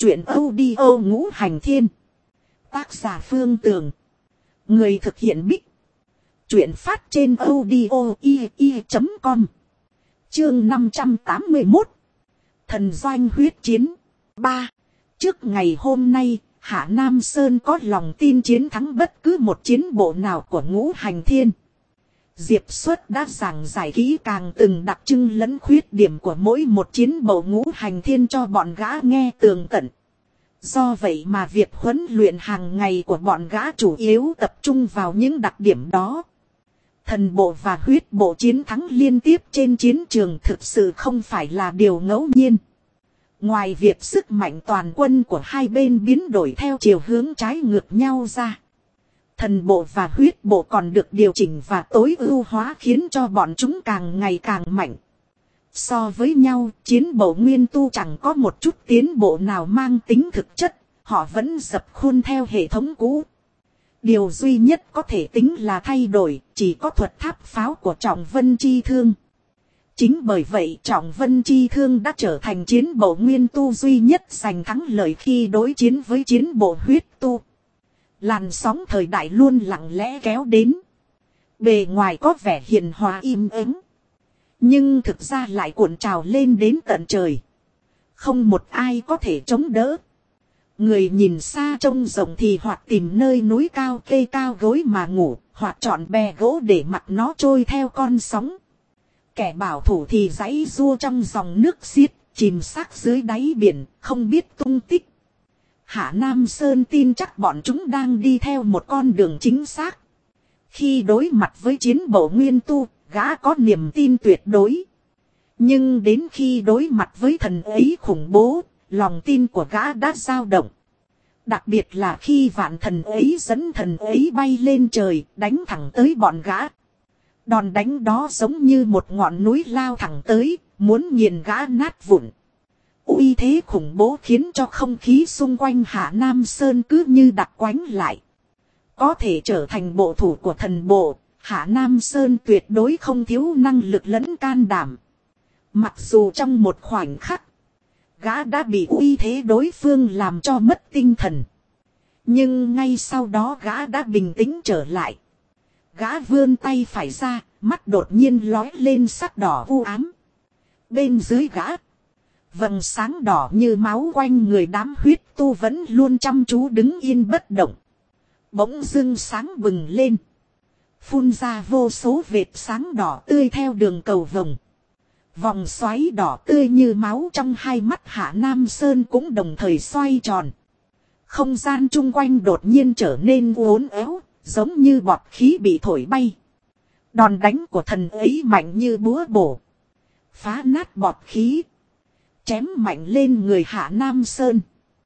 Chuyện audio Ngũ Hành Thiên. Tác giả Phương Tường. Người thực hiện Bích. Chuyện phát trên audio.com. Chương 581. Thần doanh huyết chiến 3. Trước ngày hôm nay, Hạ Nam Sơn có lòng tin chiến thắng bất cứ một chiến bộ nào của Ngũ Hành Thiên. Diệp Xuất đã giảng giải kỹ càng từng đặc trưng lẫn khuyết điểm của mỗi một chiến bộ Ngũ Hành Thiên cho bọn gã nghe tường tận. Do vậy mà việc huấn luyện hàng ngày của bọn gã chủ yếu tập trung vào những đặc điểm đó. Thần bộ và huyết bộ chiến thắng liên tiếp trên chiến trường thực sự không phải là điều ngẫu nhiên. Ngoài việc sức mạnh toàn quân của hai bên biến đổi theo chiều hướng trái ngược nhau ra, thần bộ và huyết bộ còn được điều chỉnh và tối ưu hóa khiến cho bọn chúng càng ngày càng mạnh. So với nhau, chiến bộ nguyên tu chẳng có một chút tiến bộ nào mang tính thực chất, họ vẫn dập khuôn theo hệ thống cũ. Điều duy nhất có thể tính là thay đổi, chỉ có thuật tháp pháo của Trọng Vân Chi Thương. Chính bởi vậy Trọng Vân Chi Thương đã trở thành chiến bộ nguyên tu duy nhất giành thắng lợi khi đối chiến với chiến bộ huyết tu. Làn sóng thời đại luôn lặng lẽ kéo đến. Bề ngoài có vẻ hiền hòa im ắng, nhưng thực ra lại cuộn trào lên đến tận trời. Không một ai có thể chống đỡ. Người nhìn xa trông rộng thì hoặc tìm nơi núi cao cây cao gối mà ngủ, hoặc chọn bè gỗ để mặc nó trôi theo con sóng. Kẻ bảo thủ thì giãy giụa trong dòng nước xiết, chìm xác dưới đáy biển, không biết tung tích. Hạ Nam Sơn tin chắc bọn chúng đang đi theo một con đường chính xác. Khi đối mặt với chiến bộ nguyên tu, gã có niềm tin tuyệt đối. Nhưng đến khi đối mặt với thần ấy khủng bố, lòng tin của gã đã dao động. Đặc biệt là khi vạn thần ấy dẫn thần ấy bay lên trời, đánh thẳng tới bọn gã. Đòn đánh đó giống như một ngọn núi lao thẳng tới, muốn nghiền gã nát vụn. Uy thế khủng bố khiến cho không khí xung quanh Hạ Nam Sơn cứ như đặc quánh lại. Có thể trở thành bộ thủ của thần bộ, Hạ Nam Sơn tuyệt đối không thiếu năng lực lẫn can đảm. Mặc dù trong một khoảnh khắc, gã đã bị uy thế đối phương làm cho mất tinh thần. Nhưng ngay sau đó gã đã bình tĩnh trở lại. Gã vươn tay phải ra, mắt đột nhiên lóe lên sắc đỏ u ám. Bên dưới gã, vầng sáng đỏ như máu quanh người đám huyết tu vẫn luôn chăm chú đứng yên bất động. Bỗng dưng sáng bừng lên, phun ra vô số vệt sáng đỏ tươi theo đường cầu vồng. Vòng xoáy đỏ tươi như máu trong hai mắt Hạ Nam Sơn cũng đồng thời xoay tròn. Không gian chung quanh đột nhiên trở nên uốn éo, giống như bọt khí bị thổi bay. Đòn đánh của thần ấy mạnh như búa bổ, phá nát bọt khí, chém mạnh lên người Hạ Nam Sơn.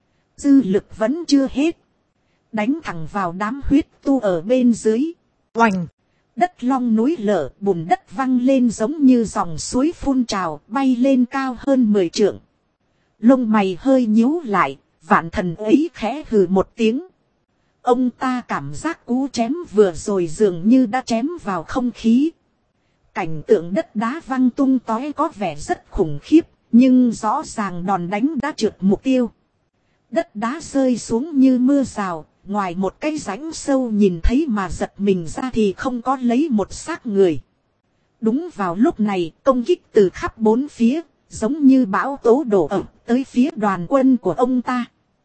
Dư lực vẫn chưa hết, đánh thẳng vào đám huyết tu ở bên dưới. Oành! Đất long núi lở, bùn đất văng lên giống như dòng suối phun trào, bay lên cao hơn 10 trượng. Lông mày hơi nhíu lại, vạn thần ấy khẽ hừ một tiếng. Ông ta cảm giác cú chém vừa rồi dường như đã chém vào không khí. Cảnh tượng đất đá văng tung tóe có vẻ rất khủng khiếp, nhưng rõ ràng đòn đánh đã trượt mục tiêu. Đất đá rơi xuống như mưa rào. Ngoài một cái rãnh sâu nhìn thấy mà giật mình ra thì không có lấy một xác người. Đúng vào lúc này, công kích từ khắp bốn phía, giống như bão tố đổ ập tới phía đoàn quân của ông ta.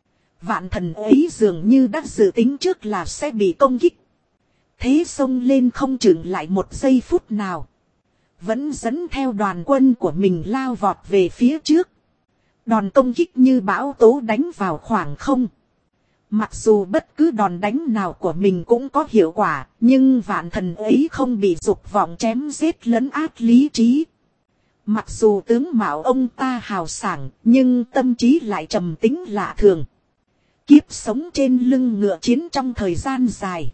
Vạn thần ấy dường như đã dự tính trước là sẽ bị công kích. Thế xông lên không chừng lại một giây phút nào. Vẫn dẫn theo đoàn quân của mình lao vọt về phía trước. Đòn công kích như bão tố đánh vào khoảng không. Mặc dù bất cứ đòn đánh nào của mình cũng có hiệu quả, nhưng vạn thần ấy không bị dục vọng chém giết lấn át lý trí. Mặc dù tướng mạo ông ta hào sảng, nhưng tâm trí lại trầm tính lạ thường. Kiếp sống trên lưng ngựa chiến trong thời gian dài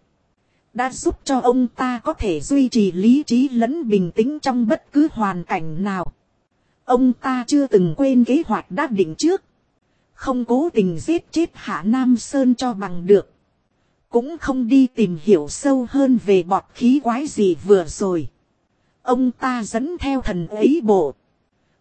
đã giúp cho ông ta có thể duy trì lý trí lẫn bình tĩnh trong bất cứ hoàn cảnh nào. Ông ta chưa từng quên kế hoạch đã định trước. Không cố tình giết chết Hạ Nam Sơn cho bằng được. Cũng không đi tìm hiểu sâu hơn về bọt khí quái gì vừa rồi. Ông ta dẫn theo thần ấy bộ.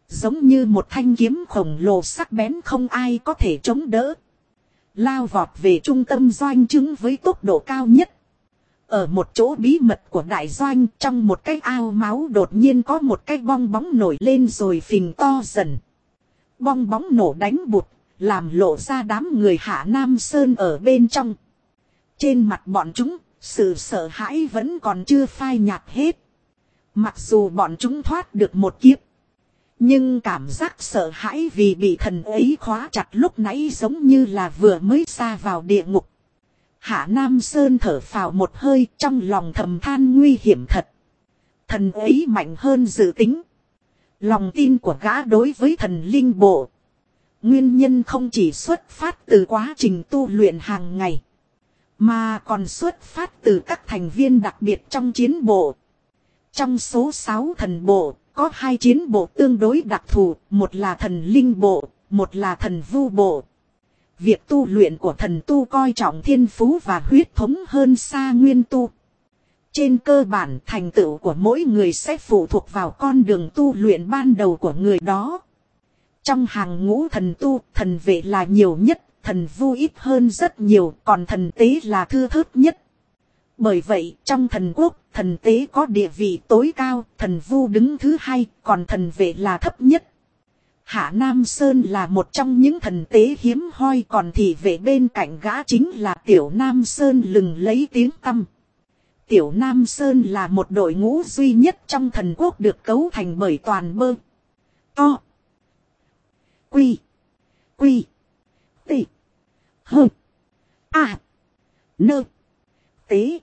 Giống như một thanh kiếm khổng lồ sắc bén không ai có thể chống đỡ. Lao vọt về trung tâm doanh trướng với tốc độ cao nhất. Ở một chỗ bí mật của đại doanh, trong một cái ao máu đột nhiên có một cái bong bóng nổi lên rồi phình to dần. Bong bóng nổ đánh bụt, làm lộ ra đám người Hạ Nam Sơn ở bên trong. Trên mặt bọn chúng, sự sợ hãi vẫn còn chưa phai nhạt hết. Mặc dù bọn chúng thoát được một kiếp, nhưng cảm giác sợ hãi vì bị thần ấy khóa chặt lúc nãy giống như là vừa mới xa vào địa ngục. Hạ Nam Sơn thở phào một hơi, trong lòng thầm than nguy hiểm thật. Thần ấy mạnh hơn dự tính. Lòng tin của gã đối với thần linh bộ, nguyên nhân không chỉ xuất phát từ quá trình tu luyện hàng ngày, mà còn xuất phát từ các thành viên đặc biệt trong chiến bộ. Trong số 6 thần bộ, có 2 chiến bộ tương đối đặc thù, một là thần linh bộ, một là thần vu bộ. Việc tu luyện của thần tu coi trọng thiên phú và huyết thống hơn xa nguyên tu. Trên cơ bản thành tựu của mỗi người sẽ phụ thuộc vào con đường tu luyện ban đầu của người đó. Trong hàng ngũ thần tu, thần vệ là nhiều nhất, thần vu ít hơn rất nhiều, còn thần tế là thưa thớt nhất. Bởi vậy, trong thần quốc, thần tế có địa vị tối cao, thần vu đứng thứ hai, còn thần vệ là thấp nhất. Hạ Nam Sơn là một trong những thần tế hiếm hoi, còn thị vệ bên cạnh gã chính là Tiểu Nam Sơn lừng lấy tiếng tăm. Tiểu Nam Sơn là một đội ngũ duy nhất trong thần quốc được cấu thành bởi toàn bơ, to, quy, t, hơ, a, nơ, tế.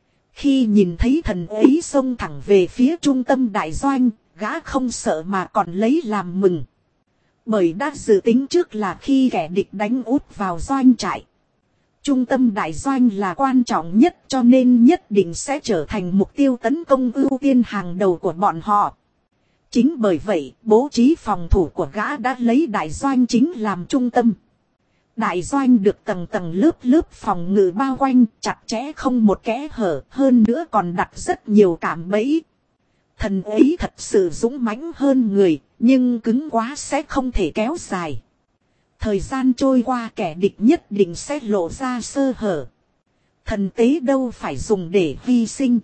Khi nhìn thấy thần ấy xông thẳng về phía trung tâm đại doanh, gã không sợ mà còn lấy làm mừng. Bởi đã dự tính trước là khi kẻ địch đánh úp vào doanh trại, trung tâm đại doanh là quan trọng nhất, cho nên nhất định sẽ trở thành mục tiêu tấn công ưu tiên hàng đầu của bọn họ. Chính bởi vậy, bố trí phòng thủ của gã đã lấy đại doanh chính làm trung tâm. Đại doanh được tầng tầng lớp lớp phòng ngự bao quanh, chặt chẽ không một kẽ hở, hơn nữa còn đặt rất nhiều cạm bẫy. Thần ấy thật sự dũng mãnh hơn người, nhưng cứng quá sẽ không thể kéo dài. Thời gian trôi qua kẻ địch nhất định sẽ lộ ra sơ hở. Thần tế đâu phải dùng để hy sinh.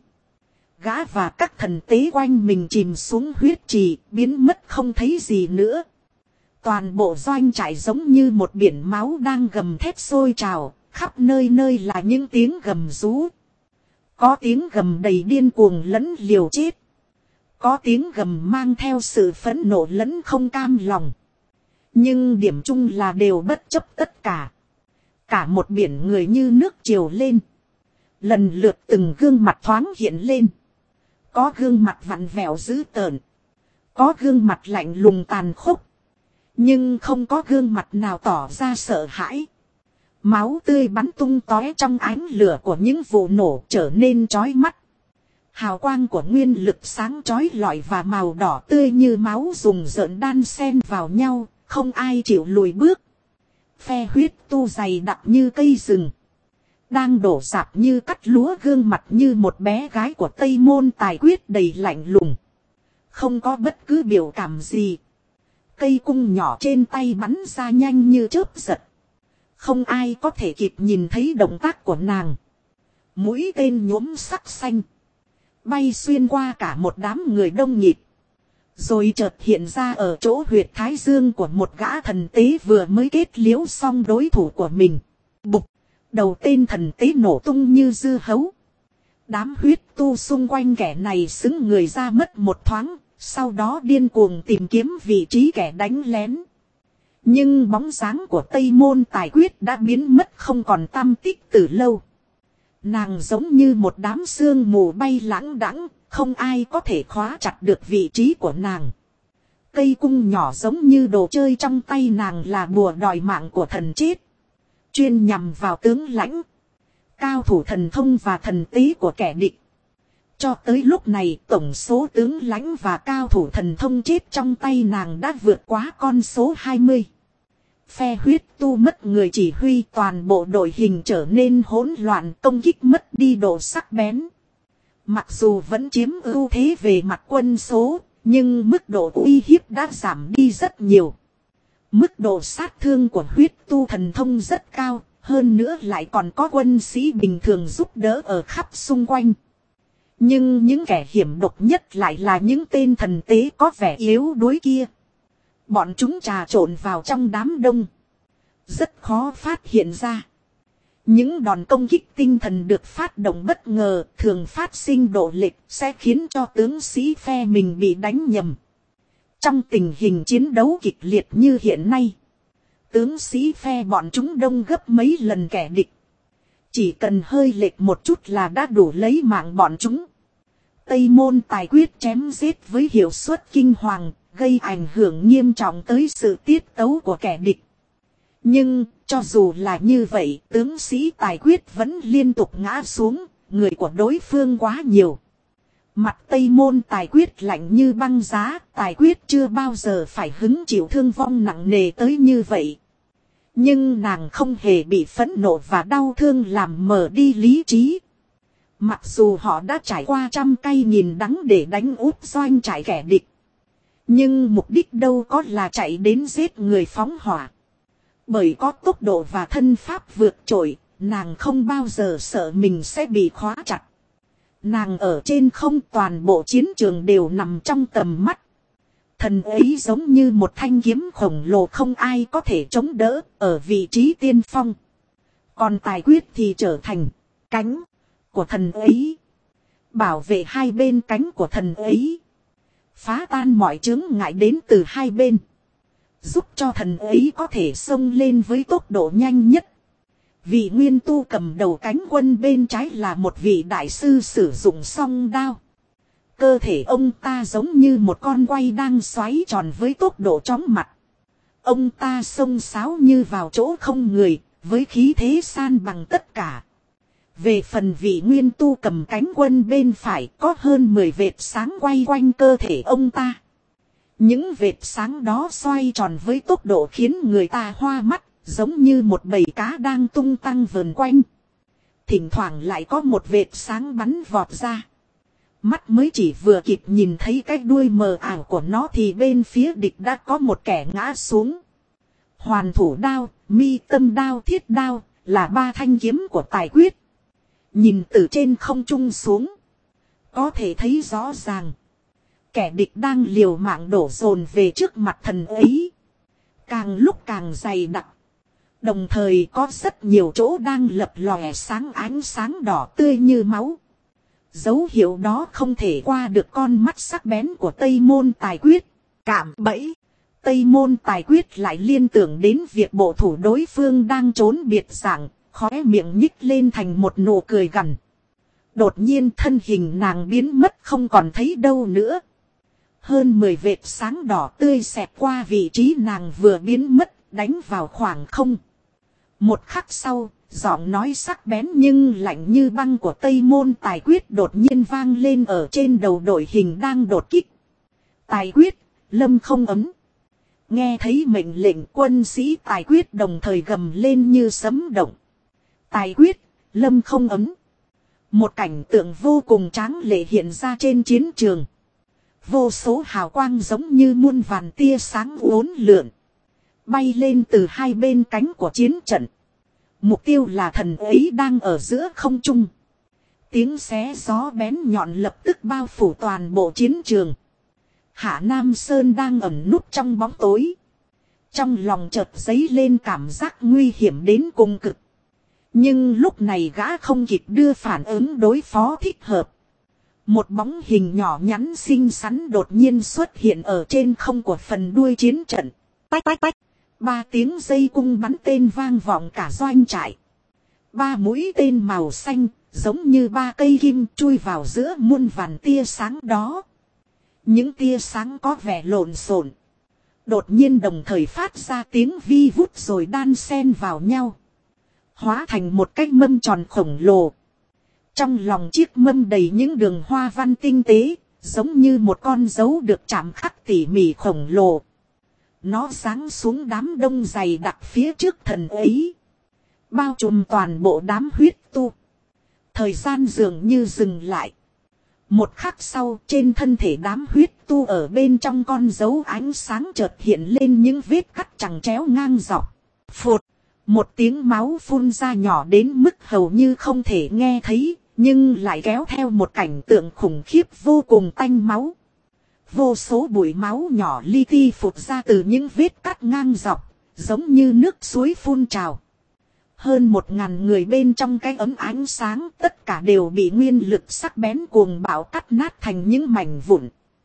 Gã và các thần tế quanh mình chìm xuống huyết trì, biến mất không thấy gì nữa. Toàn bộ doanh trại giống như một biển máu đang gầm thét sôi trào, khắp nơi nơi là những tiếng gầm rú. Có tiếng gầm đầy điên cuồng lẫn liều chết. Có tiếng gầm mang theo sự phẫn nộ lẫn không cam lòng. Nhưng điểm chung là đều bất chấp tất cả. Cả một biển người như nước triều lên. Lần lượt từng gương mặt thoáng hiện lên. Có gương mặt vặn vẹo dữ tợn. Có gương mặt lạnh lùng tàn khốc. Nhưng không có gương mặt nào tỏ ra sợ hãi. Máu tươi bắn tung tóe trong ánh lửa của những vụ nổ trở nên chói mắt. Hào quang của nguyên lực sáng chói lọi và màu đỏ tươi như máu rùng rợn đan xen vào nhau, không ai chịu lùi bước. Phe huyết tu dày đặc như cây rừng. Đang đổ rạp như cắt lúa, gương mặt như một bé gái của Tây Môn Tài Quyết đầy lạnh lùng. Không có bất cứ biểu cảm gì. Cây cung nhỏ trên tay bắn ra nhanh như chớp giật. Không ai có thể kịp nhìn thấy động tác của nàng. Mũi tên nhuốm sắc xanh. Bay xuyên qua cả một đám người đông nghịt. Rồi chợt hiện ra ở chỗ huyệt thái dương của một gã thần tế vừa mới kết liễu xong đối thủ của mình. Bục! Đầu tên thần tế nổ tung như dưa hấu. Đám huyết tu xung quanh kẻ này xứng người ra mất một thoáng. Sau đó điên cuồng tìm kiếm vị trí kẻ đánh lén. Nhưng bóng dáng của Tây Môn Tài Quyết đã biến mất không còn tăm tích từ lâu. Nàng giống như một đám sương mù bay lãng đãng, không ai có thể khóa chặt được vị trí của nàng. Cây cung nhỏ giống như đồ chơi trong tay nàng là bùa đòi mạng của thần chết. Chuyên nhằm vào tướng lãnh, cao thủ thần thông và thần tế của kẻ địch. Cho tới lúc này tổng số tướng lãnh và cao thủ thần thông chết trong tay nàng đã vượt quá con số 20. Phe huyết tu mất người chỉ huy, toàn bộ đội hình trở nên hỗn loạn, công kích mất đi độ sắc bén. Mặc dù vẫn chiếm ưu thế về mặt quân số, Nhưng mức độ uy hiếp đã giảm đi rất nhiều. Mức độ sát thương của huyết tu thần thông rất cao, hơn nữa lại còn có quân sĩ bình thường giúp đỡ ở khắp xung quanh. Nhưng những kẻ hiểm độc nhất lại là những tên thần tế có vẻ yếu đuối kia. Bọn chúng trà trộn vào trong đám đông. Rất khó phát hiện ra. Những đòn công kích tinh thần được phát động bất ngờ thường phát sinh độ lệch sẽ khiến cho tướng sĩ phe mình bị đánh nhầm. Trong tình hình chiến đấu kịch liệt như hiện nay, tướng sĩ phe bọn chúng đông gấp mấy lần kẻ địch. Chỉ cần hơi lệch một chút là đã đủ lấy mạng bọn chúng. Tây Môn Tài quyết chém giết với hiệu suất kinh hoàng, gây ảnh hưởng nghiêm trọng tới sự tiết tấu của kẻ địch. Nhưng, cho dù là như vậy, tướng sĩ Tài quyết vẫn liên tục ngã xuống, người của đối phương quá nhiều. Mặt Tây Môn Tài quyết lạnh như băng giá, Tài quyết chưa bao giờ phải hứng chịu thương vong nặng nề tới như vậy. Nhưng nàng không hề bị phẫn nộ và đau thương làm mờ đi lý trí. Mặc dù họ đã trải qua trăm cây nghìn đắng để đánh úp doanh trại kẻ địch. Nhưng mục đích đâu có là chạy đến giết người phóng hỏa. Bởi có tốc độ và thân pháp vượt trội, nàng không bao giờ sợ mình sẽ bị khóa chặt. Nàng ở trên không, toàn bộ chiến trường đều nằm trong tầm mắt. Thần ấy giống như một thanh kiếm khổng lồ không ai có thể chống đỡ ở vị trí tiên phong. Còn Tài quyết thì trở thành cánh của thần ấy. Bảo vệ hai bên cánh của thần ấy. Phá tan mọi chướng ngại đến từ hai bên. Giúp cho thần ấy có thể xông lên với tốc độ nhanh nhất. Vị nguyên tu cầm đầu cánh quân bên trái là một vị đại sư sử dụng song đao. Cơ thể ông ta giống như một con quay đang xoáy tròn với tốc độ chóng mặt. Ông ta xông xáo như vào chỗ không người, với khí thế san bằng tất cả. Về phần vị nguyên tu cầm cánh quân bên phải có hơn 10 vệt sáng quay quanh cơ thể ông ta. Những vệt sáng đó xoay tròn với tốc độ khiến người ta hoa mắt, giống như một bầy cá đang tung tăng vờn quanh. Thỉnh thoảng lại có một vệt sáng bắn vọt ra. Mắt mới chỉ vừa kịp nhìn thấy cái đuôi mờ ảo của nó thì bên phía địch đã có một kẻ ngã xuống. Hoàn thủ đao, mi tâm đao, thiết đao là ba thanh kiếm của Tài quyết. Nhìn từ trên không trung xuống, có thể thấy rõ ràng. Kẻ địch đang liều mạng đổ dồn về trước mặt thần ấy. Càng lúc càng dày đặc. Đồng thời có rất nhiều chỗ đang lập lòe sáng ánh sáng đỏ tươi như máu. Dấu hiệu đó không thể qua được con mắt sắc bén của Tây Môn Tài quyết. Cạm bẫy. Tây Môn Tài quyết lại liên tưởng đến việc bộ thủ đối phương đang trốn biệt dạng, khóe miệng nhích lên thành một nụ cười gằn. Đột nhiên thân hình nàng biến mất không còn thấy đâu nữa. Hơn 10 vệt sáng đỏ tươi xẹt qua vị trí nàng vừa biến mất, đánh vào khoảng không. Một khắc sau, giọng nói sắc bén nhưng lạnh như băng của Tây Môn Tài quyết đột nhiên vang lên ở trên đầu đội hình đang đột kích. Tài quyết, lâm không ấm. Nghe thấy mệnh lệnh, quân sĩ Tài quyết đồng thời gầm lên như sấm động. Tài quyết, lâm không ấm. Một cảnh tượng vô cùng tráng lệ hiện ra trên chiến trường. Vô số hào quang giống như muôn vàn tia sáng uốn lượn. Bay lên từ hai bên cánh của chiến trận. Mục tiêu là thần ấy đang ở giữa không trung. Tiếng xé gió bén nhọn lập tức bao phủ toàn bộ chiến trường. Hạ Nam Sơn đang ẩn núp trong bóng tối. Trong lòng chợt dấy lên cảm giác nguy hiểm đến cùng cực. Nhưng lúc này gã không kịp đưa phản ứng đối phó thích hợp. Một bóng hình nhỏ nhắn xinh xắn đột nhiên xuất hiện ở trên không của phần đuôi chiến trận. Tách tách tách. 3 tiếng dây cung bắn tên vang vọng cả doanh trại. 3 mũi tên màu xanh, giống như 3 cây kim chui vào giữa muôn vàn tia sáng đó. Những tia sáng có vẻ lộn xộn. Đột nhiên đồng thời phát ra tiếng vi vút rồi đan xen vào nhau. Hóa thành một cái mâm tròn khổng lồ. Trong lòng chiếc mâm đầy những đường hoa văn tinh tế, giống như một con dấu được chạm khắc tỉ mỉ khổng lồ. Nó giáng xuống đám đông dày đặc phía trước thần ấy. Bao trùm toàn bộ đám huyết tu. Thời gian dường như dừng lại. Một khắc sau trên thân thể đám huyết tu ở bên trong con dấu ánh sáng chợt hiện lên những vết cắt chằng chéo ngang dọc. Phụt, một tiếng máu phun ra nhỏ đến mức hầu như không thể nghe thấy, nhưng lại kéo theo một cảnh tượng khủng khiếp vô cùng tanh máu. Vô số bụi máu nhỏ li ti phụt ra từ những vết cắt ngang dọc, giống như nước suối phun trào. Hơn 1000 người bên trong cái ấm ánh sáng, tất cả đều bị nguyên lực sắc bén cuồng bạo cắt nát thành những mảnh vụn.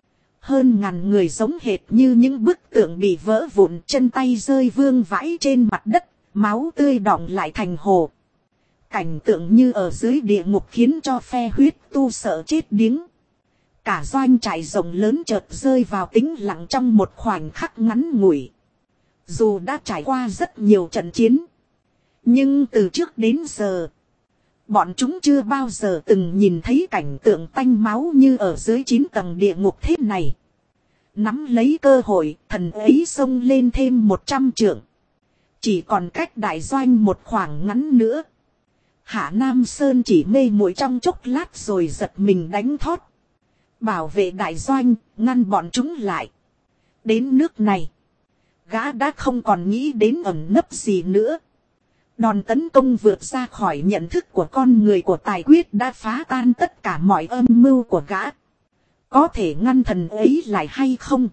Hơn 1000 người giống hệt như những bức tượng bị vỡ vụn, chân tay rơi vương vãi trên mặt đất, máu tươi đọng lại thành hồ. Cảnh tượng như ở dưới địa ngục khiến cho phe huyết tu sợ chết điếng. Cả doanh trại rộng lớn chợt rơi vào tĩnh lặng trong một khoảnh khắc ngắn ngủi. Dù đã trải qua rất nhiều trận chiến, nhưng từ trước đến giờ, bọn chúng chưa bao giờ từng nhìn thấy cảnh tượng tanh máu như ở dưới 9 tầng địa ngục thế này. Nắm lấy cơ hội, thần ấy xông lên thêm 100 trượng. Chỉ còn cách đại doanh một khoảng ngắn nữa. Hạ Nam Sơn chỉ mê muội trong chốc lát rồi giật mình đánh thót. Bảo vệ đại doanh, ngăn bọn chúng lại. Đến nước này, gã đã không còn nghĩ đến ẩn nấp gì nữa. Đòn tấn công vượt ra khỏi nhận thức của con người của tài quyết đã phá tan tất cả mọi âm mưu của gã. Có thể ngăn thần ấy lại hay không?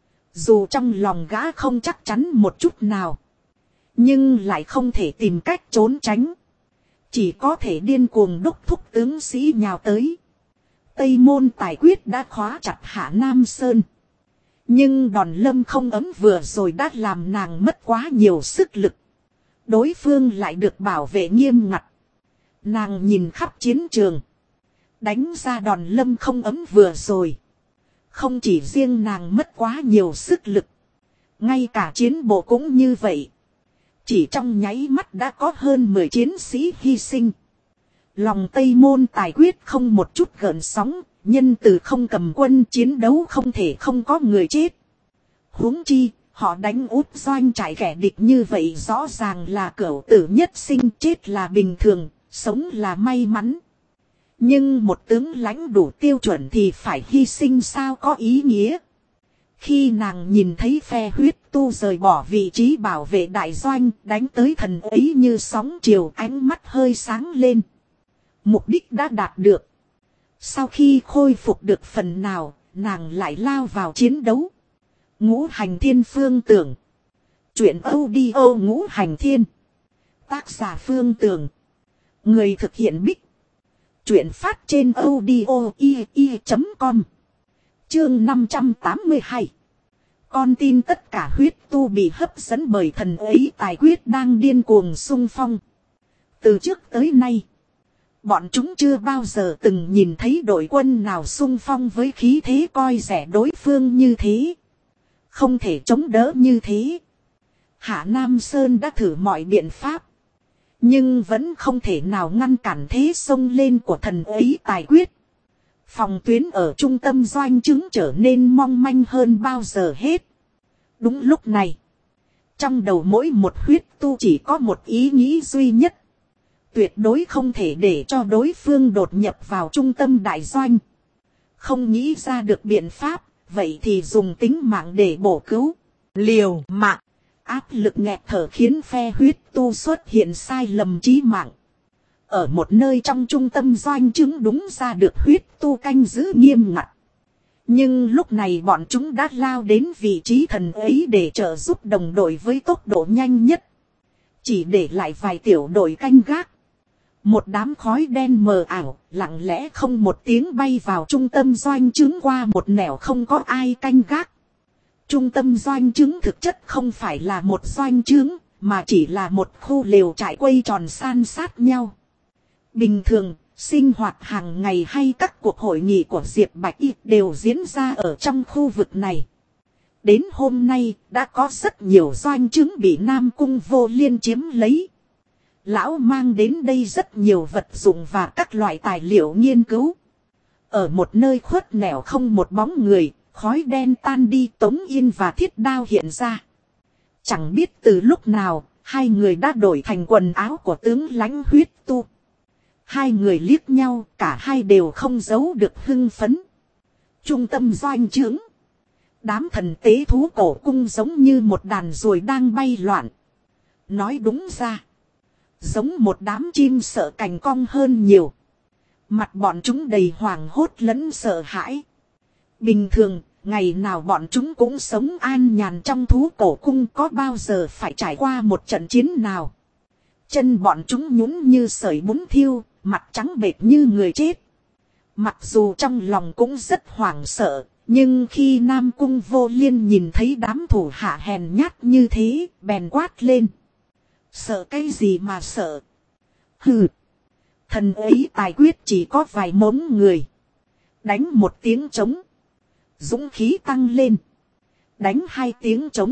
Dù trong lòng gã không chắc chắn một chút nào, nhưng lại không thể tìm cách trốn tránh. Chỉ có thể điên cuồng đốc thúc tướng sĩ nhào tới. Tây môn tài quyết đã khóa chặt Hạ Nam Sơn. Nhưng đòn lâm không ấm vừa rồi đã làm nàng mất quá nhiều sức lực. Đối phương lại được bảo vệ nghiêm ngặt. Nàng nhìn khắp chiến trường, đánh ra đòn lâm không ấm vừa rồi. Không chỉ riêng nàng mất quá nhiều sức lực, ngay cả chiến bộ cũng như vậy. Chỉ trong nháy mắt đã có hơn 10 chiến sĩ hy sinh. Lòng Tây môn tài quyết không một chút gợn sóng, nhân từ không cầm quân, chiến đấu không thể không có người chết. Huống chi, họ đánh úp doanh trại kẻ địch như vậy rõ ràng là cửu tử nhất sinh, chết là bình thường, sống là may mắn. Nhưng một tướng lãnh đủ tiêu chuẩn thì phải hy sinh sao có ý nghĩa. Khi nàng nhìn thấy phe huyết tu rời bỏ vị trí bảo vệ đại doanh, đánh tới thần ấy như sóng chiều, ánh mắt hơi sáng lên. Mục đích đã đạt được. Sau khi khôi phục được phần nào, nàng lại lao vào chiến đấu. Ngũ Hành Thiên Phương Tưởng. Chuyện audio Ngũ Hành Thiên. Tác giả Phương Tưởng. Người thực hiện Bích. Chuyện phát trên audio.com. Chương 582. Con tin tất cả huyết tu bị hấp dẫn bởi thần ấy tài quyết đang điên cuồng xung phong. Từ trước tới nay, bọn chúng chưa bao giờ từng nhìn thấy đội quân nào xung phong với khí thế coi rẻ đối phương như thế. Không thể chống đỡ như thế. Hạ Nam Sơn đã thử mọi biện pháp, nhưng vẫn không thể nào ngăn cản thế xông lên của thần ấy tài quyết. Phòng tuyến ở trung tâm doanh trướng trở nên mong manh hơn bao giờ hết. Đúng lúc này, trong đầu mỗi một huyết tu chỉ có một ý nghĩ duy nhất. Tuyệt đối không thể để cho đối phương đột nhập vào trung tâm đại doanh. Không nghĩ ra được biện pháp, vậy thì dùng tính mạng để bổ cứu. Liều mạng. Áp lực nghẹt thở khiến phe huyết tu xuất hiện sai lầm chí mạng. Ở một nơi trong trung tâm doanh trướng đúng ra được huyết tu canh giữ nghiêm ngặt. Nhưng lúc này bọn chúng đã lao đến vị trí thần ấy để trợ giúp đồng đội với tốc độ nhanh nhất. Chỉ để lại vài tiểu đội canh gác. Một đám khói đen mờ ảo, lặng lẽ không một tiếng bay vào trung tâm doanh trướng qua một nẻo không có ai canh gác. Trung tâm doanh trướng thực chất không phải là một doanh trướng, mà chỉ là một khu lều trại quây tròn san sát nhau. Bình thường, sinh hoạt hàng ngày hay các cuộc hội nghị của Diệp Bạch Y đều diễn ra ở trong khu vực này. Đến hôm nay, đã có rất nhiều doanh trướng bị Nam Cung Vô Liên chiếm lấy. Lão mang đến đây rất nhiều vật dụng và các loại tài liệu nghiên cứu. Ở một nơi khuất nẻo không một bóng người, khói đen tan đi, Tống Yên và Thiết Đao hiện ra. Chẳng biết từ lúc nào, hai người đã đổi thành quần áo của tướng lãnh huyết tu. Hai người liếc nhau, cả hai đều không giấu được hưng phấn. Trung tâm doanh trướng. Đám thần tế thú cổ cung giống như một đàn ruồi đang bay loạn. Nói đúng ra, giống một đám chim sợ cành cong hơn nhiều. Mặt bọn chúng đầy hoảng hốt lẫn sợ hãi. Bình thường, ngày nào bọn chúng cũng sống an nhàn trong thú cổ cung, có bao giờ phải trải qua một trận chiến nào. Chân bọn chúng nhũn như sợi bún thiêu, mặt trắng bệch như người chết. Mặc dù trong lòng cũng rất hoảng sợ, nhưng khi Nam Cung Vô Liên nhìn thấy đám thủ hạ hèn nhát như thế, bèn quát lên. Sợ cái gì mà sợ? Hừ! Thần ấy tài quyết chỉ có vài mống người. Đánh một tiếng trống, dũng khí tăng lên. Đánh 2 tiếng trống,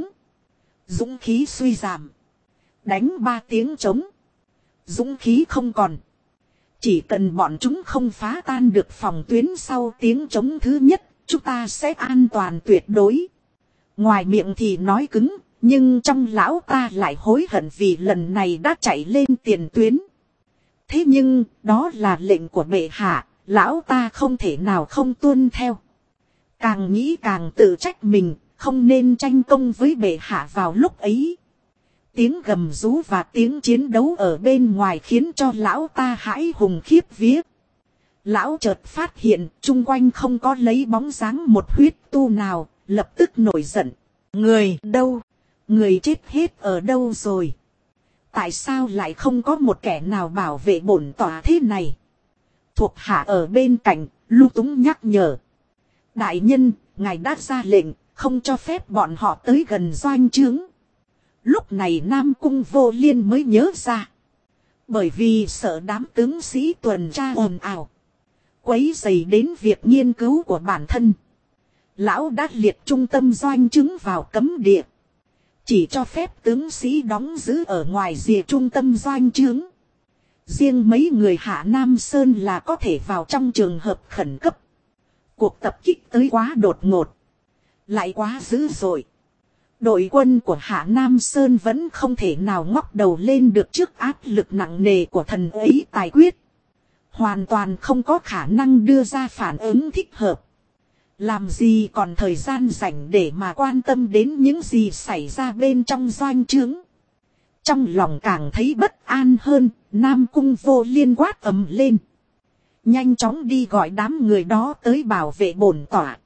dũng khí suy giảm. Đánh 3 tiếng trống, dũng khí không còn. Chỉ cần bọn chúng không phá tan được phòng tuyến sau tiếng trống thứ nhất, chúng ta sẽ an toàn tuyệt đối. Ngoài miệng thì nói cứng, nhưng trong lão ta lại hối hận vì lần này đã chạy lên tiền tuyến. Thế nhưng, đó là lệnh của bệ hạ, lão ta không thể nào không tuân theo. Càng nghĩ càng tự trách mình, không nên tranh công với bệ hạ vào lúc ấy. Tiếng gầm rú và tiếng chiến đấu ở bên ngoài khiến cho lão ta hãi hùng khiếp vía. Lão chợt phát hiện chung quanh không có lấy bóng dáng một huyết tu nào, lập tức nổi giận. Người đâu? Người chết hết ở đâu rồi? Tại sao lại không có một kẻ nào bảo vệ bổn tòa thế này? Thuộc hạ ở bên cạnh, lung túng nhắc nhở. Đại nhân, ngài đã ra lệnh, không cho phép bọn họ tới gần doanh trướng. Lúc này Nam Cung Vô Liên mới nhớ ra. Bởi vì sợ đám tướng sĩ tuần tra ồn ào, quấy rầy đến việc nghiên cứu của bản thân. Lão đã liệt trung tâm doanh trướng vào cấm địa. Chỉ cho phép tướng sĩ đóng giữ ở ngoài rìa trung tâm doanh trướng. Riêng mấy người Hạ Nam Sơn là có thể vào trong trường hợp khẩn cấp. Cuộc tập kích tới quá đột ngột, lại quá dữ dội. Đội quân của Hạ Nam Sơn vẫn không thể nào ngóc đầu lên được trước áp lực nặng nề của thần ấy tài quyết. Hoàn toàn không có khả năng đưa ra phản ứng thích hợp. Làm gì còn thời gian rảnh để mà quan tâm đến những gì xảy ra bên trong doanh trướng. Trong lòng càng thấy bất an hơn, Nam Cung Vô Liên quát ầm lên. Nhanh chóng đi gọi đám người đó tới bảo vệ bổn tỏa.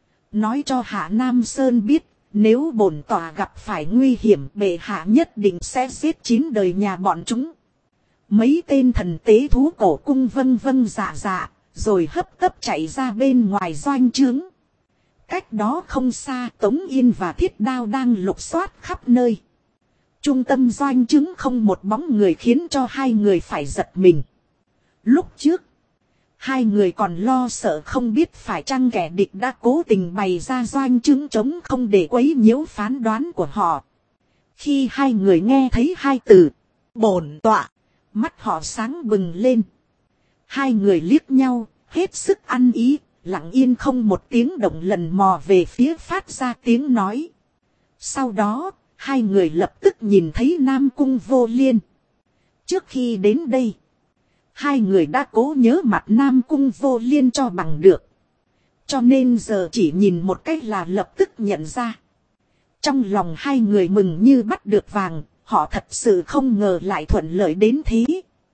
Nói cho Hạ Nam Sơn biết, nếu bổn tòa gặp phải nguy hiểm, bệ hạ nhất định sẽ giết 9 đời nhà bọn chúng. Mấy tên thần tế thú cổ cung vâng vâng dạ dạ, rồi hấp tấp chạy ra bên ngoài doanh trướng. Cách đó không xa, Tống Yên và Thiết Đao đang lục soát khắp nơi. Trung tâm doanh trướng không một bóng người khiến cho hai người phải giật mình. Lúc trước, hai người còn lo sợ không biết phải chăng kẻ địch đã cố tình bày ra doanh trướng trống không để quấy nhiễu phán đoán của họ. Khi hai người nghe thấy hai từ bổn tọa, mắt họ sáng bừng lên. Hai người liếc nhau, hết sức ăn ý, lặng yên không một tiếng động lần mò về phía phát ra tiếng nói. Sau đó, hai người lập tức nhìn thấy Nam Cung Vô Liên. Trước khi đến đây, hai người đã cố nhớ mặt Nam Cung Vô Liên cho bằng được. Cho nên giờ chỉ nhìn một cách là lập tức nhận ra. Trong lòng hai người mừng như bắt được vàng, họ thật sự không ngờ lại thuận lợi đến thế.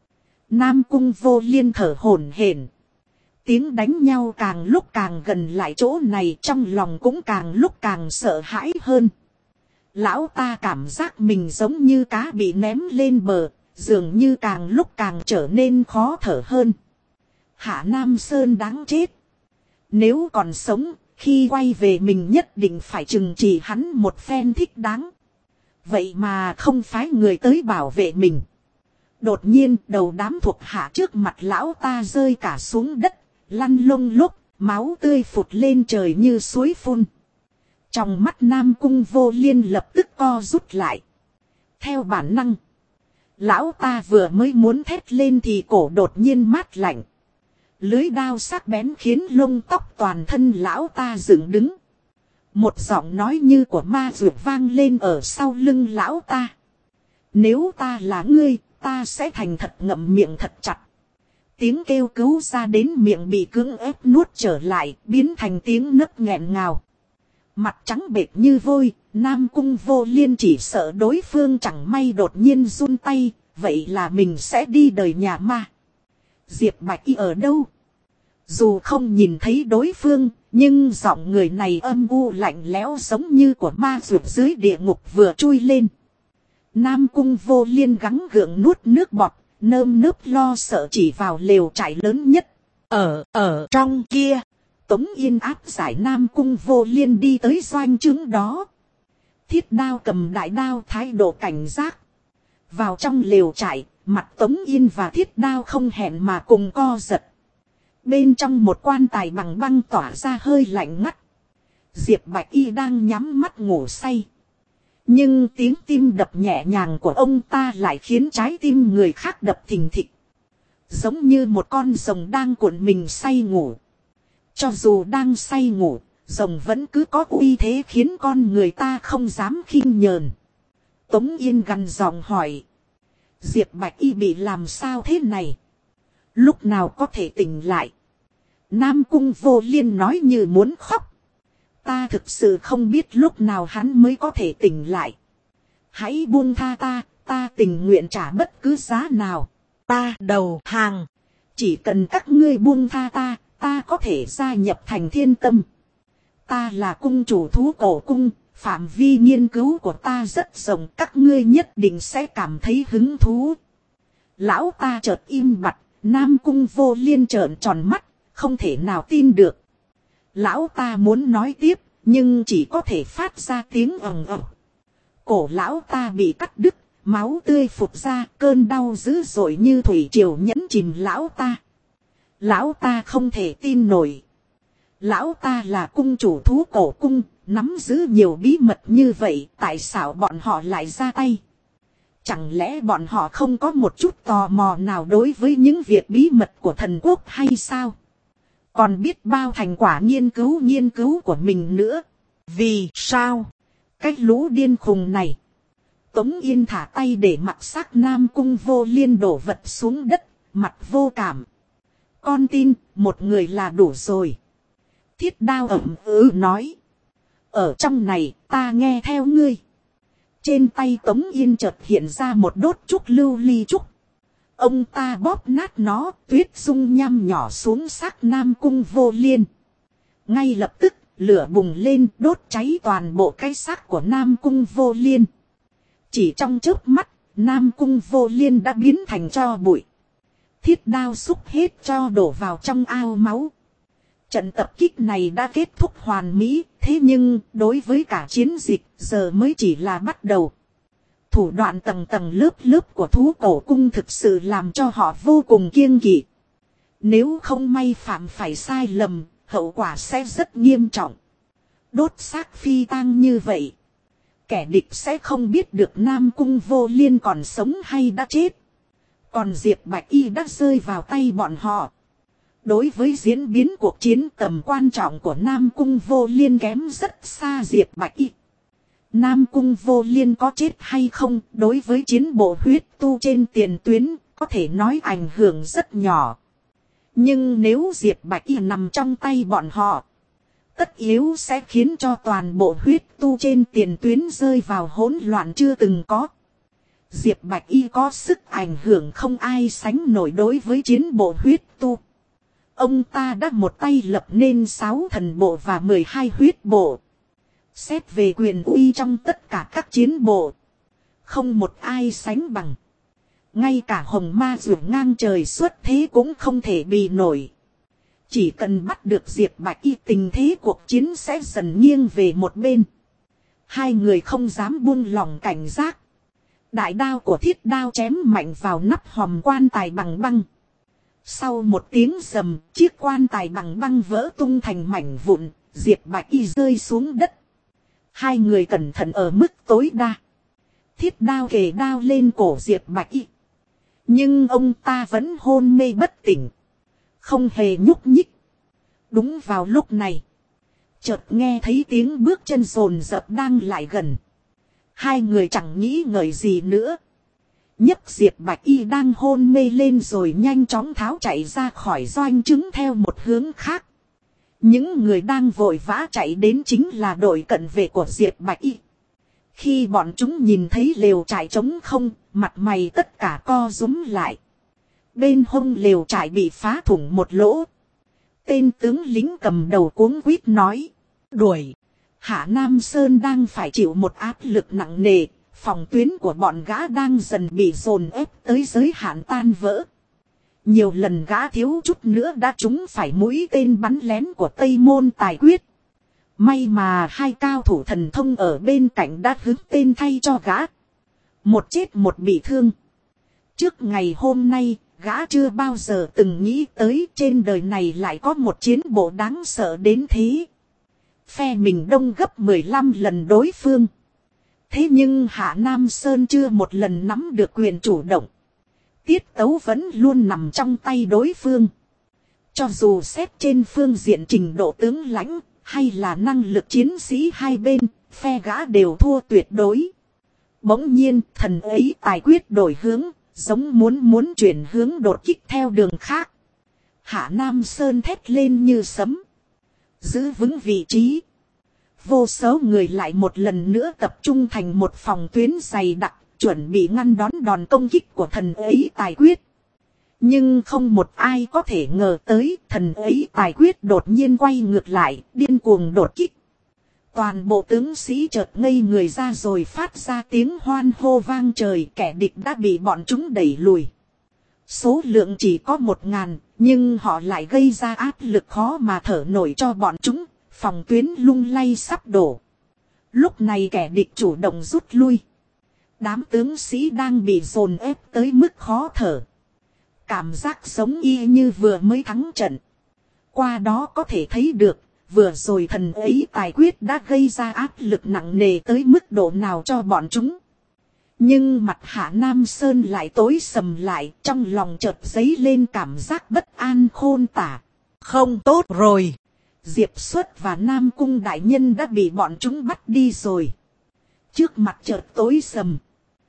Nam Cung Vô Liên thở hổn hển. Tiếng đánh nhau càng lúc càng gần lại chỗ này, trong lòng cũng càng lúc càng sợ hãi hơn. Lão ta cảm giác mình giống như cá bị ném lên bờ, dường như càng lúc càng trở nên khó thở hơn. Hạ Nam Sơn đáng chết. Nếu còn sống, khi quay về mình nhất định phải trừng trị hắn một phen thích đáng. Vậy mà không phái người tới bảo vệ mình. Đột nhiên đầu đám thuộc hạ trước mặt lão ta rơi cả xuống đất, lăn lông lốc, máu tươi phụt lên trời như suối phun. Trong mắt Nam Cung Vô Liên lập tức co rút lại. Theo bản năng, lão ta vừa mới muốn thét lên thì cổ đột nhiên mát lạnh. Lưới đao sắc bén khiến lông tóc toàn thân lão ta dựng đứng. Một giọng nói như của ma dược vang lên ở sau lưng lão ta. Nếu ta là ngươi, ta sẽ thành thật ngậm miệng thật chặt. Tiếng kêu cứu ra đến miệng bị cưỡng ép nuốt trở lại, biến thành tiếng nấc nghẹn ngào. Mặt trắng bệch như vôi, Nam Cung Vô Liên chỉ sợ đối phương chẳng may đột nhiên run tay, vậy là mình sẽ đi đời nhà ma. Diệp Bạch Y ở đâu? Dù không nhìn thấy đối phương, nhưng giọng người này âm u lạnh lẽo giống như của ma dược dưới địa ngục vừa chui lên. Nam Cung Vô Liên gắng gượng nuốt nước bọt, nơm nớp lo sợ chỉ vào lều trại lớn nhất. Ở trong kia, Tống Yên áp giải Nam Cung Vô Liên đi tới doanh trướng đó. Thiết Đao cầm đại đao thái độ cảnh giác. Vào trong lều trại, mặt Tống Yên và Thiết Đao không hẹn mà cùng co giật. Bên trong một quan tài bằng băng tỏa ra hơi lạnh ngắt. Diệp Bạch Y đang nhắm mắt ngủ say. Nhưng tiếng tim đập nhẹ nhàng của ông ta lại khiến trái tim người khác đập thình thịch. Giống như một con rồng đang cuộn mình say ngủ. Cho dù đang say ngủ, rồng vẫn cứ có uy thế khiến con người ta không dám khinh nhờn. Tống Yên gằn giọng hỏi. Diệp Bạch Y bị làm sao thế này? Lúc nào có thể tỉnh lại? Nam Cung Vô Liên nói như muốn khóc. Ta thực sự không biết lúc nào hắn mới có thể tỉnh lại. Hãy buông tha ta, ta tình nguyện trả bất cứ giá nào. Ta đầu hàng. Chỉ cần các ngươi buông tha ta, ta có thể gia nhập thành Thiên Tâm. Ta là cung chủ thú cổ cung, phạm vi nghiên cứu của ta rất rộng, các ngươi nhất định sẽ cảm thấy hứng thú. Lão ta chợt im bặt, Nam Cung Vô Liên trợn tròn mắt, không thể nào tin được. Lão ta muốn nói tiếp, nhưng chỉ có thể phát ra tiếng ầm ầm. Cổ lão ta bị cắt đứt, máu tươi phụt ra, cơn đau dữ dội như thủy triều nhẫn chìm lão ta. Lão ta không thể tin nổi. Lão ta là cung chủ thú cổ cung, nắm giữ nhiều bí mật như vậy, tại sao bọn họ lại ra tay? Chẳng lẽ bọn họ không có một chút tò mò nào đối với những việc bí mật của thần quốc hay sao? Còn biết bao thành quả nghiên cứu của mình nữa. Vì sao? Cái lũ điên khùng này. Tống Yên thả tay để mặc xác Nam Cung Vô Liên đổ vật xuống đất, mặt vô cảm. Con tin, một người là đủ rồi. Thiết Đao ậm nói. Ở trong này, ta nghe theo ngươi. Trên tay Tống Yên chợt hiện ra một đốt trúc lưu ly trúc. Ông ta bóp nát nó, tuyết dung nhăm nhỏ xuống xác Nam Cung Vô Liên. Ngay lập tức, lửa bùng lên đốt cháy toàn bộ cái xác của Nam Cung Vô Liên. Chỉ trong chớp mắt, Nam Cung Vô Liên đã biến thành tro bụi. Thiết Đao xúc hết cho đổ vào trong ao máu. Trận tập kích này đã kết thúc hoàn mỹ, thế nhưng đối với cả chiến dịch giờ mới chỉ là bắt đầu. Thủ đoạn tầng tầng lớp lớp của thú cổ cung thực sự làm cho họ vô cùng kiêng kỵ. Nếu không may phạm phải sai lầm, hậu quả sẽ rất nghiêm trọng. Đốt xác phi tang như vậy, kẻ địch sẽ không biết được Nam Cung Vô Liên còn sống hay đã chết. Còn Diệp Bạch Y đã rơi vào tay bọn họ. Đối với diễn biến cuộc chiến, tầm quan trọng của Nam Cung Vô Liên kém rất xa Diệp Bạch Y. Nam Cung Vô Liên có chết hay không, đối với chiến bộ huyết tu trên tiền tuyến, có thể nói ảnh hưởng rất nhỏ. Nhưng nếu Diệp Bạch Y nằm trong tay bọn họ, tất yếu sẽ khiến cho toàn bộ huyết tu trên tiền tuyến rơi vào hỗn loạn chưa từng có. Diệp Bạch Y có sức ảnh hưởng không ai sánh nổi đối với chiến bộ huyết tu. Ông ta đã một tay lập nên 6 thần bộ và 12 huyết bộ. Xét về quyền uy trong tất cả các chiến bộ, không một ai sánh bằng. Ngay cả hồng ma ruộng ngang trời xuất thế cũng không thể bì nổi. Chỉ cần bắt được Diệp Bạch Y, tình thế cuộc chiến sẽ dần nghiêng về một bên. Hai người không dám buông lỏng cảnh giác. Đại đao của Thiết Đao chém mạnh vào nắp hòm quan tài bằng băng. Sau một tiếng rầm, chiếc quan tài bằng băng vỡ tung thành mảnh vụn, Diệp Bạch Y rơi xuống đất. Hai người cẩn thận ở mức tối đa. Thiết Đao kề đao lên cổ Diệp Bạch Y. Nhưng ông ta vẫn hôn mê bất tỉnh, không hề nhúc nhích. Đúng vào lúc này, chợt nghe thấy tiếng bước chân rồn rập đang lại gần. Hai người chẳng nghĩ ngợi gì nữa, nhấc Diệp Bạch Y đang hôn mê lên rồi nhanh chóng tháo chạy ra khỏi doanh trướng theo một hướng khác. Những người đang vội vã chạy đến chính là đội cận vệ của Diệp Bạch Y. Khi bọn chúng nhìn thấy lều trại trống không, mặt mày tất cả co rúm lại. Bên hông lều trại bị phá thủng một lỗ. Tên tướng lính cầm đầu cuống quýt nói. Đuổi. Hạ Nam Sơn đang phải chịu một áp lực nặng nề. Phòng tuyến của bọn gã đang dần bị dồn ép tới giới hạn tan vỡ. Nhiều lần gã thiếu chút nữa đã trúng phải mũi tên bắn lén của Tây Môn Tài Quyết. May mà hai cao thủ thần thông ở bên cạnh đã hướng tên thay cho gã. Một chết một bị thương. Trước ngày hôm nay, gã chưa bao giờ từng nghĩ tới trên đời này lại có một chiến bộ đáng sợ đến thế. Phe mình đông gấp 15 lần đối phương. Thế nhưng Hạ Nam Sơn chưa một lần nắm được quyền chủ động. Tiết tấu vẫn luôn nằm trong tay đối phương. Cho dù xét trên phương diện trình độ tướng lãnh hay là năng lực chiến sĩ hai bên, phe gã đều thua tuyệt đối. Bỗng nhiên thần ấy tài quyết đổi hướng, giống muốn chuyển hướng đột kích theo đường khác. Hạ Nam Sơn thét lên như sấm. Giữ vững vị trí. Vô số người lại một lần nữa tập trung thành một phòng tuyến dày đặc, chuẩn bị ngăn đón đòn công kích của thần ấy tài quyết. Nhưng không một ai có thể ngờ tới thần ấy tài quyết đột nhiên quay ngược lại, điên cuồng đột kích. Toàn bộ tướng sĩ chợt ngây người ra rồi phát ra tiếng hoan hô vang trời, kẻ địch đã bị bọn chúng đẩy lùi. Số lượng chỉ có 1000, nhưng họ lại gây ra áp lực khó mà thở nổi cho bọn chúng, phòng tuyến lung lay sắp đổ. Lúc này kẻ địch chủ động rút lui. Đám tướng sĩ đang bị dồn ép tới mức khó thở. Cảm giác sống y như vừa mới thắng trận. Qua đó có thể thấy được, vừa rồi thần ấy tài quyết đã gây ra áp lực nặng nề tới mức độ nào cho bọn chúng. Nhưng mặt Hạ Nam Sơn lại tối sầm lại, trong lòng chợt dấy lên cảm giác bất an khôn tả. Không tốt rồi. Diệp Xuất và Nam Cung đại nhân đã bị bọn chúng bắt đi rồi. Trước mặt chợt tối sầm.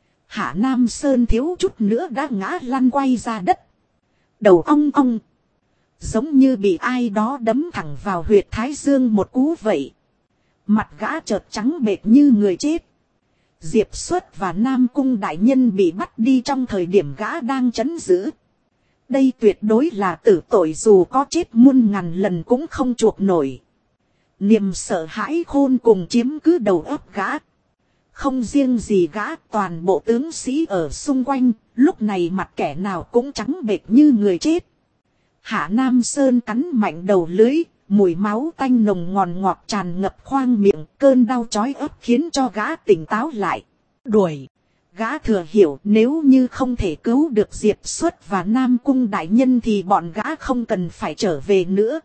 Hạ Nam Sơn thiếu chút nữa đã ngã lăn quay ra đất. Đầu ong ong. Giống như bị ai đó đấm thẳng vào huyệt thái dương một cú vậy. Mặt gã chợt trắng bệch như người chết. Diệp Xuất và Nam Cung đại nhân bị bắt đi trong thời điểm gã đang trấn giữ. Đây tuyệt đối là tử tội, dù có chết muôn ngàn lần cũng không chuộc nổi. Niềm sợ hãi khôn cùng chiếm cứ đầu óc gã. Không riêng gì gã, toàn bộ tướng sĩ ở xung quanh, lúc này mặt kẻ nào cũng trắng bệch như người chết. Hạ Nam Sơn cắn mạnh đầu lưới, mùi máu tanh nồng ngọt tràn ngập khoang miệng, cơn đau chói ấp khiến cho gã tỉnh táo lại. Đuổi! Gã thừa hiểu nếu như không thể cứu được Diệp Xuất và Nam Cung đại nhân thì bọn gã không cần phải trở về nữa.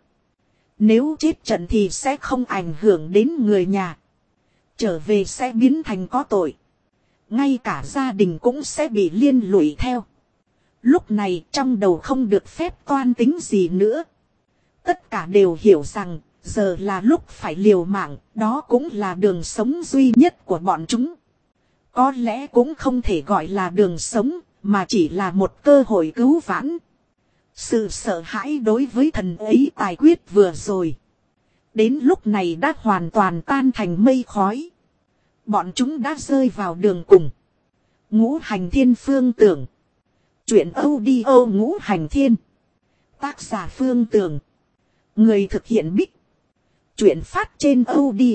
Nếu chết trận thì sẽ không ảnh hưởng đến người nhà. Trở về sẽ biến thành có tội. Ngay cả gia đình cũng sẽ bị liên lụy theo. Lúc này trong đầu không được phép toan tính gì nữa. Tất cả đều hiểu rằng giờ là lúc phải liều mạng, đó cũng là đường sống duy nhất của bọn chúng. Có lẽ cũng không thể gọi là đường sống, mà chỉ là một cơ hội cứu vãn. Sự sợ hãi đối với thần ấy tài quyết vừa rồi. Đến lúc này đã hoàn toàn tan thành mây khói. Bọn chúng đã rơi vào đường cùng. Ngũ Hành Thiên Phương Tưởng. Chuyện audio Ngũ Hành Thiên. Tác giả Phương Tưởng. Người thực hiện Bích. Chuyện phát trên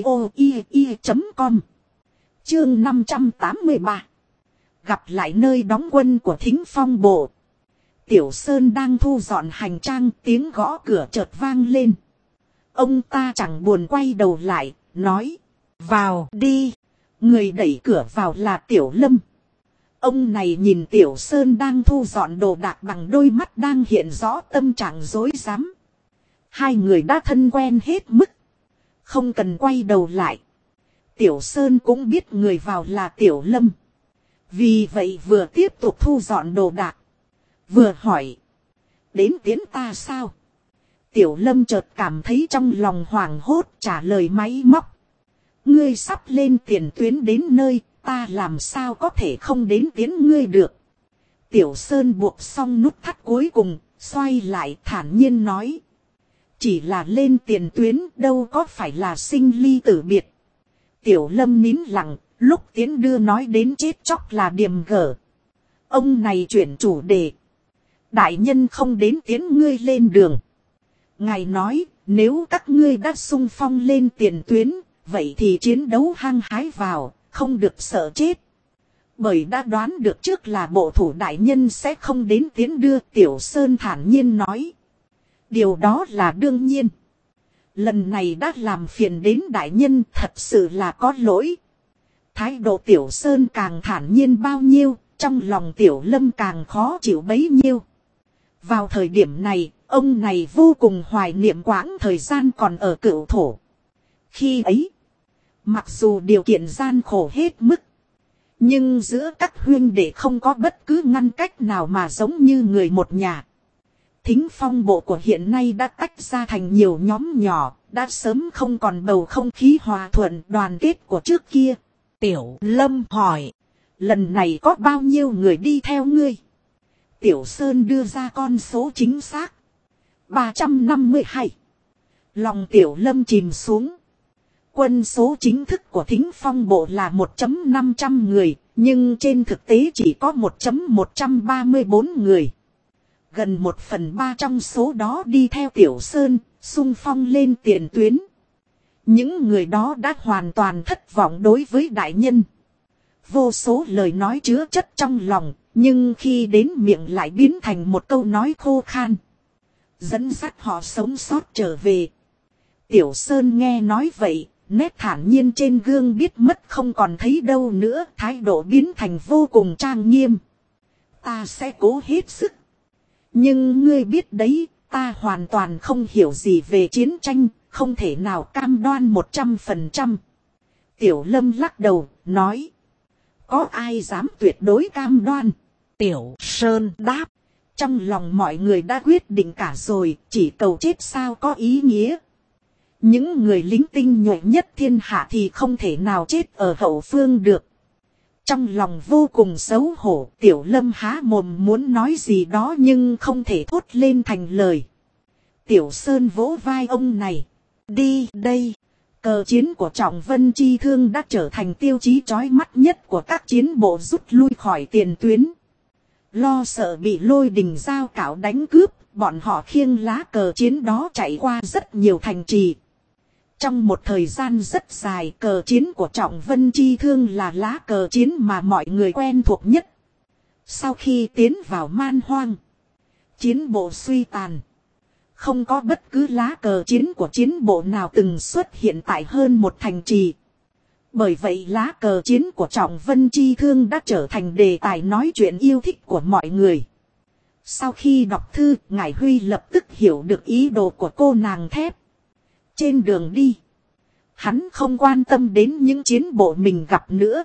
audio.com. Chương 583. Gặp lại nơi đóng quân của Thính Phong Bộ. Tiểu Sơn đang thu dọn hành trang, tiếng gõ cửa chợt vang lên. Ông ta chẳng buồn quay đầu lại, nói. Vào đi. Người đẩy cửa vào là Tiểu Lâm. Ông này nhìn Tiểu Sơn đang thu dọn đồ đạc bằng đôi mắt đang hiện rõ tâm trạng rối rắm. Hai người đã thân quen hết mức. Không cần quay đầu lại. Tiểu Sơn cũng biết người vào là Tiểu Lâm. Vì vậy vừa tiếp tục thu dọn đồ đạc. Vừa hỏi. Đến tiễn ta sao? Tiểu Lâm chợt cảm thấy trong lòng hoảng hốt, trả lời máy móc. Ngươi sắp lên tiền tuyến đến nơi, ta làm sao có thể không đến tiễn ngươi được. Tiểu Sơn buộc xong nút thắt cuối cùng, xoay lại thản nhiên nói. Chỉ là lên tiền tuyến đâu có phải là sinh ly tử biệt. Tiểu Lâm nín lặng, lúc tiến đưa nói đến chết chóc là điềm gở. Ông này chuyển chủ đề. Đại nhân không đến tiến ngươi lên đường. Ngài nói, nếu các ngươi đã xung phong lên tiền tuyến, vậy thì chiến đấu hăng hái vào, không được sợ chết. Bởi đã đoán được trước là bộ thủ đại nhân sẽ không đến tiến đưa, Tiểu Sơn thản nhiên nói. Điều đó là đương nhiên. Lần này đã làm phiền đến đại nhân, thật sự là có lỗi. Thái độ Tiểu Sơn càng thản nhiên bao nhiêu, trong lòng Tiểu Lâm càng khó chịu bấy nhiêu. Vào thời điểm này, ông này vô cùng hoài niệm quãng thời gian còn ở Cựu Thổ. Khi ấy, mặc dù điều kiện gian khổ hết mức, nhưng giữa các huynh đệ không có bất cứ ngăn cách nào mà giống như người một nhà. Thính Phong bộ của hiện nay đã tách ra thành nhiều nhóm nhỏ, đã sớm không còn bầu không khí hòa thuận đoàn kết của trước kia. Tiểu Lâm hỏi, lần này có bao nhiêu người đi theo ngươi? Tiểu Sơn đưa ra con số chính xác. 352. Lòng Tiểu Lâm chìm xuống. Quân số chính thức của Thính Phong bộ là 1.500 người, nhưng trên thực tế chỉ có 1.134 người. Gần 1/3 trong số đó đi theo Tiểu Sơn, xung phong lên tiền tuyến. Những người đó đã hoàn toàn thất vọng đối với đại nhân. Vô số lời nói chứa chất trong lòng, nhưng khi đến miệng lại biến thành một câu nói khô khan. Dẫn dắt họ sống sót trở về. Tiểu Sơn nghe nói vậy, nét thản nhiên trên gương biết mất không còn thấy đâu nữa, thái độ biến thành vô cùng trang nghiêm. Ta sẽ cố hết sức. Nhưng ngươi biết đấy, ta hoàn toàn không hiểu gì về chiến tranh, không thể nào cam đoan 100%. Tiểu Lâm lắc đầu, nói. Có ai dám tuyệt đối cam đoan? Tiểu Sơn đáp. Trong lòng mọi người đã quyết định cả rồi, chỉ cầu chết sao có ý nghĩa. Những người lính tinh nhuệ nhất thiên hạ thì không thể nào chết ở hậu phương được. Trong lòng vô cùng xấu hổ, Tiểu Lâm há mồm muốn nói gì đó nhưng không thể thốt lên thành lời. Tiểu Sơn vỗ vai ông này. Đi đây. Cờ chiến của Trọng Vân Chi Thương đã trở thành tiêu chí chói mắt nhất của các chiến bộ rút lui khỏi tiền tuyến. Lo sợ bị Lôi Đình Dao Cảo đánh cướp, bọn họ khiêng lá cờ chiến đó chạy qua rất nhiều thành trì. Trong một thời gian rất dài, cờ chiến của Trọng Vân Chi Thương là lá cờ chiến mà mọi người quen thuộc nhất. Sau khi tiến vào man hoang, chiến bộ suy tàn. Không có bất cứ lá cờ chiến của chiến bộ nào từng xuất hiện tại hơn một thành trì. Bởi vậy lá cờ chiến của Trọng Vân Chi Thương đã trở thành đề tài nói chuyện yêu thích của mọi người. Sau khi đọc thư, Ngải Huy lập tức hiểu được ý đồ của cô nàng thép. Trên đường đi, hắn không quan tâm đến những chiến bộ mình gặp nữa,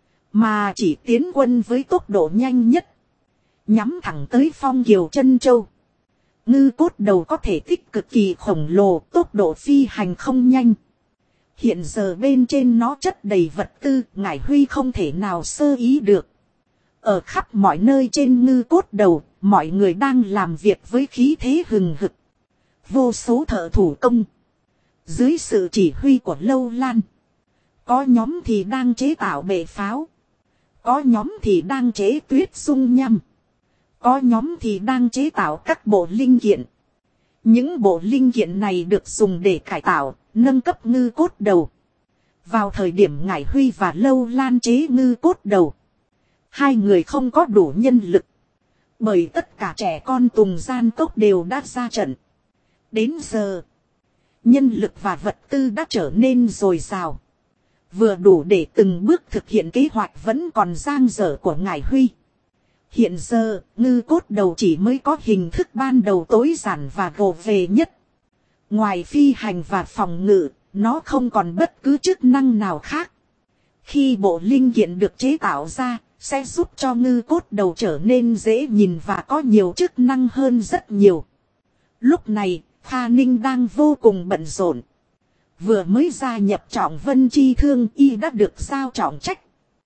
mà chỉ tiến quân với tốc độ nhanh nhất, nhắm thẳng tới Phong Kiều Trân Châu. Ngư cốt đầu có thể tích cực kỳ khổng lồ, tốc độ phi hành không nhanh. Hiện giờ bên trên nó chất đầy vật tư, Ngải Huy không thể nào sơ ý được. Ở khắp mọi nơi trên ngư cốt đầu, mọi người đang làm việc với khí thế hừng hực. Vô số thợ thủ công. Dưới sự chỉ huy của Lâu Lan. Có nhóm thì đang chế tạo bệ pháo. Có nhóm thì đang chế tuyết dung nhăm. Có nhóm thì đang chế tạo các bộ linh kiện. Những bộ linh kiện này được dùng để cải tạo, nâng cấp ngư cốt đầu. Vào thời điểm Ngải Huy và Lâu Lan chế ngư cốt đầu, hai người không có đủ nhân lực. Bởi tất cả trẻ con Tùng Gian Cốc đều đã ra trận. Đến giờ, nhân lực và vật tư đã trở nên dồi dào. Vừa đủ để từng bước thực hiện kế hoạch vẫn còn dang dở của Ngải Huy. Hiện giờ, ngư cốt đầu chỉ mới có hình thức ban đầu tối giản và gồ về nhất. Ngoài phi hành và phòng ngự, nó không còn bất cứ chức năng nào khác. Khi bộ linh kiện được chế tạo ra, sẽ giúp cho ngư cốt đầu trở nên dễ nhìn và có nhiều chức năng hơn rất nhiều. Lúc này, Kha Ninh đang vô cùng bận rộn. Vừa mới gia nhập Trọng Vân Chi Thương, y đã được giao trọng trách.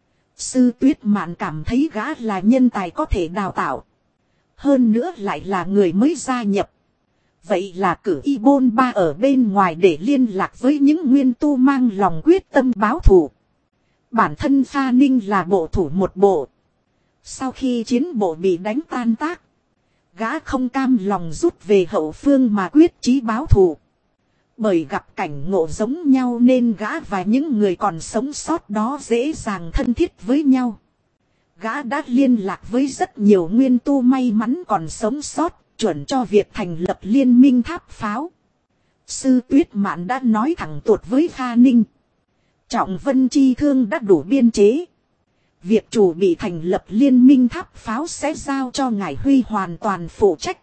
Sư Tuyết Mạn cảm thấy gã là nhân tài có thể đào tạo. Hơn nữa lại là người mới gia nhập. Vậy là cử y bôn ba ở bên ngoài để liên lạc với những nguyên tu mang lòng quyết tâm báo thù. Bản thân Kha Ninh là bộ thủ một bộ. Sau khi chiến bộ bị đánh tan tác, gã không cam lòng rút về hậu phương mà quyết chí báo thù. Bởi gặp cảnh ngộ giống nhau nên gã và những người còn sống sót đó dễ dàng thân thiết với nhau. Gã đã liên lạc với rất nhiều nguyên tu may mắn còn sống sót, chuẩn cho việc thành lập liên minh tháp pháo. Sư Tuyết Mạn đã nói thẳng tuột với Kha Ninh. Trọng Vân Chi Thương đã đủ biên chế. Việc chủ bị thành lập liên minh tháp pháo sẽ giao cho Ngải Huy hoàn toàn phụ trách.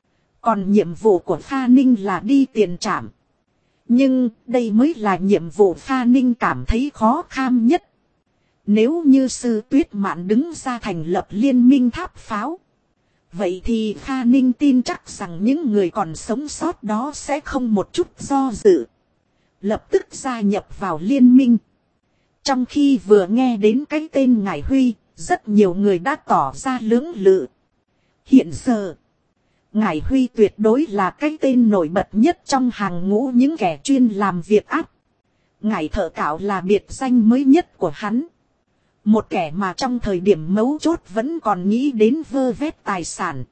Còn nhiệm vụ của Kha Ninh là đi tiền trảm. Nhưng đây mới là nhiệm vụ Kha Ninh cảm thấy khó kham nhất. Nếu như sư Tuyết Mạn đứng ra thành lập liên minh tháp pháo, vậy thì Kha Ninh tin chắc rằng những người còn sống sót đó sẽ không một chút do dự, lập tức gia nhập vào liên minh. Trong khi vừa nghe đến cái tên Ngải Huy, rất nhiều người đã tỏ ra lưỡng lự. Hiện giờ, Ngải Huy tuyệt đối là cái tên nổi bật nhất trong hàng ngũ những kẻ chuyên làm việc ác. Ngải Thợ Cạo là biệt danh mới nhất của hắn. Một kẻ mà trong thời điểm mấu chốt vẫn còn nghĩ đến vơ vét tài sản.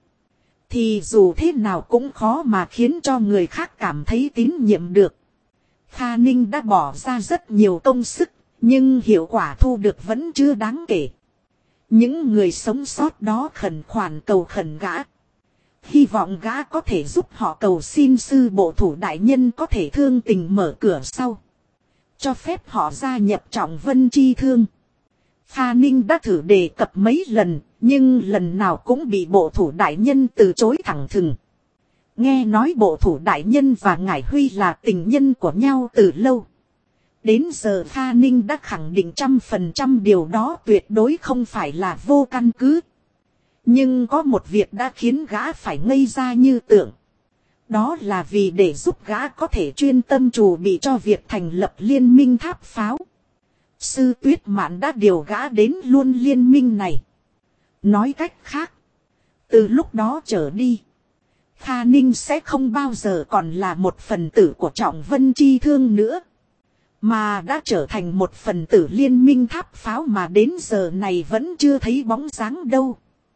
Thì dù thế nào cũng khó mà khiến cho người khác cảm thấy tín nhiệm được. Kha Ninh đã bỏ ra rất nhiều công sức, nhưng hiệu quả thu được vẫn chưa đáng kể. Những người sống sót đó khẩn khoản cầu khẩn gã. Hy vọng gã có thể giúp họ cầu xin sư bộ thủ đại nhân có thể thương tình mở cửa sau. Cho phép họ gia nhập Trọng Vân Chi Thương. Kha Ninh đã thử đề cập mấy lần, nhưng lần nào cũng bị bộ thủ đại nhân từ chối thẳng thừng. Nghe nói bộ thủ đại nhân và Ngải Huy là tình nhân của nhau từ lâu. Đến giờ Kha Ninh đã khẳng định 100% điều đó tuyệt đối không phải là vô căn cứ. Nhưng có một việc đã khiến gã phải ngây ra như tượng. Đó là vì để giúp gã có thể chuyên tâm chuẩn bị cho việc thành lập liên minh tháp pháo. Sư Tuyết Mạn đã điều gã đến luôn liên minh này. Nói cách khác, từ lúc đó trở đi, Kha Ninh sẽ không bao giờ còn là một phần tử của Trọng Vân Chi Thương nữa, mà đã trở thành một phần tử liên minh tháp pháo mà đến giờ này vẫn chưa thấy bóng dáng đâu.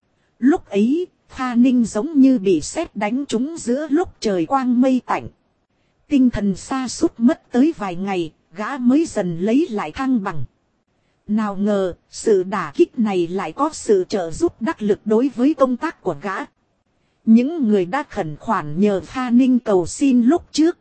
Lúc ấy, Kha Ninh giống như bị sét đánh trúng giữa lúc trời quang mây tạnh. Tinh thần sa sút mất tới vài ngày, gã mới dần lấy lại thăng bằng. Nào ngờ, sự đả kích này lại có sự trợ giúp đắc lực đối với công tác của gã. Những người đã khẩn khoản nhờ Kha Ninh cầu xin lúc trước,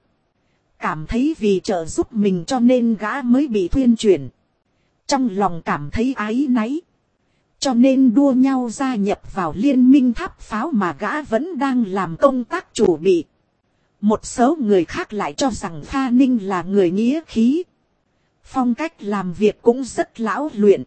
cảm thấy vì trợ giúp mình cho nên gã mới bị thuyên chuyển. Trong lòng cảm thấy áy náy, cho nên đua nhau gia nhập vào liên minh tháp pháo mà gã vẫn đang làm công tác chủ bị. Một số người khác lại cho rằng Kha Ninh là người nghĩa khí. Phong cách làm việc cũng rất lão luyện.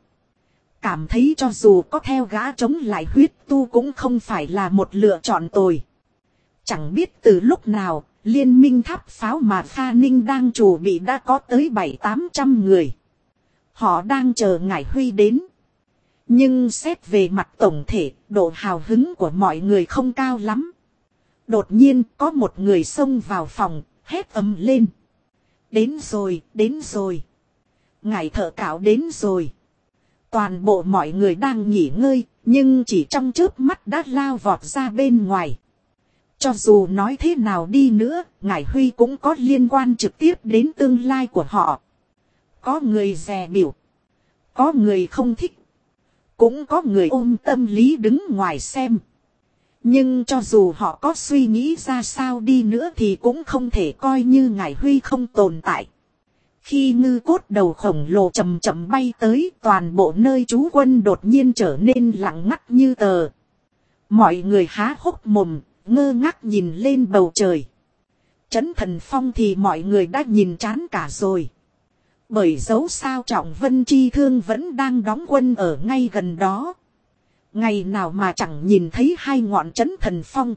Cảm thấy cho dù có theo gã chống lại huyết tu cũng không phải là một lựa chọn tồi. Chẳng biết từ lúc nào, liên minh tháp pháo mà Kha Ninh đang chủ bị đã có tới 700-800 người. Họ đang chờ Ngải Huy đến. Nhưng xét về mặt tổng thể, độ hào hứng của mọi người không cao lắm. Đột nhiên có một người xông vào phòng, hét ầm lên. Đến rồi, đến rồi. Ngải Thợ Cạo đến rồi. Toàn bộ mọi người đang nghỉ ngơi, nhưng chỉ trong chớp mắt đã lao vọt ra bên ngoài. Cho dù nói thế nào đi nữa, Ngải Huy cũng có liên quan trực tiếp đến tương lai của họ. Có người dè biểu, có người không thích, cũng có người ôm tâm lý đứng ngoài xem. Nhưng cho dù họ có suy nghĩ ra sao đi nữa thì cũng không thể coi như Ngải Huy không tồn tại. Khi ngư cốt đầu khổng lồ chậm chậm bay tới, toàn bộ nơi trú quân đột nhiên trở nên lặng ngắt như tờ. Mọi người há hốc mồm, ngơ ngác nhìn lên bầu trời. Trấn Thần Phong thì mọi người đã nhìn chán cả rồi. Bởi dẫu sao Trọng Vân Chi Thương vẫn đang đóng quân ở ngay gần đó. Ngày nào mà chẳng nhìn thấy hai ngọn Trấn Thần Phong.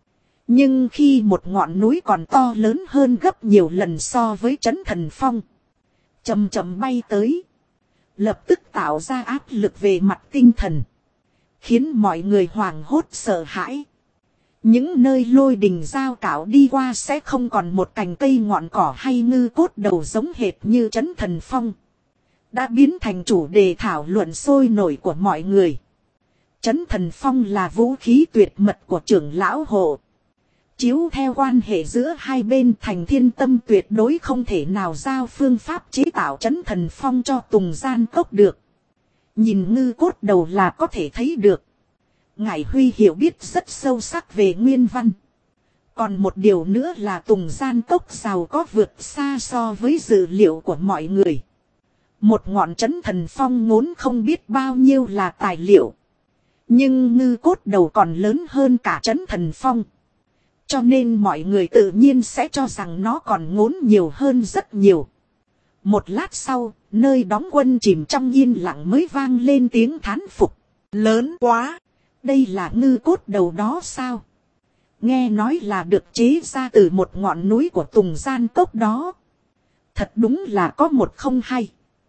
Nhưng khi một ngọn núi còn to lớn hơn gấp nhiều lần so với Trấn Thần Phong, chậm chậm bay tới, lập tức tạo ra áp lực về mặt tinh thần, khiến mọi người hoảng hốt sợ hãi. Những nơi lôi đình dao cạo đi qua sẽ không còn một cành cây ngọn cỏ hay ngư cốt đầu giống hệt như Trấn Thần Phong. Đã biến thành chủ đề thảo luận sôi nổi của mọi người. Trấn Thần Phong là vũ khí tuyệt mật của trưởng lão hộ. Chiếu theo quan hệ giữa hai bên, Thành Thiên Tâm tuyệt đối không thể nào giao phương pháp chế tạo Trấn Thần Phong cho Tùng Gian Cốc được. Nhìn ngư cốt đầu là có thể thấy được. Ngải Huy hiểu biết rất sâu sắc về nguyên văn. Còn một điều nữa là Tùng Gian Cốc giàu có vượt xa so với dự liệu của mọi người. Một ngọn Trấn Thần Phong ngốn không biết bao nhiêu là tài liệu. Nhưng ngư cốt đầu còn lớn hơn cả Trấn Thần Phong. Cho nên mọi người tự nhiên sẽ cho rằng nó còn ngốn nhiều hơn rất nhiều. Một lát sau, nơi đóng quân chìm trong yên lặng mới vang lên tiếng thán phục. Lớn quá! Đây là ngư cốt đầu đó sao? Nghe nói là được chế ra từ một ngọn núi của Tùng Gian Cốc đó. Thật đúng là có một không hay.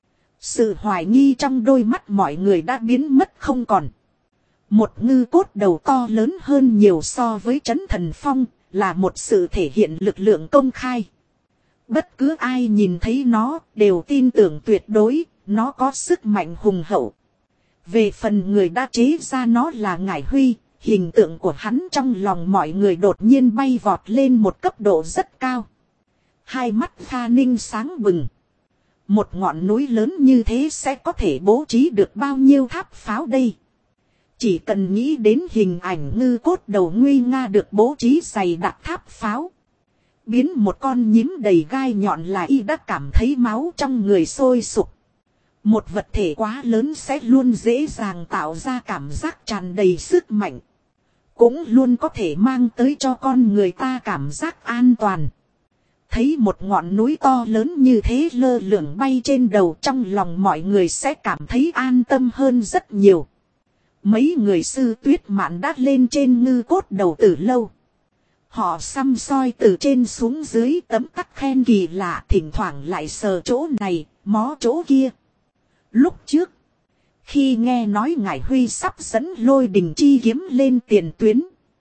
Sự hoài nghi trong đôi mắt mọi người đã biến mất không còn. Một ngư cốt đầu to lớn hơn nhiều so với Trấn Thần Phong, là một sự thể hiện lực lượng công khai. Bất cứ ai nhìn thấy nó đều tin tưởng tuyệt đối, nó có sức mạnh hùng hậu. Về phần người đã chế ra nó là Ngải Huy, hình tượng của hắn trong lòng mọi người đột nhiên bay vọt lên một cấp độ rất cao. Hai mắt Kha Ninh sáng bừng. Một ngọn núi lớn như thế sẽ có thể bố trí được bao nhiêu tháp pháo đây? Chỉ cần nghĩ đến hình ảnh ngư cốt đầu nguy nga được bố trí dày đặc tháp pháo. Biến một con nhím đầy gai nhọn là y đã cảm thấy máu trong người sôi sục. Một vật thể quá lớn sẽ luôn dễ dàng tạo ra cảm giác tràn đầy sức mạnh. Cũng luôn có thể mang tới cho con người ta cảm giác an toàn. Thấy một ngọn núi to lớn như thế lơ lửng bay trên đầu, trong lòng mọi người sẽ cảm thấy an tâm hơn rất nhiều. Mấy người Sư Tuyết Mạn đã lên trên ngư cốt đầu từ lâu. Họ săm soi từ trên xuống dưới, tấm tắc khen kỳ lạ, thỉnh thoảng lại sờ chỗ này, mó chỗ kia. Lúc trước, khi nghe nói Ngải Huy sắp dẫn Lôi Đình chi kiếm lên tiền tuyến,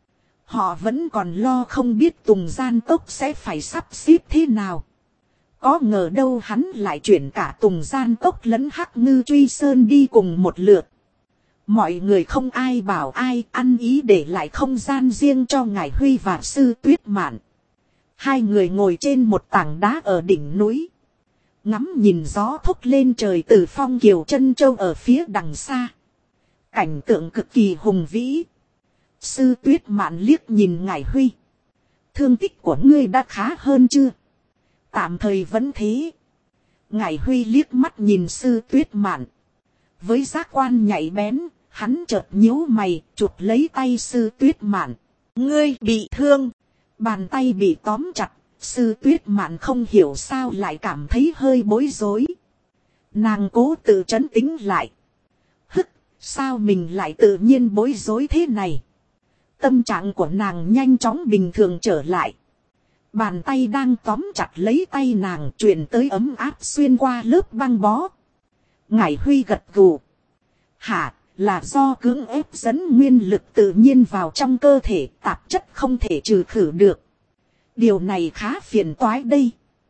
họ vẫn còn lo không biết Tùng Gian Cốc sẽ phải sắp xếp thế nào. Có ngờ đâu hắn lại chuyển cả Tùng Gian Cốc lẫn Hắc Ngư Truy Sơn đi cùng một lượt. Mọi người không ai bảo ai, ăn ý để lại không gian riêng cho Ngải Huy và Sư Tuyết Mạn. Hai người ngồi trên một tảng đá ở đỉnh núi, ngắm nhìn gió thốc lên trời từ Phong Kiều Trân Châu ở phía đằng xa. Cảnh tượng cực kỳ hùng vĩ. Sư Tuyết Mạn liếc nhìn Ngải Huy. Thương tích của ngươi đã khá hơn chưa? Tạm thời vẫn thế. Ngải Huy liếc mắt nhìn Sư Tuyết Mạn. Với giác quan nhạy bén, hắn chợt nhíu mày, chụp lấy tay Sư Tuyết Mạn. Ngươi bị thương. Bàn tay bị tóm chặt, Sư Tuyết Mạn không hiểu sao lại cảm thấy hơi bối rối. Nàng cố tự trấn tĩnh lại. Hức, sao mình lại tự nhiên bối rối thế này? Tâm trạng của nàng nhanh chóng bình thường trở lại. Bàn tay đang tóm chặt lấy tay nàng truyền tới ấm áp xuyên qua lớp băng bó. Ngải Huy gật gù. Hả, là do cưỡng ép dẫn nguyên lực tự nhiên vào trong cơ thể, tạp chất không thể trừ khử được. Điều này khá phiền toái đây.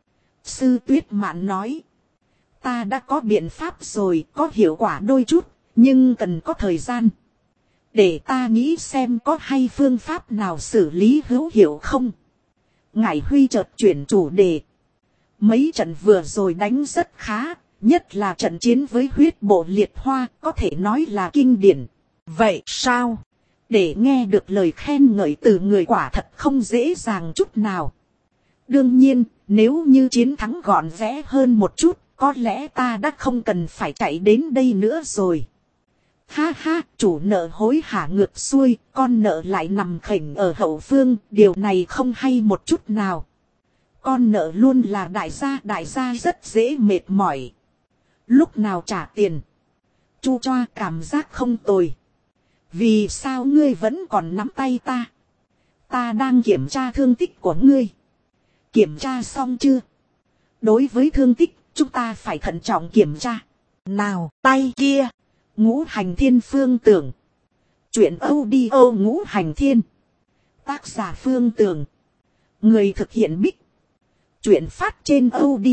Sư Tuyết Mạn nói. Ta đã có biện pháp rồi, có hiệu quả đôi chút, nhưng cần có thời gian. Để ta nghĩ xem có hay phương pháp nào xử lý hữu hiệu không. Ngải Huy chợt chuyển chủ đề. Mấy trận vừa rồi đánh rất khá, nhất là trận chiến với huyết bộ liệt hoa, có thể nói là kinh điển. Vậy sao? Để nghe được lời khen ngợi từ người quả thật không dễ dàng chút nào. Đương nhiên, nếu như chiến thắng gọn gẽ hơn một chút, có lẽ ta đã không cần phải chạy đến đây nữa rồi. Ha ha, chủ nợ hối hả ngược xuôi, con nợ lại nằm khỉnh ở hậu phương, điều này không hay một chút nào. Con nợ luôn là đại gia rất dễ mệt mỏi. Lúc nào trả tiền? Chu choa cảm giác không tồi. Vì sao ngươi vẫn còn nắm tay ta? Ta đang kiểm tra thương tích của ngươi. Kiểm tra xong chưa? Đối với thương tích, chúng ta phải thận trọng kiểm tra. Nào, tay kia. Ngũ Hành Thiên Phương Tưởng. Chuyện audio Ngũ Hành Thiên. Tác giả Phương Tường. Người thực hiện Bích. Chuyện phát trên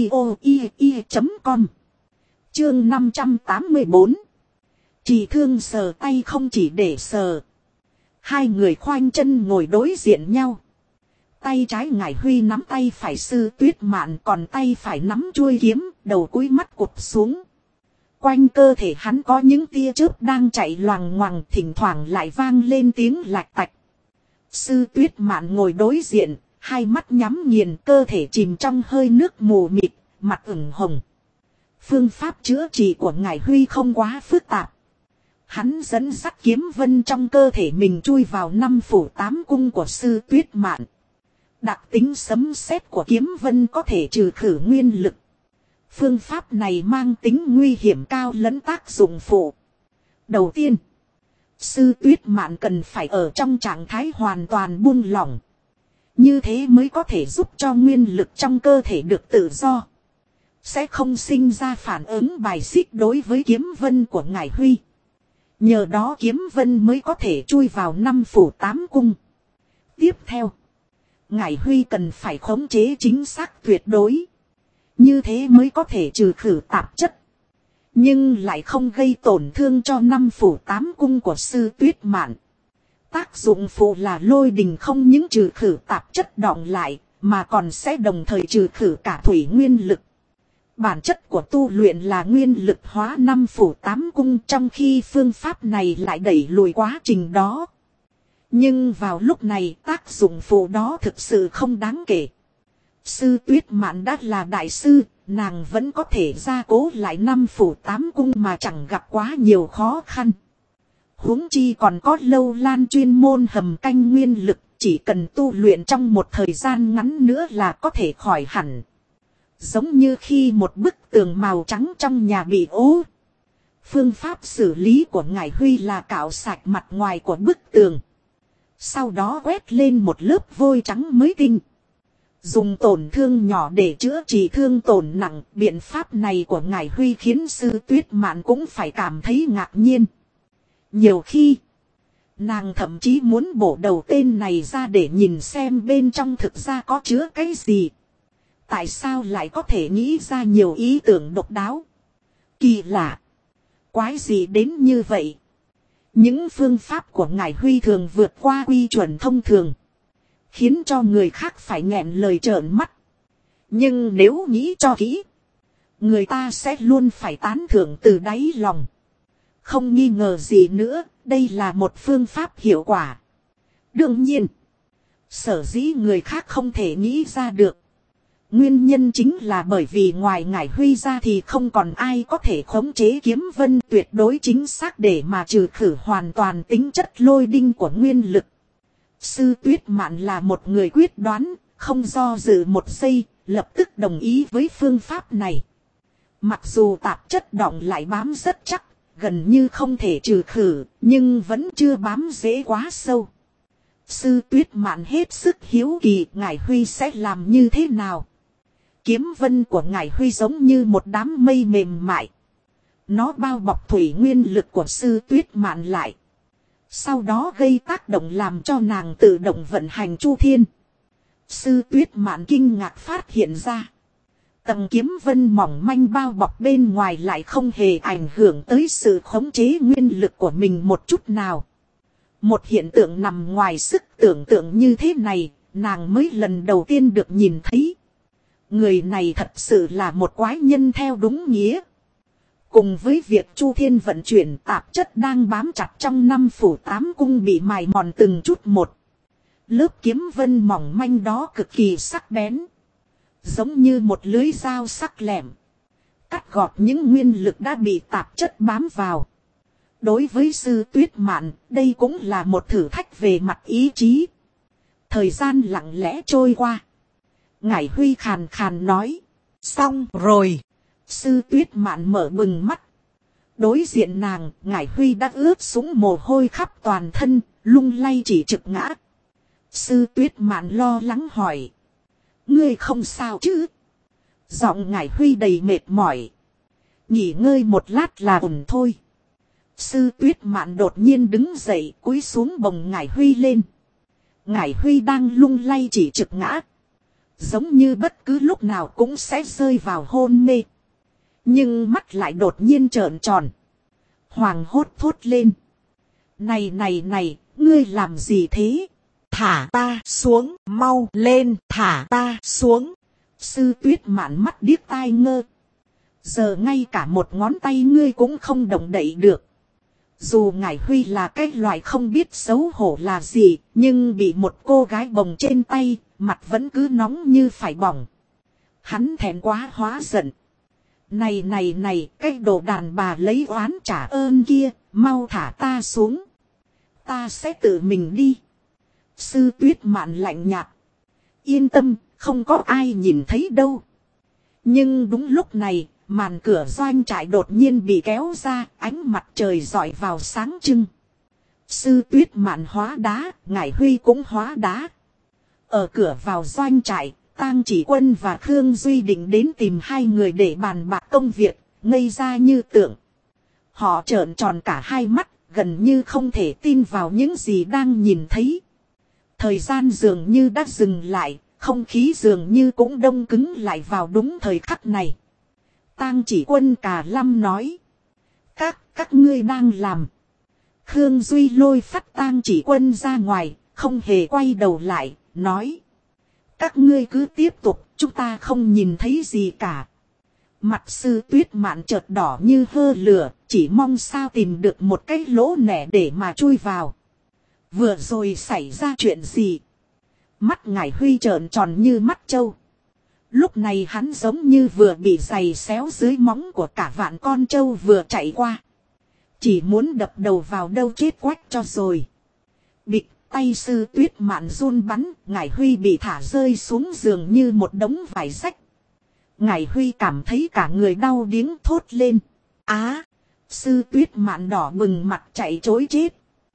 audio.com. Chương 584. Chỉ thương sờ tay không chỉ để sờ. Hai người khoanh chân ngồi đối diện nhau. Tay trái Ngải Huy nắm tay phải Sư Tuyết Mạn, còn tay phải nắm chuôi kiếm, đầu cúi mắt cụp xuống. Quanh cơ thể hắn có những tia chớp đang chạy loằng ngoằng, thỉnh thoảng lại vang lên tiếng lạch tạch. Sư Tuyết Mạn ngồi đối diện, hai mắt nhắm nghiền, cơ thể chìm trong hơi nước mù mịt, mặt ửng hồng. Phương pháp chữa trị của Ngải Huy không quá phức tạp. Hắn dẫn dắt kiếm vân trong cơ thể mình chui vào 5 phủ 8 cung của Sư Tuyết Mạn. Đặc tính sấm sét của kiếm vân có thể trừ khử nguyên lực. Phương pháp này mang tính nguy hiểm cao lẫn tác dụng phụ. Đầu tiên, Sư Tuyết Mạn cần phải ở trong trạng thái hoàn toàn buông lỏng. Như thế mới có thể giúp cho nguyên lực trong cơ thể được tự do. Sẽ không sinh ra phản ứng bài xích đối với kiếm vân của Ngải Huy. Nhờ đó kiếm vân mới có thể chui vào 5 phủ 8 cung. Tiếp theo, Ngải Huy cần phải khống chế chính xác tuyệt đối. Như thế mới có thể trừ khử tạp chất. Nhưng lại không gây tổn thương cho 5 phủ 8 cung của Sư Tuyết Mạn. Tác dụng phụ là lôi đình không những trừ khử tạp chất đọng lại, mà còn sẽ đồng thời trừ khử cả thủy nguyên lực. Bản chất của tu luyện là nguyên lực hóa 5 phủ 8 cung, trong khi phương pháp này lại đẩy lùi quá trình đó. Nhưng vào lúc này tác dụng phụ đó thực sự không đáng kể. Sư Tuyết Mạn đã là đại sư, nàng vẫn có thể gia cố lại 5 phủ 8 cung mà chẳng gặp quá nhiều khó khăn. Huống chi còn có Lâu Lan chuyên môn hầm canh nguyên lực, chỉ cần tu luyện trong một thời gian ngắn nữa là có thể khỏi hẳn. Giống như khi một bức tường màu trắng trong nhà bị ố. Phương pháp xử lý của Ngải Huy là cạo sạch mặt ngoài của bức tường. Sau đó quét lên một lớp vôi trắng mới tinh. Dùng tổn thương nhỏ để chữa trị thương tổn nặng. Biện pháp này của Ngải Huy khiến Sư Tuyết Mạn cũng phải cảm thấy ngạc nhiên. Nhiều khi, nàng thậm chí muốn bổ đầu tên này ra để nhìn xem bên trong thực ra có chứa cái gì. Tại sao lại có thể nghĩ ra nhiều ý tưởng độc đáo? Kỳ lạ. Quái gì đến như vậy? Những phương pháp của Ngải Huy thường vượt qua quy chuẩn thông thường. Khiến cho người khác phải nghẹn lời trợn mắt. Nhưng nếu nghĩ cho kỹ, người ta sẽ luôn phải tán thưởng từ đáy lòng. Không nghi ngờ gì nữa, đây là một phương pháp hiệu quả. Đương nhiên, sở dĩ người khác không thể nghĩ ra được. Nguyên nhân chính là bởi vì ngoài Ngải Huy ra thì không còn ai có thể khống chế kiếm vân tuyệt đối chính xác để mà trừ khử hoàn toàn tính chất lôi đinh của nguyên lực. Sư Tuyết Mạn là một người quyết đoán, không do dự một giây, lập tức đồng ý với phương pháp này. Mặc dù tạp chất đọng lại bám rất chắc, gần như không thể trừ khử, nhưng vẫn chưa bám dễ quá sâu. Sư Tuyết Mạn hết sức hiếu kỳ Ngải Huy sẽ làm như thế nào. Kiếm vân của Ngải Huy giống như một đám mây mềm mại. Nó bao bọc thủy nguyên lực của Sư Tuyết Mạn lại. Sau đó gây tác động làm cho nàng tự động vận hành chu thiên. Sư Tuyết Mạn kinh ngạc phát hiện ra. Tầng kiếm vân mỏng manh bao bọc bên ngoài lại không hề ảnh hưởng tới sự khống chế nguyên lực của mình một chút nào. Một hiện tượng nằm ngoài sức tưởng tượng như thế này, nàng mới lần đầu tiên được nhìn thấy. Người này thật sự là một quái nhân theo đúng nghĩa. Cùng với việc chu thiên vận chuyển tạp chất đang bám chặt trong 5 phủ 8 cung bị mài mòn từng chút một. Lớp kiếm vân mỏng manh đó cực kỳ sắc bén. Giống như một lưới dao sắc lẹm. Cắt gọt những nguyên lực đã bị tạp chất bám vào. Đối với Sư Tuyết Mạn, đây cũng là một thử thách về mặt ý chí. Thời gian lặng lẽ trôi qua. Ngải Huy khàn khàn nói. Xong rồi. Sư Tuyết Mạn mở bừng mắt. Đối diện nàng, Ngải Huy đã ướt sũng mồ hôi khắp toàn thân, lung lay chỉ trực ngã. Sư Tuyết Mạn lo lắng hỏi. Ngươi không sao chứ? Giọng Ngải Huy đầy mệt mỏi. Nghỉ ngơi một lát là ổn thôi. Sư Tuyết Mạn đột nhiên đứng dậy cúi xuống bồng Ngải Huy lên. Ngải Huy đang lung lay chỉ trực ngã. Giống như bất cứ lúc nào cũng sẽ rơi vào hôn mê. Nhưng mắt lại đột nhiên trợn tròn. Hoàng hốt thốt lên. Này, ngươi làm gì thế? Thả ta xuống, mau lên, thả ta xuống. Sư Tuyết Mạn mắt điếc tai ngơ. Giờ ngay cả một ngón tay ngươi cũng không động đậy được. Dù Ngải Huy là cái loại không biết xấu hổ là gì, nhưng bị một cô gái bồng trên tay, mặt vẫn cứ nóng như phải bỏng. Hắn thẹn quá hóa giận. Này, cái đồ đàn bà lấy oán trả ơn kia, mau thả ta xuống. Ta sẽ tự mình đi. Sư Tuyết Mạn lạnh nhạt. Yên tâm, không có ai nhìn thấy đâu. Nhưng đúng lúc này, màn cửa doanh trại đột nhiên bị kéo ra, ánh mặt trời rọi vào sáng trưng. Sư Tuyết Mạn hóa đá, Ngải Huy cũng hóa đá. Ở cửa vào doanh trại, Tang Chỉ Quân và Khương Duy định đến tìm hai người để bàn bạc công việc, ngây ra như tượng. Họ trợn tròn cả hai mắt, gần như không thể tin vào những gì đang nhìn thấy. Thời gian dường như đã dừng lại, không khí dường như cũng đông cứng lại vào đúng thời khắc này. Tang Chỉ Quân cà lâm nói. Các ngươi đang làm. Khương Duy lôi phát Tang Chỉ Quân ra ngoài, không hề quay đầu lại, nói. Các ngươi cứ tiếp tục, chúng ta không nhìn thấy gì cả. Mặt Sư Tuyết Mạn chợt đỏ như hơ lửa, chỉ mong sao tìm được một cái lỗ nẻ để mà chui vào. Vừa rồi xảy ra chuyện gì? Mắt Ngải Huy trợn tròn như mắt trâu. Lúc này hắn giống như vừa bị giày xéo dưới móng của cả vạn con trâu vừa chạy qua. Chỉ muốn đập đầu vào đâu chết quách cho rồi. Bịch, tay Sư Tuyết Mạn run bắn, Ngải Huy bị thả rơi xuống giường như một đống vải rách. Ngải Huy cảm thấy cả người đau điếng thốt lên. Á! Sư Tuyết Mạn đỏ bừng mặt chạy trối chết.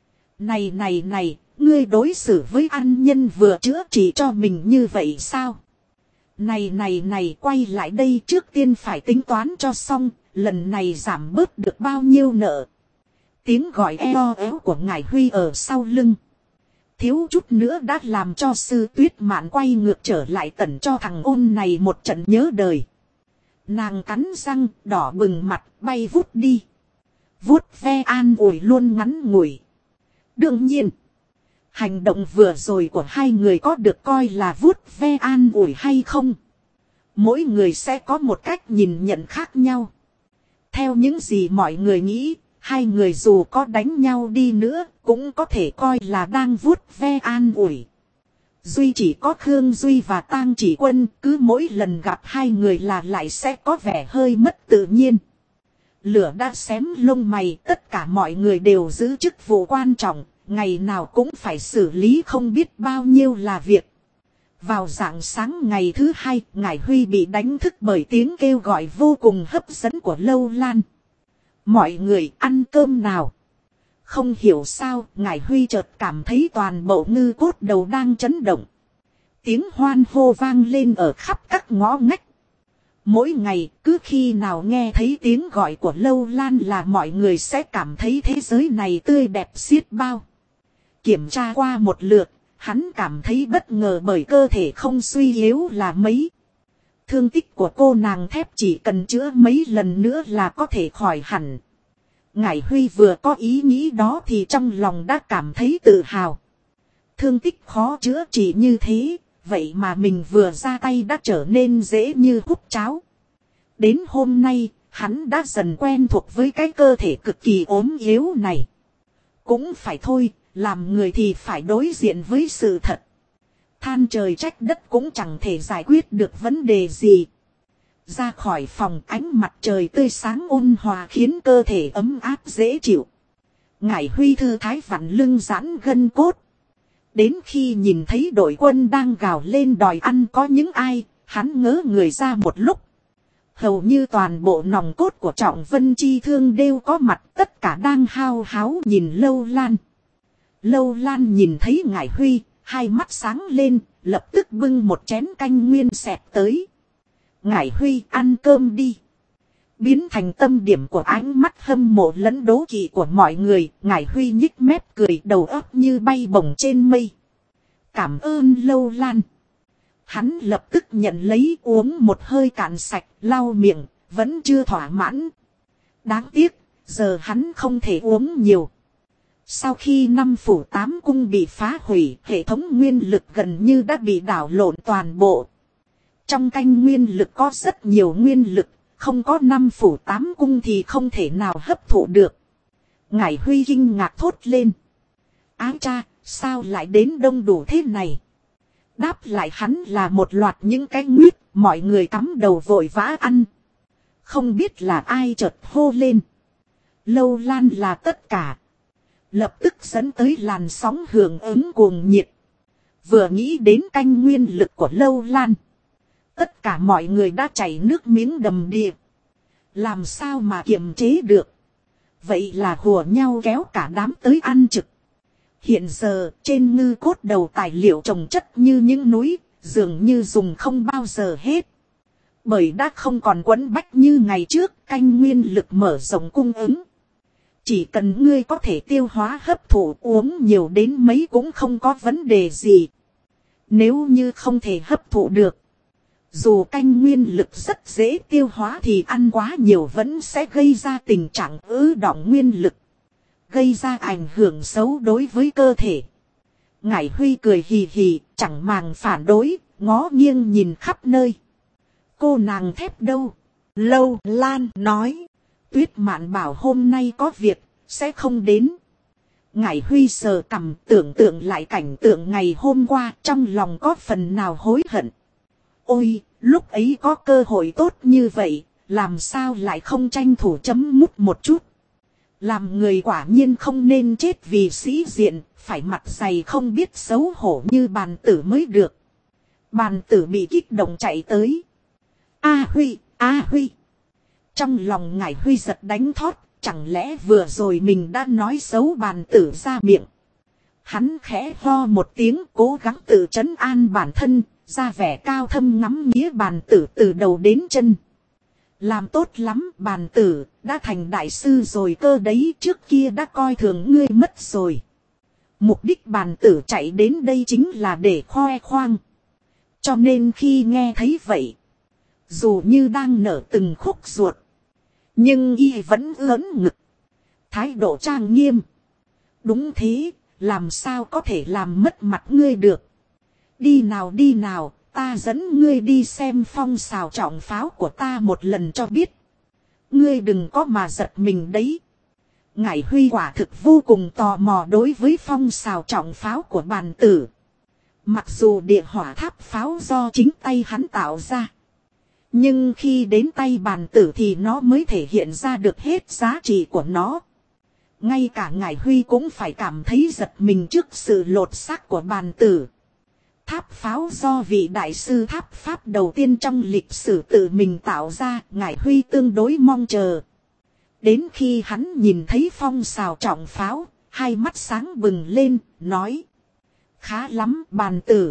Này, ngươi đối xử với ăn nhân vừa chữa trị cho mình như vậy sao? Này, quay lại đây, trước tiên phải tính toán cho xong, lần này giảm bớt được bao nhiêu nợ. Tiếng gọi eo éo của Ngải Huy ở sau lưng. Thiếu chút nữa đã làm cho Sư Tuyết Mạn quay ngược trở lại tẩn cho thằng ôn này một trận nhớ đời. Nàng cắn răng, đỏ bừng mặt, bay vút đi. Vuốt ve an ủi luôn ngắn ngủi. Đương nhiên, hành động vừa rồi của hai người có được coi là vuốt ve an ủi hay không? Mỗi người sẽ có một cách nhìn nhận khác nhau. Theo những gì mọi người nghĩ, hai người dù có đánh nhau đi nữa, cũng có thể coi là đang vuốt ve an ủi. Duy chỉ có Khương Duy và Tang Chỉ Quân, cứ mỗi lần gặp hai người là lại sẽ có vẻ hơi mất tự nhiên. Lửa đã xém lông mày, tất cả mọi người đều giữ chức vụ quan trọng, ngày nào cũng phải xử lý không biết bao nhiêu là việc. Vào rạng sáng ngày thứ hai, Ngải Huy bị đánh thức bởi tiếng kêu gọi vô cùng hấp dẫn của Lâu Lan. Mọi người ăn cơm nào. Không hiểu sao, Ngải Huy chợt cảm thấy toàn bộ ngư cốt đầu đang chấn động. Tiếng hoan hô vang lên ở khắp các ngõ ngách. Mỗi ngày, cứ khi nào nghe thấy tiếng gọi của Lâu Lan là mọi người sẽ cảm thấy thế giới này tươi đẹp xiết bao. Kiểm tra qua một lượt, hắn cảm thấy bất ngờ bởi cơ thể không suy yếu là mấy. Thương tích của cô nàng thép chỉ cần chữa mấy lần nữa là có thể khỏi hẳn. Ngải Huy vừa có ý nghĩ đó thì trong lòng đã cảm thấy tự hào. Thương tích khó chữa trị như thế, vậy mà mình vừa ra tay đã trở nên dễ như hút cháo. Đến hôm nay, hắn đã dần quen thuộc với cái cơ thể cực kỳ ốm yếu này. Cũng phải thôi, làm người thì phải đối diện với sự thật. Than trời trách đất cũng chẳng thể giải quyết được vấn đề gì. Ra khỏi phòng, ánh mặt trời tươi sáng ôn hòa khiến cơ thể ấm áp dễ chịu. Ngải Huy thư thái vặn lưng giãn gân cốt. Đến khi nhìn thấy đội quân đang gào lên đòi ăn có những ai, hắn ngớ người ra một lúc. Hầu như toàn bộ nòng cốt của Trọng Vân Chi Thương đều có mặt, tất cả đang hao háo nhìn Lâu Lan. Lâu Lan nhìn thấy Ngải Huy, hai mắt sáng lên, lập tức bưng một chén canh nguyên xẹp tới. Ngải Huy, ăn cơm đi. Biến thành tâm điểm của ánh mắt hâm mộ lẫn đố kỵ của mọi người, Ngải Huy nhích mép cười, đầu óc như bay bổng trên mây. cảm ơn Lâu Lan. Hắn lập tức nhận lấy uống một hơi cạn sạch, lau miệng, vẫn chưa thỏa mãn. Đáng tiếc, giờ hắn không thể uống nhiều. Sau khi 5 phủ 8 cung bị phá hủy, hệ thống nguyên lực gần như đã bị đảo lộn toàn bộ. Trong canh nguyên lực có rất nhiều nguyên lực, không có 5 phủ 8 cung thì không thể nào hấp thụ được. Ngải Huy kinh ngạc thốt lên. Ái cha, sao lại đến đông đủ thế này? Đáp lại hắn là một loạt những cái nguyết, mọi người cắm đầu vội vã ăn. Không biết là ai chợt hô lên. Lâu Lan là tất cả. Lập tức dẫn tới làn sóng hưởng ứng cuồng nhiệt. Vừa nghĩ đến canh nguyên lực của Lâu Lan. Tất cả mọi người đã chảy nước miếng đầm đìa. Làm sao mà kiềm chế được. Vậy là hùa nhau kéo cả đám tới ăn trực. Hiện giờ trên ngư cốt đầu tài liệu trồng chất như những núi, dường như dùng không bao giờ hết. Bởi đã không còn quấn bách như ngày trước, canh nguyên lực mở rộng cung ứng. Chỉ cần ngươi có thể tiêu hóa hấp thụ uống nhiều đến mấy cũng không có vấn đề gì. Nếu như không thể hấp thụ được. Dù canh nguyên lực rất dễ tiêu hóa thì ăn quá nhiều vẫn sẽ gây ra tình trạng ứ đọng nguyên lực. Gây ra ảnh hưởng xấu đối với cơ thể. Ngải Huy cười hì hì, chẳng màng phản đối, ngó nghiêng nhìn khắp nơi. Cô nàng thép đâu? Lâu Lan nói. Tuyết Mạn bảo hôm nay có việc, sẽ không đến. Ngải Huy sờ cằm tưởng tượng lại cảnh tượng ngày hôm qua, trong lòng có phần nào hối hận. Ôi, lúc ấy có cơ hội tốt như vậy, làm sao lại không tranh thủ chấm mút một chút. Làm người quả nhiên không nên chết vì sĩ diện, phải mặt dày không biết xấu hổ như bàn tử mới được. Bàn tử bị kích động chạy tới. A Huy, A Huy. Trong lòng Ngải Huy giật đánh thót, chẳng lẽ vừa rồi mình đã nói xấu bàn tử ra miệng. Hắn khẽ ho một tiếng cố gắng tự trấn an bản thân, ra vẻ cao thâm ngắm nghía bàn tử từ đầu đến chân. Làm tốt lắm bàn tử, đã thành đại sư rồi cơ đấy, trước kia đã coi thường ngươi mất rồi. Mục đích bàn tử chạy đến đây chính là để khoe khoang. Cho nên khi nghe thấy vậy, dù như đang nở từng khúc ruột, nhưng y vẫn ớn ngực. Thái độ trang nghiêm. Đúng thế, làm sao có thể làm mất mặt ngươi được. Đi nào, ta dẫn ngươi đi xem phong xào trọng pháo của ta một lần cho biết. Ngươi đừng có mà giật mình đấy. Ngải Huy quả thực vô cùng tò mò đối với phong xào trọng pháo của bàn tử. Mặc dù địa hỏa tháp pháo do chính tay hắn tạo ra. Nhưng khi đến tay bàn tử thì nó mới thể hiện ra được hết giá trị của nó. Ngay cả Ngải Huy cũng phải cảm thấy giật mình trước sự lột xác của bàn tử. Tháp pháo do vị đại sư tháp Pháp đầu tiên trong lịch sử tự mình tạo ra, Ngải Huy tương đối mong chờ. Đến khi hắn nhìn thấy phong xào trọng pháo, hai mắt sáng bừng lên, nói. Khá lắm bàn tử.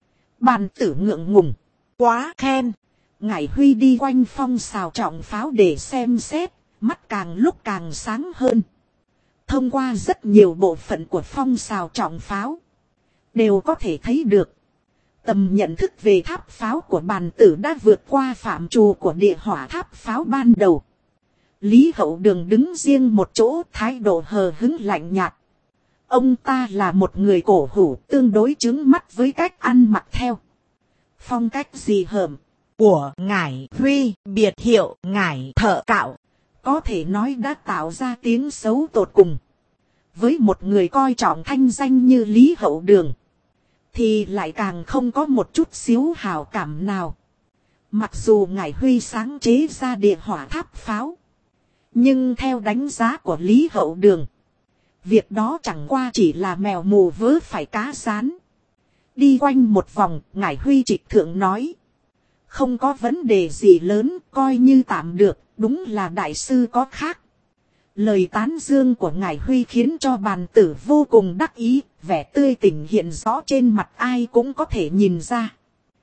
Bàn tử ngượng ngùng. Quá khen. Ngải Huy đi quanh phong xào trọng pháo để xem xét, mắt càng lúc càng sáng hơn. Thông qua rất nhiều bộ phận của phong xào trọng pháo, đều có thể thấy được. Tầm nhận thức về tháp pháo của bàn tử đã vượt qua phạm trù của địa hỏa tháp pháo ban đầu. Lý Hậu Đường đứng riêng một chỗ, thái độ hờ hững lạnh nhạt. Ông ta là một người cổ hủ tương đối chứng mắt với cách ăn mặc theo. Phong cách gì hợm của Ngải Huy, biệt hiệu Ngải Thợ Cạo, có thể nói đã tạo ra tiếng xấu tột cùng. Với một người coi trọng thanh danh như Lý Hậu Đường, thì lại càng không có một chút xíu hào cảm nào. Mặc dù Ngải Huy sáng chế ra địa hỏa tháp pháo, nhưng theo đánh giá của Lý Hậu Đường, việc đó chẳng qua chỉ là mèo mù vớ phải cá rán. Đi quanh một vòng, Ngải Huy trịch thượng nói. Không có vấn đề gì lớn, coi như tạm được, đúng là đại sư có khác. Lời tán dương của Ngải Huy khiến cho bàn tử vô cùng đắc ý, vẻ tươi tỉnh hiện rõ trên mặt ai cũng có thể nhìn ra.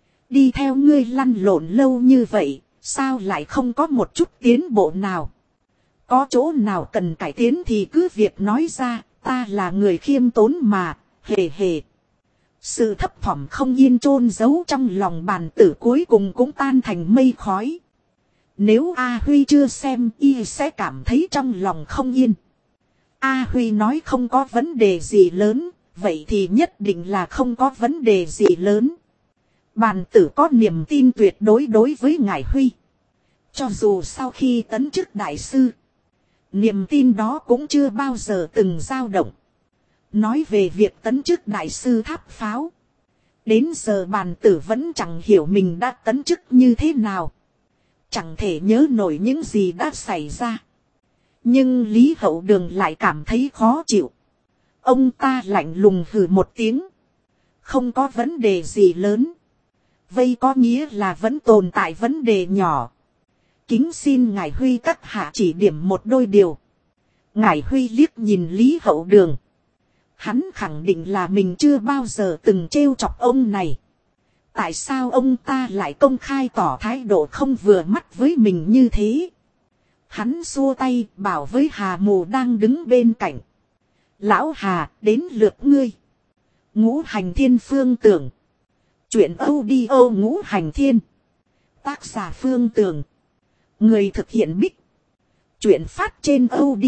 Đi theo ngươi lăn lộn lâu như vậy, sao lại không có một chút tiến bộ nào? Có chỗ nào cần cải tiến thì cứ việc nói ra, ta là người khiêm tốn mà, hề hề. Sự thấp thỏm không yên chôn giấu trong lòng bàn tử cuối cùng cũng tan thành mây khói. Nếu A Huy chưa xem y sẽ cảm thấy trong lòng không yên. A Huy nói không có vấn đề gì lớn, vậy thì nhất định là không có vấn đề gì lớn. Bàn tử có niềm tin tuyệt đối đối với ngài Huy. Cho dù sau khi tấn chức đại sư, niềm tin đó cũng chưa bao giờ từng dao động. Nói về việc tấn chức đại sư tháp pháo, đến giờ bàn tử vẫn chẳng hiểu mình đã tấn chức như thế nào. Chẳng thể nhớ nổi những gì đã xảy ra. Nhưng Lý Hậu Đường lại cảm thấy khó chịu. Ông ta lạnh lùng hừ một tiếng. Không có vấn đề gì lớn. Vây có nghĩa là vẫn tồn tại vấn đề nhỏ. Kính xin ngài Huy các hạ chỉ điểm một đôi điều. Ngài Huy liếc nhìn Lý Hậu Đường. Hắn khẳng định là mình chưa bao giờ từng trêu chọc ông này. Tại sao ông ta lại công khai tỏ thái độ không vừa mắt với mình như thế? Hắn xua tay bảo với Hà Mù đang đứng bên cạnh. Lão Hà, đến lượt ngươi. Ngũ Hành Thiên Phương Tưởng. Chuyện audio Ngũ Hành Thiên. Tác giả Phương Tưởng. Người thực hiện Bích. Chuyện phát trên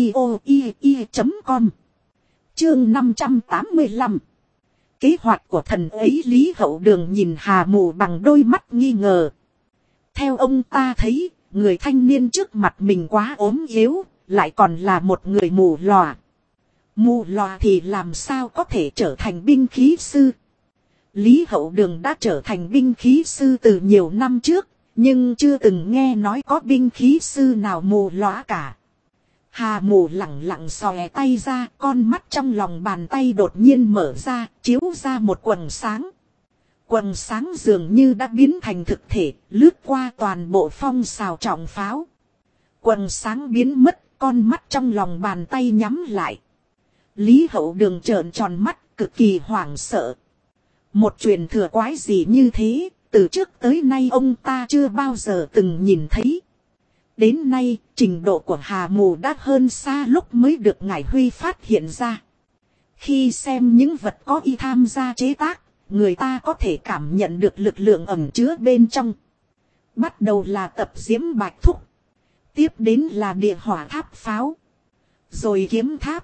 audio.com. Chương 585. Kế hoạch của thần ấy. Lý Hậu Đường nhìn Hà Mù bằng đôi mắt nghi ngờ. Theo ông ta thấy, người thanh niên trước mặt mình quá ốm yếu, lại còn là một người mù lòa. Mù lòa thì làm sao có thể trở thành binh khí sư? Lý Hậu Đường đã trở thành binh khí sư từ nhiều năm trước, nhưng chưa từng nghe nói có binh khí sư nào mù lòa cả. Hà Mù lẳng lặng xòe tay ra, con mắt trong lòng bàn tay đột nhiên mở ra, chiếu ra một quầng sáng. Quầng sáng dường như đã biến thành thực thể, lướt qua toàn bộ phong sào trọng pháo. Quầng sáng biến mất, con mắt trong lòng bàn tay nhắm lại. Lý Hậu Đường trợn tròn mắt, cực kỳ hoảng sợ. Một truyền thừa quái gì như thế, từ trước tới nay ông ta chưa bao giờ từng nhìn thấy. Đến nay, trình độ của Hà Mù đã hơn xa lúc mới được ngài Huy phát hiện ra. Khi xem những vật có y tham gia chế tác, người ta có thể cảm nhận được lực lượng ẩn chứa bên trong. Bắt đầu là tập diễm bạch thúc. Tiếp đến là địa hỏa tháp pháo. Rồi kiếm tháp.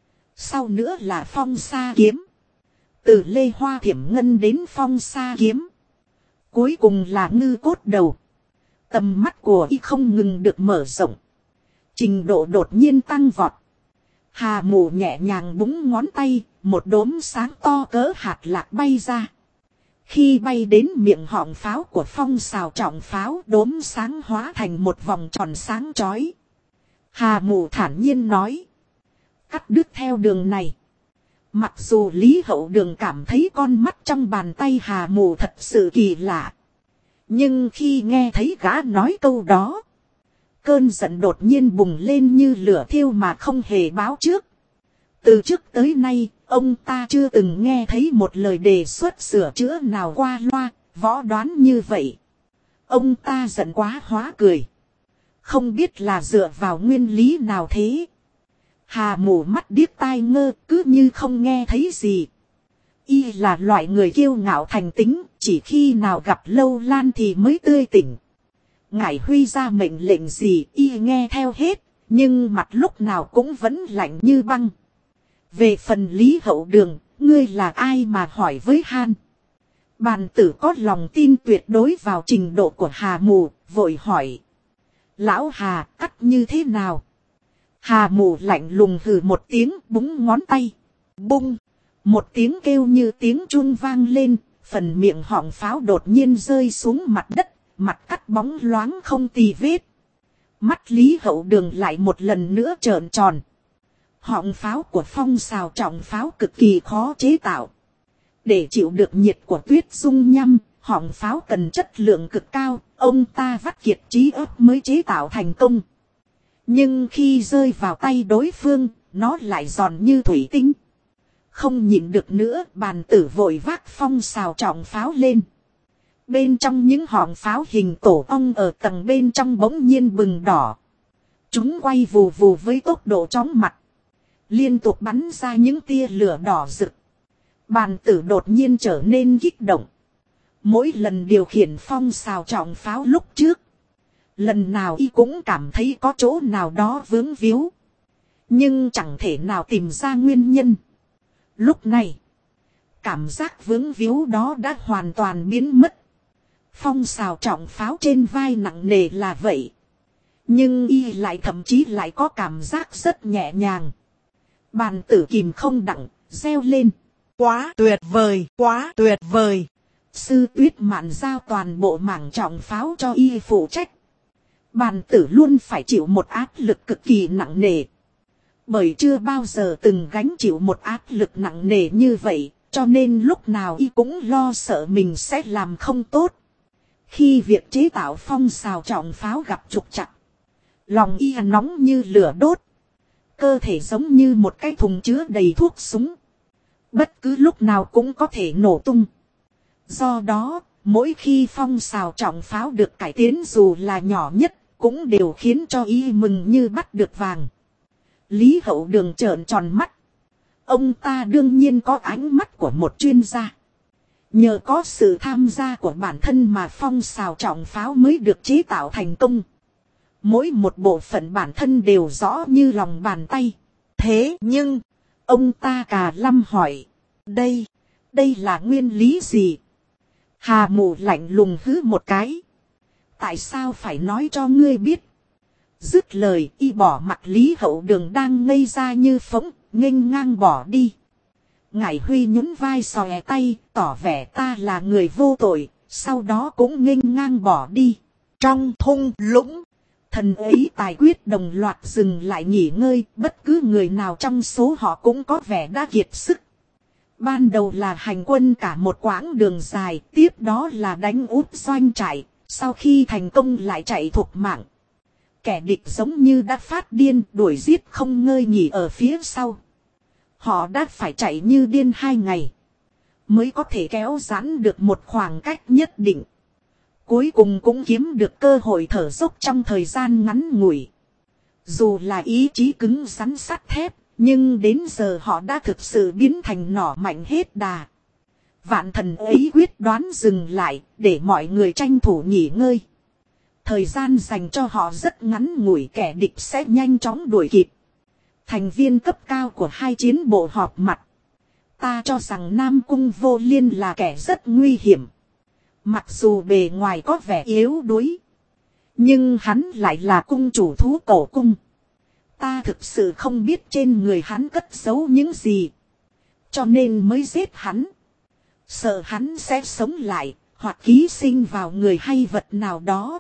Sau nữa là phong sa kiếm. Từ lê hoa thiểm ngân đến phong sa kiếm. Cuối cùng là ngư cốt đầu. Tầm mắt của y không ngừng được mở rộng. Trình độ đột nhiên tăng vọt. Hà Mù nhẹ nhàng búng ngón tay, một đốm sáng to cỡ hạt lạc bay ra. Khi bay đến miệng họng pháo của phong sào trọng pháo, đốm sáng hóa thành một vòng tròn sáng chói. Hà Mù thản nhiên nói. Cắt đứt theo đường này. Mặc dù Lý Hậu Đường cảm thấy con mắt trong bàn tay Hà Mù thật sự kỳ lạ. Nhưng khi nghe thấy gã nói câu đó, cơn giận đột nhiên bùng lên như lửa thiêu mà không hề báo trước. Từ trước tới nay, ông ta chưa từng nghe thấy một lời đề xuất sửa chữa nào qua loa, võ đoán như vậy. Ông ta giận quá hóa cười. Không biết là dựa vào nguyên lý nào thế. Hà Mù mắt điếc tai ngơ, cứ như không nghe thấy gì. Y là loại người kiêu ngạo thành tính, chỉ khi nào gặp Lâu Lan thì mới tươi tỉnh. Ngài Huy ra mệnh lệnh gì y nghe theo hết, nhưng mặt lúc nào cũng vẫn lạnh như băng. Về phần Lý Hậu Đường, ngươi là ai mà hỏi với han? Bàn tử có lòng tin tuyệt đối vào trình độ của Hà Mù, vội hỏi. Lão Hà, cắt như thế nào? Hà Mù lạnh lùng hừ một tiếng, búng ngón tay. Bung! Một tiếng kêu như tiếng chuông vang lên, phần miệng họng pháo đột nhiên rơi xuống mặt đất, mặt cắt bóng loáng không tì vết. Mắt Lý Hậu Đường lại một lần nữa trợn tròn. Họng pháo của phong sào trọng pháo cực kỳ khó chế tạo. Để chịu được nhiệt của tuyết dung nhăm, họng pháo cần chất lượng cực cao, ông ta vắt kiệt trí óc mới chế tạo thành công. Nhưng khi rơi vào tay đối phương, nó lại giòn như thủy tinh. Không nhịn được nữa, bàn tử vội vác phong sào trọng pháo lên. Bên trong những họng pháo hình tổ ong ở tầng bên trong bỗng nhiên bừng đỏ. Chúng quay vù vù với tốc độ chóng mặt. Liên tục bắn ra những tia lửa đỏ rực. Bàn tử đột nhiên trở nên kích động. Mỗi lần điều khiển phong xào trọng pháo lúc trước, lần nào y cũng cảm thấy có chỗ nào đó vướng víu, nhưng chẳng thể nào tìm ra nguyên nhân. Lúc này, cảm giác vướng víu đó đã hoàn toàn biến mất. Phong xào trọng pháo trên vai nặng nề là vậy, nhưng y lại thậm chí lại có cảm giác rất nhẹ nhàng. Bàn tử kìm không đặng, reo lên. Quá tuyệt vời, quá tuyệt vời. Sư Tuyết Mạn giao toàn bộ mảng trọng pháo cho y phụ trách. Bàn tử luôn phải chịu một áp lực cực kỳ nặng nề. Bởi chưa bao giờ từng gánh chịu một áp lực nặng nề như vậy, cho nên lúc nào y cũng lo sợ mình sẽ làm không tốt. Khi việc chế tạo phong xào trọng pháo gặp trục trặc, lòng y nóng như lửa đốt. Cơ thể giống như một cái thùng chứa đầy thuốc súng. Bất cứ lúc nào cũng có thể nổ tung. Do đó, mỗi khi phong xào trọng pháo được cải tiến dù là nhỏ nhất, cũng đều khiến cho y mừng như bắt được vàng. Lý Hậu Đường trợn tròn mắt. Ông ta đương nhiên có ánh mắt của một chuyên gia. Nhờ có sự tham gia của bản thân mà phong xào trọng pháo mới được chế tạo thành công. Mỗi một bộ phận bản thân đều rõ như lòng bàn tay. Thế nhưng, ông ta cà lăm hỏi. Đây là nguyên lý gì? Hà Mù lạnh lùng hứ một cái. Tại sao phải nói cho ngươi biết? Dứt lời y bỏ mặt Lý Hậu Đường đang ngây ra như phỗng, nghênh ngang bỏ đi. Ngải Huy nhún vai xòe tay, tỏ vẻ ta là người vô tội, sau đó cũng nghênh ngang bỏ đi. Trong thung lũng, thần ấy tài quyết đồng loạt dừng lại nghỉ ngơi, bất cứ người nào trong số họ cũng có vẻ đã kiệt sức. Ban đầu là hành quân cả một quãng đường dài, tiếp đó là đánh úp doanh trại, sau khi thành công lại chạy thục mạng. Kẻ địch giống như đã phát điên, đuổi giết không ngơi nghỉ ở phía sau. Họ đã phải chạy như điên 2 ngày, mới có thể kéo giãn được một khoảng cách nhất định. Cuối cùng cũng kiếm được cơ hội thở dốc trong thời gian ngắn ngủi. Dù là ý chí cứng rắn sắt thép, nhưng đến giờ họ đã thực sự biến thành nỏ mạnh hết đà. Vạn thần ấy quyết đoán dừng lại, để mọi người tranh thủ nghỉ ngơi. Thời gian dành cho họ rất ngắn ngủi, kẻ địch sẽ nhanh chóng đuổi kịp. Thành viên cấp cao của hai chiến bộ họp mặt. Ta cho rằng Nam Cung Vô Liên là kẻ rất nguy hiểm. Mặc dù bề ngoài có vẻ yếu đuối, nhưng hắn lại là cung chủ thú cổ cung. Ta thực sự không biết trên người hắn cất giấu những gì, cho nên mới giết hắn. Sợ hắn sẽ sống lại, hoặc ký sinh vào người hay vật nào đó.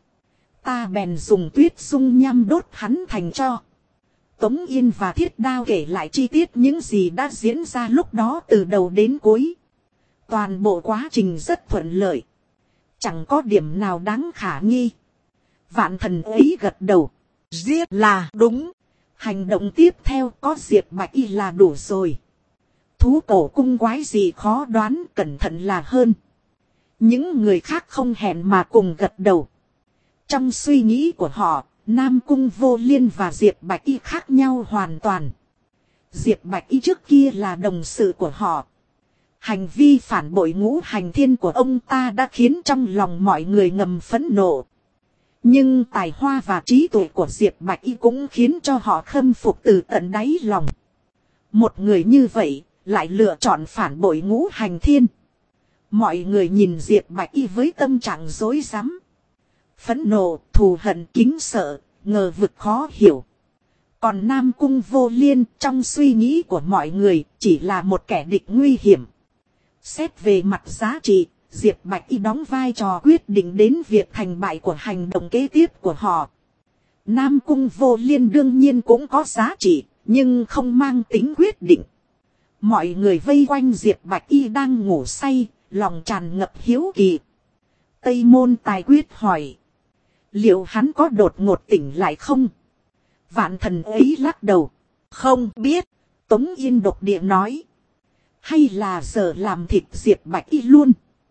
Ta bèn dùng tuyết dung nham đốt hắn thành tro. Tống Yên và Thiết Đao kể lại chi tiết những gì đã diễn ra lúc đó từ đầu đến cuối. Toàn bộ quá trình rất thuận lợi, chẳng có điểm nào đáng khả nghi. Vạn thần ấy gật đầu. giết là đúng. Hành động tiếp theo có Diệp Bạch Y là đủ rồi. Thú cổ cung quái gì khó đoán, cẩn thận là hơn. Những người khác không hẹn mà cùng gật đầu. Trong suy nghĩ của họ, Nam Cung Vô Liên và Diệp Bạch Y khác nhau hoàn toàn. Diệp Bạch Y trước kia là đồng sự của họ. Hành vi phản bội Ngũ Hành Thiên của ông ta đã khiến trong lòng mọi người ngầm phẫn nộ. Nhưng tài hoa và trí tuệ của Diệp Bạch Y cũng khiến cho họ khâm phục từ tận đáy lòng. Một người như vậy lại lựa chọn phản bội Ngũ Hành Thiên. Mọi người nhìn Diệp Bạch Y với tâm trạng rối rắm. Phẫn nộ, thù hận, kính sợ, ngờ vực khó hiểu. Còn Nam Cung Vô Liên trong suy nghĩ của mọi người chỉ là một kẻ địch nguy hiểm. Xét về mặt giá trị, Diệp Bạch Y đóng vai trò quyết định đến việc thành bại của hành động kế tiếp của họ. Nam Cung Vô Liên đương nhiên cũng có giá trị, nhưng không mang tính quyết định. Mọi người vây quanh Diệp Bạch Y đang ngủ say, lòng tràn ngập hiếu kỳ. Tây Môn Tài Quyết hỏi. Liệu hắn có đột ngột tỉnh lại không? Vạn thần ấy lắc đầu. Không biết. Tống Yên độc địa nói. Hay là giờ làm thịt Diệp Bạch Y luôn?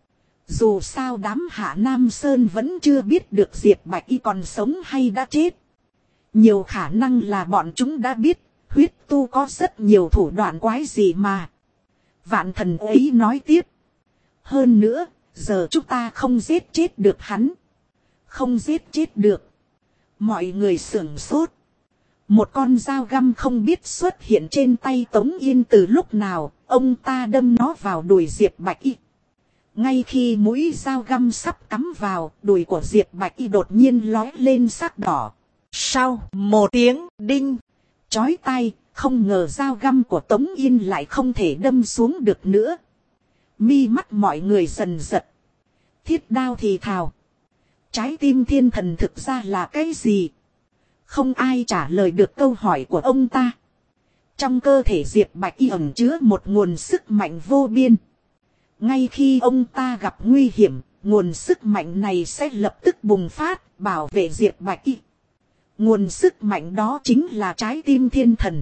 Dù sao đám Hạ Nam Sơn vẫn chưa biết được Diệp Bạch Y còn sống hay đã chết. Nhiều khả năng là bọn chúng đã biết. Huyết tu có rất nhiều thủ đoạn quái gì mà. Vạn thần ấy nói tiếp. Hơn nữa, giờ chúng ta không giết chết được hắn. Không giết chết được. Mọi người sửng sốt. Một con dao găm không biết xuất hiện trên tay Tống Yên từ lúc nào, ông ta đâm nó vào đùi Diệp Bạch Y. Ngay khi mũi dao găm sắp cắm vào, đùi của Diệp Bạch Y đột nhiên lóe lên sắc đỏ. Sau một tiếng đinh chói tai, không ngờ dao găm của Tống Yên lại không thể đâm xuống được nữa. Mi mắt mọi người dần giật. Thiết đao thì thào. Trái tim thiên thần thực ra là cái gì? Không ai trả lời được câu hỏi của ông ta. Trong cơ thể Diệp Bạch Y ẩn chứa một nguồn sức mạnh vô biên. Ngay khi ông ta gặp nguy hiểm, nguồn sức mạnh này sẽ lập tức bùng phát, bảo vệ Diệp Bạch Y. Nguồn sức mạnh đó chính là trái tim thiên thần.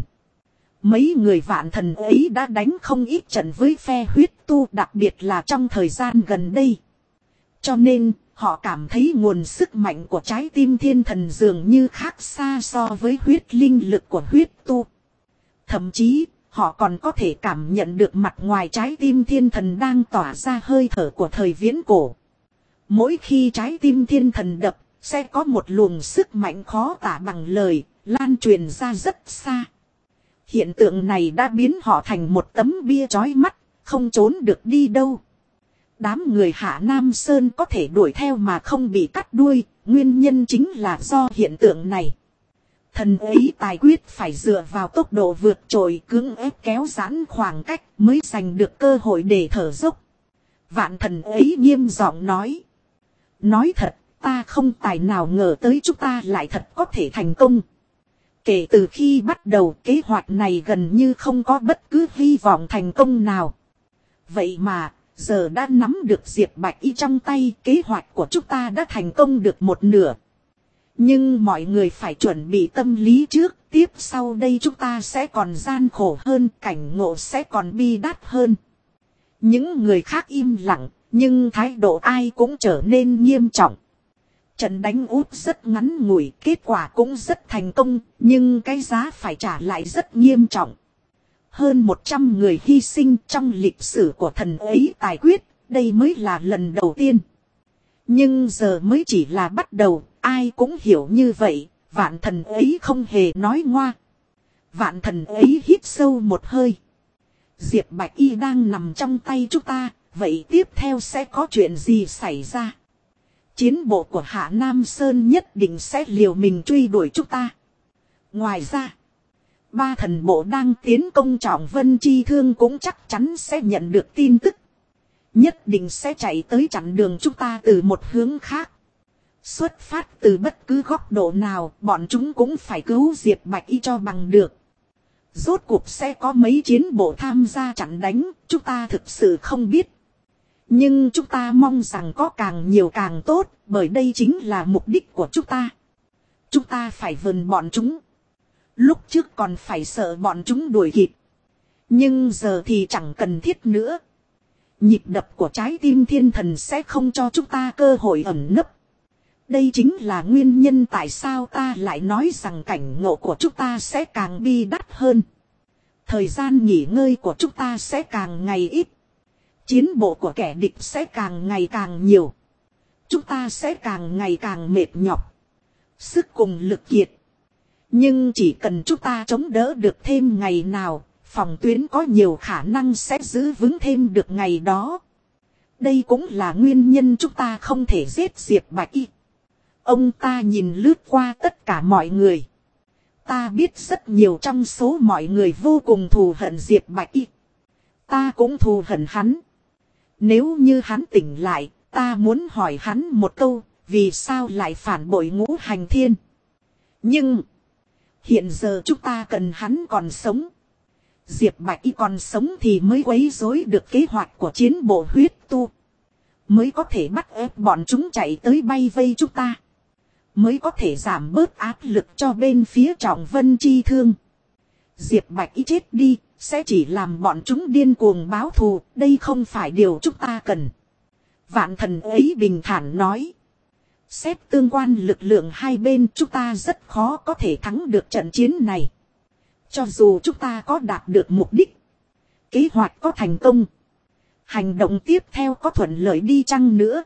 Mấy người vạn thần ấy đã đánh không ít trận với phe huyết tu, đặc biệt là trong thời gian gần đây. Cho nên, họ cảm thấy nguồn sức mạnh của trái tim thiên thần dường như khác xa so với huyết linh lực của huyết tu. Thậm chí, họ còn có thể cảm nhận được mặt ngoài trái tim thiên thần đang tỏa ra hơi thở của thời viễn cổ. Mỗi khi trái tim thiên thần đập, sẽ có một luồng sức mạnh khó tả bằng lời, lan truyền ra rất xa. Hiện tượng này đã biến họ thành một tấm bia chói mắt, không trốn được đi đâu. Đám người Hạ Nam Sơn có thể đuổi theo mà không bị cắt đuôi, nguyên nhân chính là do hiện tượng này. Thần ấy tài quyết phải dựa vào tốc độ vượt trội cưỡng ép kéo giãn khoảng cách mới giành được cơ hội để thở dốc. Vạn thần ấy nghiêm giọng nói. Nói thật, ta không tài nào ngờ tới chúng ta lại thật có thể thành công. Kể từ khi bắt đầu kế hoạch này gần như không có bất cứ hy vọng thành công nào. Vậy mà, giờ đã nắm được Diệp Bạch Y trong tay, kế hoạch của chúng ta đã thành công được một nửa. Nhưng mọi người phải chuẩn bị tâm lý trước, tiếp sau đây chúng ta sẽ còn gian khổ hơn, cảnh ngộ sẽ còn bi đát hơn. Những người khác im lặng, nhưng thái độ ai cũng trở nên nghiêm trọng. Trận đánh úp rất ngắn ngủi, kết quả cũng rất thành công, nhưng cái giá phải trả lại rất nghiêm trọng. Hơn 100 người hy sinh trong lịch sử của thần ấy tài quyết, đây mới là lần đầu tiên. Nhưng giờ mới chỉ là bắt đầu, ai cũng hiểu như vậy, vạn thần ấy không hề nói ngoa. Vạn thần ấy hít sâu một hơi. Diệp Bạch Y đang nằm trong tay chúng ta, vậy tiếp theo sẽ có chuyện gì xảy ra? Chiến bộ của Hạ Nam Sơn nhất định sẽ liều mình truy đuổi chúng ta. Ngoài ra, 3 thần bộ đang tiến công Trọng Vân Chi Thương cũng chắc chắn sẽ nhận được tin tức. Nhất định sẽ chạy tới chặn đường chúng ta từ một hướng khác. Xuất phát từ bất cứ góc độ nào, bọn chúng cũng phải cứu Diệp Bạch Y cho bằng được. Rốt cuộc sẽ có mấy chiến bộ tham gia chặn đánh, chúng ta thực sự không biết. Nhưng chúng ta mong rằng có càng nhiều càng tốt, bởi đây chính là mục đích của chúng ta. Chúng ta phải vờn bọn chúng. Lúc trước còn phải sợ bọn chúng đuổi kịp. Nhưng giờ thì chẳng cần thiết nữa. Nhịp đập của trái tim thiên thần sẽ không cho chúng ta cơ hội ẩn nấp. Đây chính là nguyên nhân tại sao ta lại nói rằng cảnh ngộ của chúng ta sẽ càng bi đát hơn. Thời gian nghỉ ngơi của chúng ta sẽ càng ngày ít. Chiến bộ của kẻ địch sẽ càng ngày càng nhiều. Chúng ta sẽ càng ngày càng mệt nhọc. Sức cùng lực kiệt. Nhưng chỉ cần chúng ta chống đỡ được thêm ngày nào, phòng tuyến có nhiều khả năng sẽ giữ vững thêm được ngày đó. Đây cũng là nguyên nhân chúng ta không thể giết Diệp Bạch Y. Ông ta nhìn lướt qua tất cả mọi người. Ta biết rất nhiều trong số mọi người vô cùng thù hận Diệp Bạch Y. Ta cũng thù hận hắn. Nếu như hắn tỉnh lại, ta muốn hỏi hắn một câu, vì sao lại phản bội Ngũ Hành Thiên. Nhưng, hiện giờ chúng ta cần hắn còn sống. Diệp Bạch Y còn sống thì mới quấy rối được kế hoạch của chiến bộ huyết tu. Mới có thể bắt ép bọn chúng chạy tới bay vây chúng ta. Mới có thể giảm bớt áp lực cho bên phía Trọng Vân Chi Thương. Diệp Bạch Y chết đi, sẽ chỉ làm bọn chúng điên cuồng báo thù, đây không phải điều chúng ta cần. Vạn thần ấy bình thản nói. Xét tương quan lực lượng hai bên, chúng ta rất khó có thể thắng được trận chiến này. Cho dù chúng ta có đạt được mục đích, Kế hoạch có thành công, hành động tiếp theo có thuận lợi đi chăng nữa,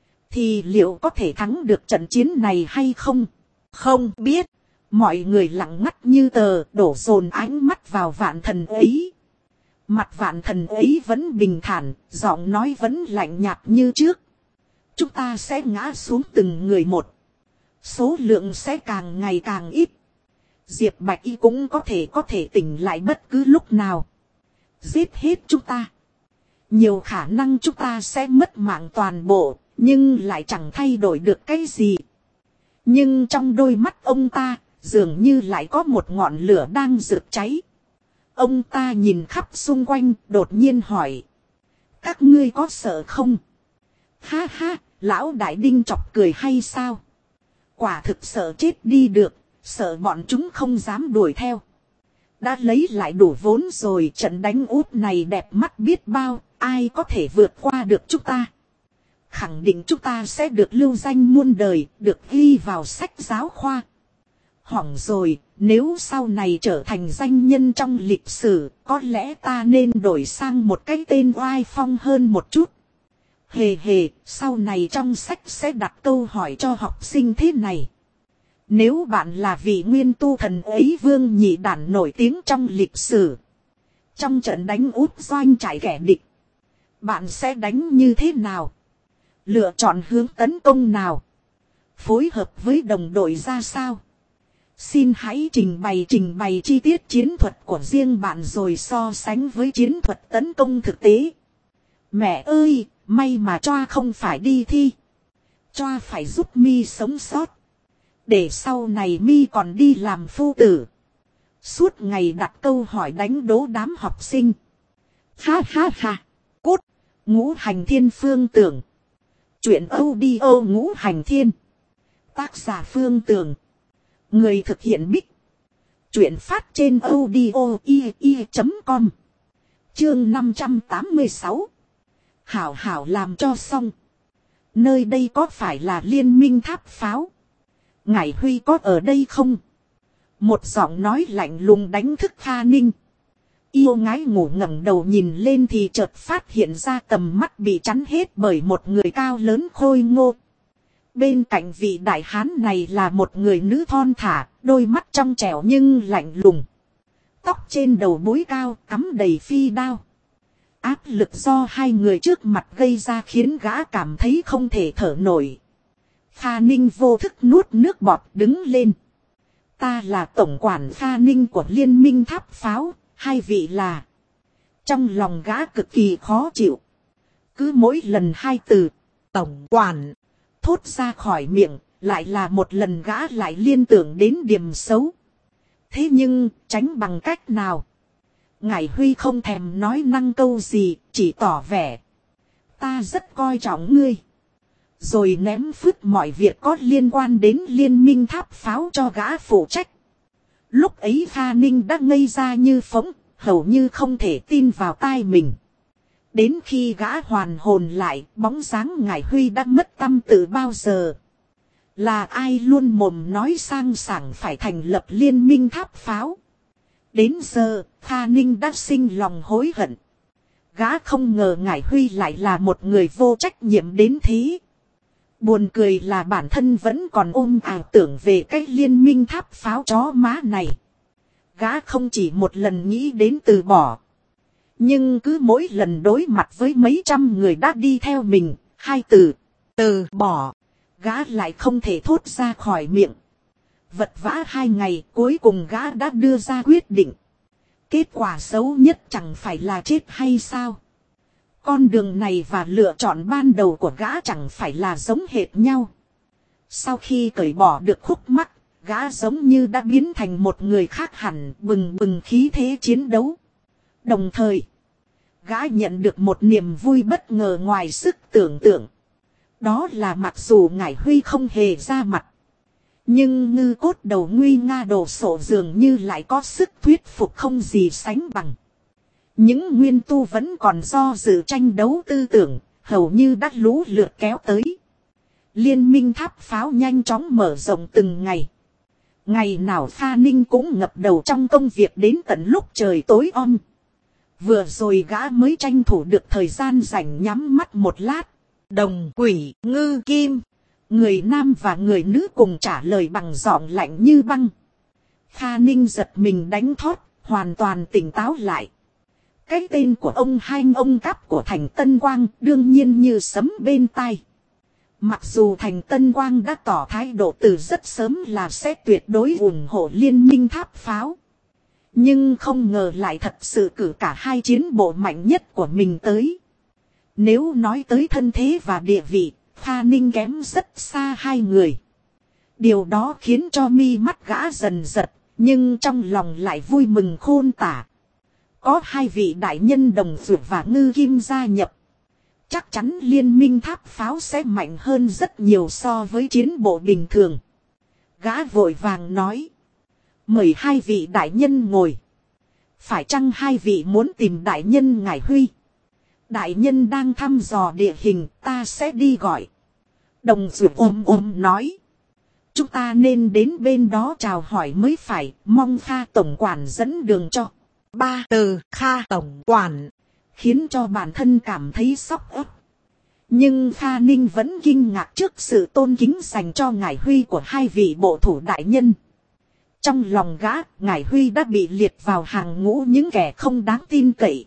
thì liệu có thể thắng được trận chiến này hay không? Không biết. Mọi người lặng ngắt như tờ, đổ dồn ánh mắt vào Vạn Thần ấy. Mặt Vạn Thần ấy vẫn bình thản, giọng nói vẫn lạnh nhạt như trước. Chúng ta sẽ ngã xuống từng người một. Số lượng sẽ càng ngày càng ít. Diệp Bạch Y cũng có thể tỉnh lại bất cứ lúc nào. Giết hết chúng ta. Nhiều khả năng chúng ta sẽ mất mạng toàn bộ, nhưng lại chẳng thay đổi được cái gì. Nhưng trong đôi mắt ông ta, dường như lại có một ngọn lửa đang rực cháy. Ông ta nhìn khắp xung quanh, đột nhiên hỏi. Các ngươi có sợ không? Ha ha, lão đại đinh chọc cười hay sao? Quả thực sợ chết đi được, sợ bọn chúng không dám đuổi theo. Đã lấy lại đủ vốn rồi, trận đánh úp này đẹp mắt biết bao, ai có thể vượt qua được chúng ta. Khẳng định chúng ta sẽ được lưu danh muôn đời, được ghi vào sách giáo khoa. Hỏng rồi, nếu sau này trở thành danh nhân trong lịch sử, có lẽ ta nên đổi sang một cái tên oai phong hơn một chút. Hề hề, sau này trong sách sẽ đặt câu hỏi cho học sinh thế này. Nếu bạn là vị nguyên tu thần ấy Vương Nhị Đản nổi tiếng trong lịch sử, trong trận đánh úp doanh trại kẻ địch, bạn sẽ đánh như thế nào? Lựa chọn hướng tấn công nào? Phối hợp với đồng đội ra sao? Xin hãy trình bày chi tiết chiến thuật của riêng bạn rồi so sánh với chiến thuật tấn công thực tế. Mẹ ơi, may mà Choa không phải đi thi. Choa phải giúp Mi sống sót. Để sau này Mi còn đi làm phu tử. Suốt ngày đặt câu hỏi đánh đố đám học sinh. Ha ha ha. Cút. Ngũ Hành Thiên Phương Tưởng. Chuyện audio Ngũ Hành Thiên. Tác giả Phương Tưởng. Người thực hiện Bích. Chuyện phát trên audio.com. Chương 586. Hảo hảo làm cho xong. Nơi đây có phải là Liên Minh Tháp Pháo? Ngải Huy có ở đây không? Một giọng nói lạnh lùng đánh thức Kha Ninh. Yêu ngái ngủ ngẩng đầu nhìn lên thì chợt phát hiện ra tầm mắt bị chắn hết bởi một người cao lớn khôi ngô. Bên cạnh vị đại hán này là một người nữ thon thả, đôi mắt trong trẻo nhưng lạnh lùng. Tóc trên đầu búi cao, cắm đầy phi đao. Áp lực do hai người trước mặt gây ra khiến gã cảm thấy không thể thở nổi. Kha Ninh vô thức nuốt nước bọt đứng lên. Ta là tổng quản Kha Ninh của Liên Minh Tháp Pháo, hai vị là. Trong lòng gã cực kỳ khó chịu. Cứ mỗi lần hai từ tổng quản thốt ra khỏi miệng, lại là một lần gã lại liên tưởng đến điểm xấu. Thế nhưng, tránh bằng cách nào? Ngải Huy không thèm nói năng câu gì, chỉ tỏ vẻ. Ta rất coi trọng ngươi. Rồi ném phứt mọi việc có liên quan đến Liên Minh Tháp Pháo cho gã phụ trách. Lúc ấy Kha Ninh đã ngây ra như phỗng, hầu như không thể tin vào tai mình. Đến khi gã hoàn hồn lại, bóng dáng Ngải Huy đã mất tâm từ bao giờ. Là ai luôn mồm nói sang sảng phải thành lập Liên Minh Tháp Pháo. Đến giờ, Kha Ninh đã sinh lòng hối hận. Gã không ngờ Ngải Huy lại là một người vô trách nhiệm đến thế. Buồn cười là bản thân vẫn còn ôm ảo tưởng về cái Liên Minh Tháp Pháo chó má này. Gã không chỉ một lần nghĩ đến từ bỏ. Nhưng cứ mỗi lần đối mặt với mấy trăm người đã đi theo mình, hai từ bỏ, gã lại không thể thốt ra khỏi miệng. Vật vã 2 ngày, cuối cùng gã đã đưa ra quyết định. Kết quả xấu nhất chẳng phải là chết hay sao? Con đường này và lựa chọn ban đầu của gã chẳng phải là giống hệt nhau. Sau khi cởi bỏ được khúc mắc, gã giống như đã biến thành một người khác hẳn, bừng bừng khí thế chiến đấu. Đồng thời, gã nhận được một niềm vui bất ngờ ngoài sức tưởng tượng. Đó là mặc dù Ngải Huy không hề ra mặt, nhưng ngư cốt đầu nguy nga đồ sộ dường như lại có sức thuyết phục không gì sánh bằng. Những nguyên tu vẫn còn do dự tranh đấu tư tưởng, hầu như đã lũ lượt kéo tới. Liên Minh Tháp Pháo nhanh chóng mở rộng từng ngày. Ngày nào Kha Ninh cũng ngập đầu trong công việc đến tận lúc trời tối om. Vừa rồi gã mới tranh thủ được thời gian rảnh nhắm mắt một lát. Đồng Quỷ Ngư Kim. Người nam và người nữ cùng trả lời bằng giọng lạnh như băng. Kha Ninh giật mình đánh thót, hoàn toàn tỉnh táo lại. Cái tên của ông Hanh ông cắp của Thành Tân Quang đương nhiên như sấm bên tai. Mặc dù Thành Tân Quang đã tỏ thái độ từ rất sớm là sẽ tuyệt đối ủng hộ liên minh tháp pháo. Nhưng không ngờ lại thật sự cử cả hai chiến bộ mạnh nhất của mình tới. Nếu nói tới thân thế và địa vị, Kha Ninh kém rất xa hai người. Điều đó khiến cho mi mắt gã dần giật, nhưng trong lòng lại vui mừng khôn tả. Có hai vị đại nhân Đồng Dược và Ngư Kim gia nhập. Chắc chắn liên minh tháp pháo sẽ mạnh hơn rất nhiều so với chiến bộ bình thường. Gã vội vàng nói. Mời hai vị đại nhân ngồi. Phải chăng hai vị muốn tìm đại nhân Ngải Huy? Đại nhân đang thăm dò địa hình, ta sẽ đi gọi. Đồng Dược ôm nói. Chúng ta nên đến bên đó chào hỏi mới phải, mong Kha tổng quản dẫn đường cho. Ba từ Kha tổng quản khiến cho bản thân cảm thấy sốc ấp. Nhưng Kha Ninh vẫn kinh ngạc trước sự tôn kính dành cho Ngải Huy của hai vị bộ thủ đại nhân. Trong lòng gã, Ngải Huy đã bị liệt vào hàng ngũ những kẻ không đáng tin cậy.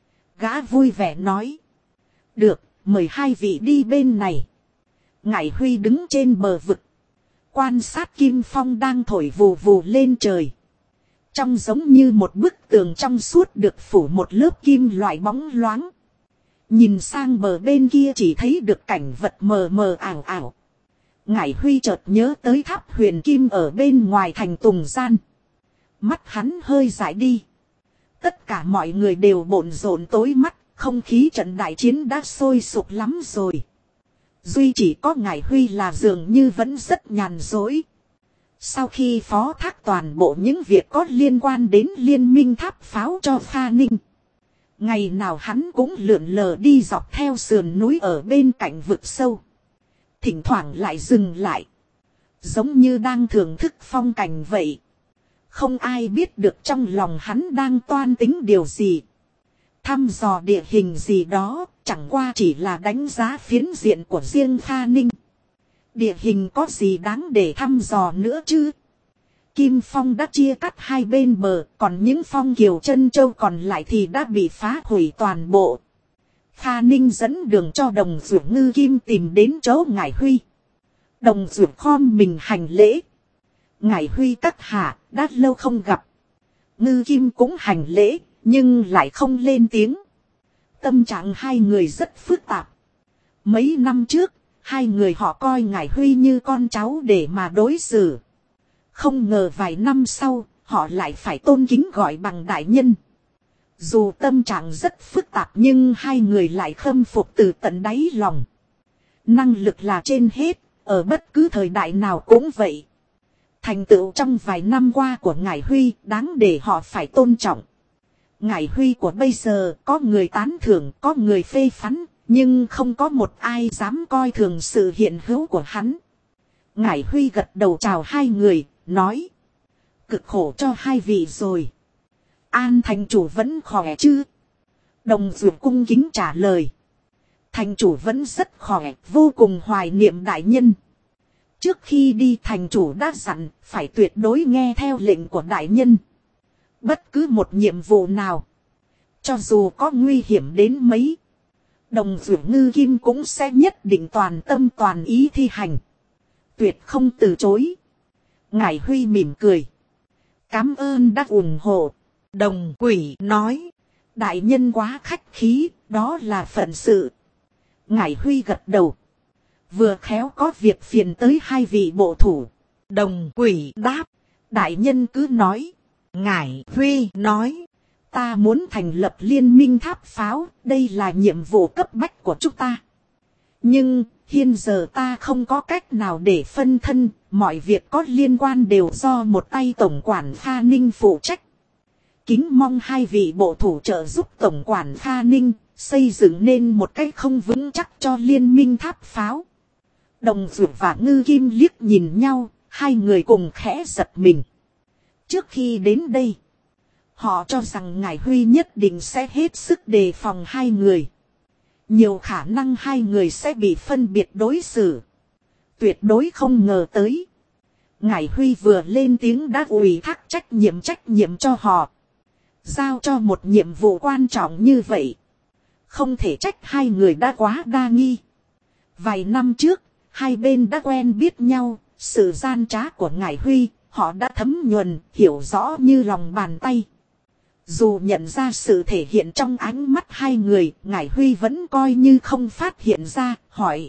Gã vui vẻ nói. Được, mời hai vị đi bên này. Ngải Huy đứng trên bờ vực. Quan sát kim phong đang thổi vù vù lên trời. Trông giống như một bức tường trong suốt được phủ một lớp kim loại bóng loáng. Nhìn sang bờ bên kia chỉ thấy được cảnh vật mờ mờ ảo ảo. Ngải Huy chợt nhớ tới tháp huyền kim ở bên ngoài thành Tùng Gian. Mắt hắn hơi dại đi. Tất cả mọi người đều bộn rộn tối mắt, không khí trận đại chiến đã sôi sục lắm rồi. Duy chỉ có Ngải Huy là dường như vẫn rất nhàn dối. Sau khi phó thác toàn bộ những việc có liên quan đến liên minh tháp pháo cho Kha Ninh. Ngày nào hắn cũng lượn lờ đi dọc theo sườn núi ở bên cạnh vực sâu. Thỉnh thoảng lại dừng lại. Giống như đang thưởng thức phong cảnh vậy. Không ai biết được trong lòng hắn đang toan tính điều gì. Thăm dò địa hình gì đó, chẳng qua chỉ là đánh giá phiến diện của riêng Kha Ninh. Địa hình có gì đáng để thăm dò nữa chứ? Kim phong đã chia cắt hai bên bờ, còn những phong kiều chân châu còn lại thì đã bị phá hủy toàn bộ. Kha Ninh dẫn đường cho Đồng Dược Ngư Kim tìm đến chỗ Ngải Huy. Đồng Dược khom mình hành lễ. Ngải Huy các hạ, đã lâu không gặp. Ngư Kim cũng hành lễ, nhưng lại không lên tiếng. Tâm trạng hai người rất phức tạp. Mấy năm trước, hai người họ coi Ngải Huy như con cháu để mà đối xử. Không ngờ vài năm sau, họ lại phải tôn kính gọi bằng đại nhân. Dù tâm trạng rất phức tạp nhưng hai người lại khâm phục từ tận đáy lòng. Năng lực là trên hết, ở bất cứ thời đại nào cũng vậy. Thành tựu trong vài năm qua của Ngải Huy đáng để họ phải tôn trọng. Ngải Huy của bây giờ có người tán thưởng, có người phê phán, nhưng không có một ai dám coi thường sự hiện hữu của hắn. Ngải Huy gật đầu chào hai người, nói. Cực khổ cho hai vị rồi. An thành chủ vẫn khỏe chứ? Đồng Dược cung kính trả lời. Thành chủ vẫn rất khỏe, vô cùng hoài niệm đại nhân. Trước khi đi thành chủ đã dặn, phải tuyệt đối nghe theo lệnh của đại nhân. Bất cứ một nhiệm vụ nào, cho dù có nguy hiểm đến mấy, Đồng Dược Ngư Kim cũng sẽ nhất định toàn tâm toàn ý thi hành. Tuyệt không từ chối. Ngải Huy mỉm cười. Cảm ơn đã ủng hộ. Đồng Quỷ nói. Đại nhân quá khách khí, đó là phận sự. Ngải Huy gật đầu. Vừa khéo có việc phiền tới hai vị bộ thủ. Đồng Quỷ đáp. Đại nhân cứ nói. Ngải Huy nói. Ta muốn thành lập liên minh tháp pháo, đây là nhiệm vụ cấp bách của chúng ta. Nhưng, hiện giờ ta không có cách nào để phân thân, mọi việc có liên quan đều do một tay tổng quản Kha Ninh phụ trách. Kính mong hai vị bộ thủ trợ giúp tổng quản Kha Ninh, xây dựng nên một cách không vững chắc cho liên minh tháp pháo. Đồng Dược và Ngư Kim liếc nhìn nhau, hai người cùng khẽ giật mình. Trước khi đến đây, Họ cho rằng Ngải Huy nhất định sẽ hết sức đề phòng hai người. Nhiều khả năng hai người sẽ bị phân biệt đối xử. Tuyệt đối không ngờ tới. Ngải Huy vừa lên tiếng đã ủy thác trách nhiệm cho họ. Giao cho một nhiệm vụ quan trọng như vậy. Không thể trách hai người đã quá đa nghi. Vài năm trước, hai bên đã quen biết nhau. Sự gian trá của Ngải Huy, họ đã thấm nhuần, hiểu rõ như lòng bàn tay. Dù nhận ra sự thể hiện trong ánh mắt hai người, Ngải Huy vẫn coi như không phát hiện ra, hỏi.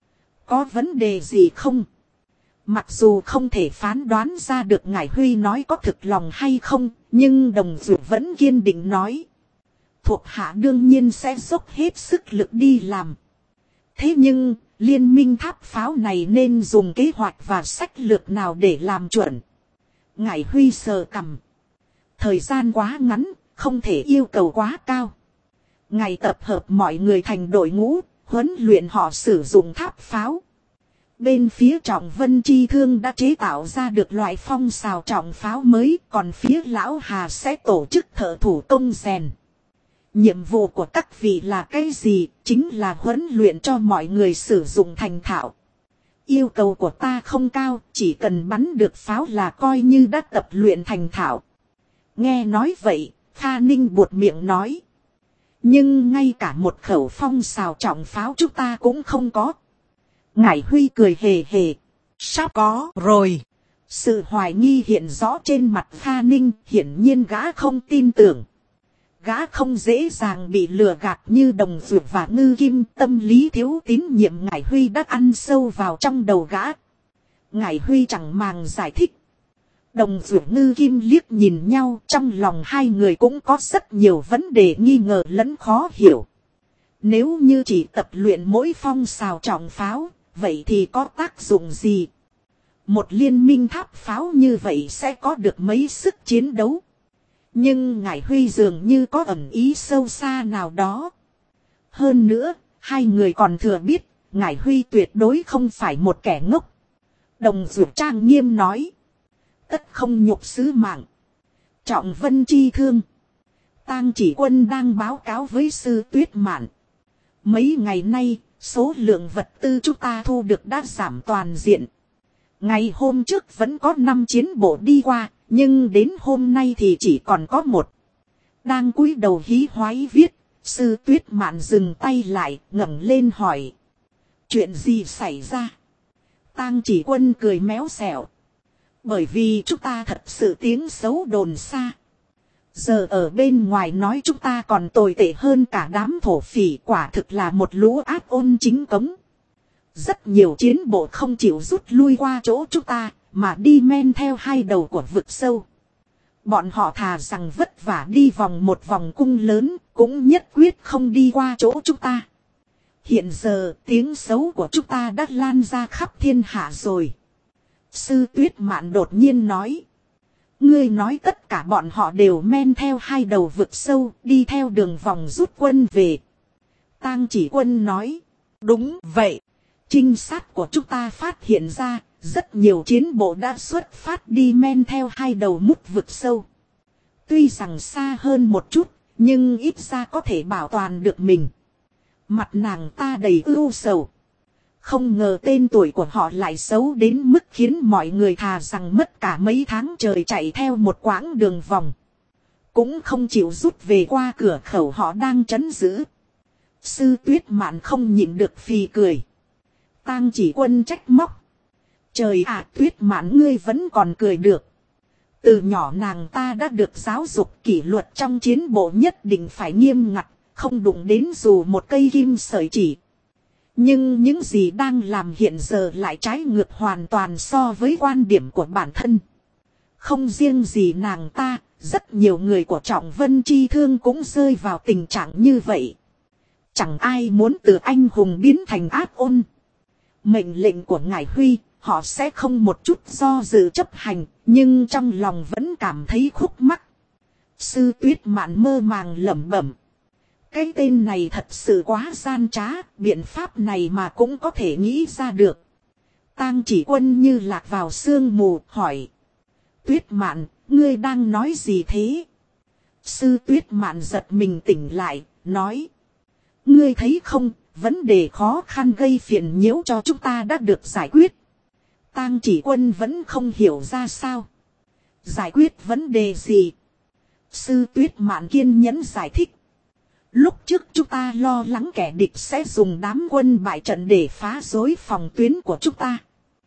Có vấn đề gì không? Mặc dù không thể phán đoán ra được Ngải Huy nói có thực lòng hay không, nhưng Đồng Dược vẫn kiên định nói. Thuộc hạ đương nhiên sẽ dốc hết sức lực đi làm. Thế nhưng, liên minh tháp pháo này nên dùng kế hoạch và sách lược nào để làm chuẩn? Ngải Huy sờ cằm. Thời gian quá ngắn, không thể yêu cầu quá cao. Ngày tập hợp mọi người thành đội ngũ, huấn luyện họ sử dụng tháp pháo. Bên phía Trọng Vân Chi Thương đã chế tạo ra được loại phong xào trọng pháo mới, còn phía Lão Hà sẽ tổ chức thợ thủ công rèn. Nhiệm vụ của các vị là cái gì? Chính là huấn luyện cho mọi người sử dụng thành thạo. Yêu cầu của ta không cao, chỉ cần bắn được pháo là coi như đã tập luyện thành thạo. Nghe nói vậy, Kha Ninh buột miệng nói. Nhưng ngay cả một khẩu phong xào trọng pháo chúng ta cũng không có. Ngải Huy cười hề hề. Sắp có rồi. Sự hoài nghi hiện rõ trên mặt Kha Ninh, hiển nhiên gã không tin tưởng. Gã không dễ dàng bị lừa gạt như Đồng Dược và Ngư Kim, tâm lý thiếu tín nhiệm Ngải Huy đã ăn sâu vào trong đầu gã. Ngải Huy chẳng màng giải thích. Đồng Dược Ngư Kim liếc nhìn nhau, trong lòng hai người cũng có rất nhiều vấn đề nghi ngờ lẫn khó hiểu. Nếu như chỉ tập luyện mỗi phong xào trọng pháo, vậy thì có tác dụng gì? Một liên minh tháp pháo như vậy sẽ có được mấy sức chiến đấu? Nhưng Ngải Huy dường như có ẩn ý sâu xa nào đó. Hơn nữa, hai người còn thừa biết, Ngải Huy tuyệt đối không phải một kẻ ngốc. Đồng Dược trang nghiêm nói. Tất không nhục sứ mạng. Trọng Vân Chi Thương. Tang Chỉ Quân đang báo cáo với Sư Tuyết Mạn. Mấy ngày nay, số lượng vật tư chúng ta thu được đã giảm toàn diện. Ngày hôm trước vẫn có 5 chiến bộ đi qua, nhưng đến hôm nay thì chỉ còn có 1. Đang cúi đầu hí hoáy viết, Sư Tuyết Mạn dừng tay lại, ngẩng lên hỏi. Chuyện gì xảy ra? Tang Chỉ Quân cười méo xẻo. Bởi vì chúng ta thật sự tiếng xấu đồn xa. Giờ ở bên ngoài nói chúng ta còn tồi tệ hơn cả đám thổ phỉ, quả thực là một lũ ác ôn chính cống. Rất nhiều chiến bộ không chịu rút lui qua chỗ chúng ta, mà đi men theo hai đầu của vực sâu. Bọn họ thà rằng vất vả đi vòng một vòng cung lớn, cũng nhất quyết không đi qua chỗ chúng ta. Hiện giờ tiếng xấu của chúng ta đã lan ra khắp thiên hạ rồi. Sư Tuyết Mạn đột nhiên nói. Ngươi nói tất cả bọn họ đều men theo hai đầu vực sâu, đi theo đường vòng rút quân về. Tang Chỉ Quân nói. Đúng vậy. Trinh sát của chúng ta phát hiện ra, rất nhiều chiến bộ đã xuất phát đi men theo hai đầu mút vực sâu. Tuy rằng xa hơn một chút, nhưng ít ra có thể bảo toàn được mình. Mặt nàng ta đầy ưu sầu. Không ngờ tên tuổi của họ lại xấu đến mức khiến mọi người thà rằng mất cả mấy tháng trời chạy theo một quãng đường vòng. Cũng không chịu rút về qua cửa khẩu họ đang trấn giữ. Sư Tuyết Mạn không nhịn được phì cười. Tang Chỉ Quân trách móc. Trời ạ, Tuyết Mạn ngươi vẫn còn cười được. Từ nhỏ nàng ta đã được giáo dục kỷ luật trong chiến bộ nhất định phải nghiêm ngặt, không đụng đến dù một cây kim sợi chỉ. Nhưng những gì đang làm hiện giờ lại trái ngược hoàn toàn so với quan điểm của bản thân. Không riêng gì nàng ta, rất nhiều người của Trọng Vân Chi Thương cũng rơi vào tình trạng như vậy. Chẳng ai muốn từ anh hùng biến thành ác ôn. Mệnh lệnh của Ngải Huy, họ sẽ không một chút do dự chấp hành, nhưng trong lòng vẫn cảm thấy khúc mắc. Sư Tuyết Mạn mơ màng lẩm bẩm. Cái tên này thật sự quá gian trá, biện pháp này mà cũng có thể nghĩ ra được. Tang Chỉ Quân như lạc vào sương mù, hỏi. Tuyết Mạn, ngươi đang nói gì thế? Sư Tuyết Mạn giật mình tỉnh lại, nói. Ngươi thấy không, vấn đề khó khăn gây phiền nhiễu cho chúng ta đã được giải quyết. Tang Chỉ Quân vẫn không hiểu ra sao. Giải quyết vấn đề gì? Sư Tuyết Mạn kiên nhẫn giải thích. Lúc trước chúng ta lo lắng kẻ địch sẽ dùng đám quân bại trận để phá rối phòng tuyến của chúng ta.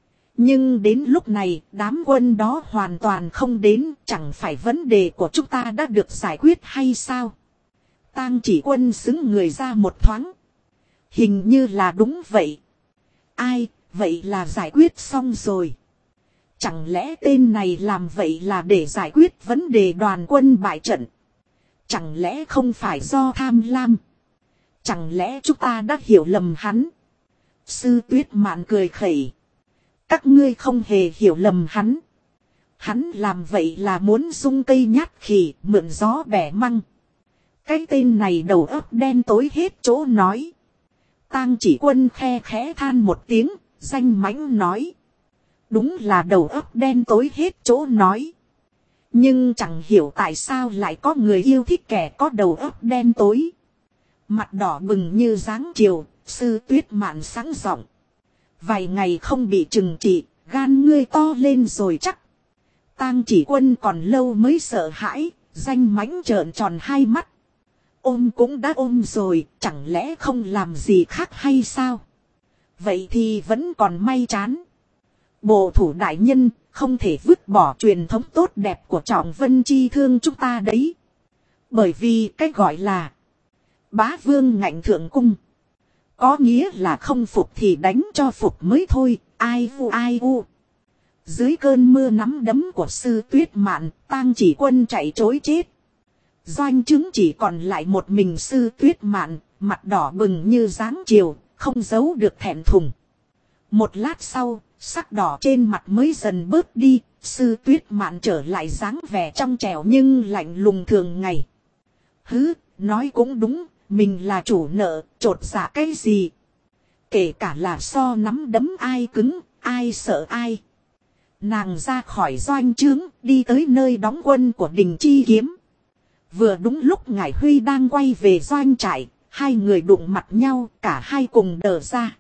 Nhưng đến lúc này, đám quân đó hoàn toàn không đến, chẳng phải vấn đề của chúng ta đã được giải quyết hay sao? Tang Chỉ Quân xứng người ra một thoáng. Hình như là đúng vậy. Ai, vậy là giải quyết xong rồi. Chẳng lẽ tên này làm vậy là để giải quyết vấn đề đoàn quân bại trận? Chẳng lẽ không phải do tham lam? Chẳng lẽ chúng ta đã hiểu lầm hắn? Sư Tuyết Mạn cười khẩy. Các ngươi không hề hiểu lầm hắn. Hắn làm vậy là muốn dung cây nhát khỉ, mượn gió bẻ măng. Cái tên này đầu óc đen tối hết chỗ nói. Tang Chỉ Quân khe khẽ than một tiếng, danh mãnh nói. Đúng là đầu óc đen tối hết chỗ nói. Nhưng chẳng hiểu tại sao lại có người yêu thích kẻ có đầu óc đen tối. Mặt đỏ bừng như dáng chiều, Sư Tuyết Mạn sáng giọng. Vài ngày không bị trừng trị, gan ngươi to lên rồi chắc. Tang Chỉ Quân còn lâu mới sợ hãi, danh mãnh trợn tròn hai mắt. Ôm cũng đã ôm rồi, chẳng lẽ không làm gì khác hay sao? Vậy thì vẫn còn may chán. Bộ thủ đại nhân không thể vứt bỏ truyền thống tốt đẹp của Trọng Vân Chi Thương chúng ta đấy. Bởi vì cái gọi là bá vương ngạnh thượng cung. Có nghĩa là không phục thì đánh cho phục mới thôi, ai u ai u. Dưới cơn mưa nắm đấm của Sư Tuyết Mạn, Tang Chỉ Quân chạy trối chết. Doanh chứng chỉ còn lại một mình Sư Tuyết Mạn, mặt đỏ bừng như dáng chiều, không giấu được thẹn thùng. Một lát sau, sắc đỏ trên mặt mới dần bớt đi, Sư Tuyết Mạn trở lại dáng vẻ trong trẻo nhưng lạnh lùng thường ngày. Hứ, nói cũng đúng, mình là chủ nợ, trột dạ cái gì? Kể cả là so nắm đấm ai cứng, ai sợ ai. Nàng ra khỏi doanh trướng, đi tới nơi đóng quân của Đình Chi Kiếm. Vừa đúng lúc Ngải Huy đang quay về doanh trại, hai người đụng mặt nhau, cả hai cùng đờ ra.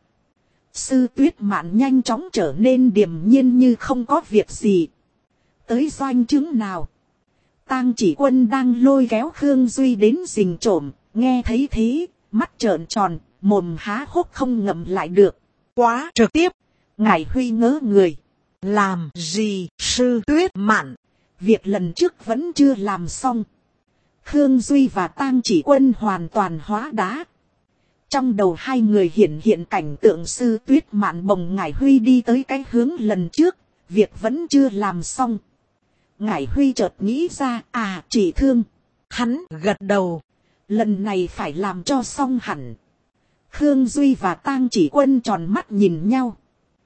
Sư Tuyết Mạn nhanh chóng trở nên điềm nhiên như không có việc gì. Tới doanh trướng nào? Tang Chỉ Quân đang lôi kéo Khương Duy đến rình trộm, nghe thấy thế, mắt trợn tròn, mồm há hốc không ngậm lại được. Quá trực tiếp. Ngải Huy ngớ người. Làm gì, Sư Tuyết Mạn? Việc lần trước vẫn chưa làm xong. Khương Duy và Tang Chỉ Quân hoàn toàn hóa đá. Trong đầu hai người hiện cảnh tượng Sư Tuyết Mạn bồng Ngải Huy đi tới cái hướng lần trước, việc vẫn chưa làm xong. Ngải Huy chợt nghĩ ra, Chỉ Thương. Hắn gật đầu. Lần này phải làm cho xong hẳn. Khương Duy và Tang Chỉ Quân tròn mắt nhìn nhau.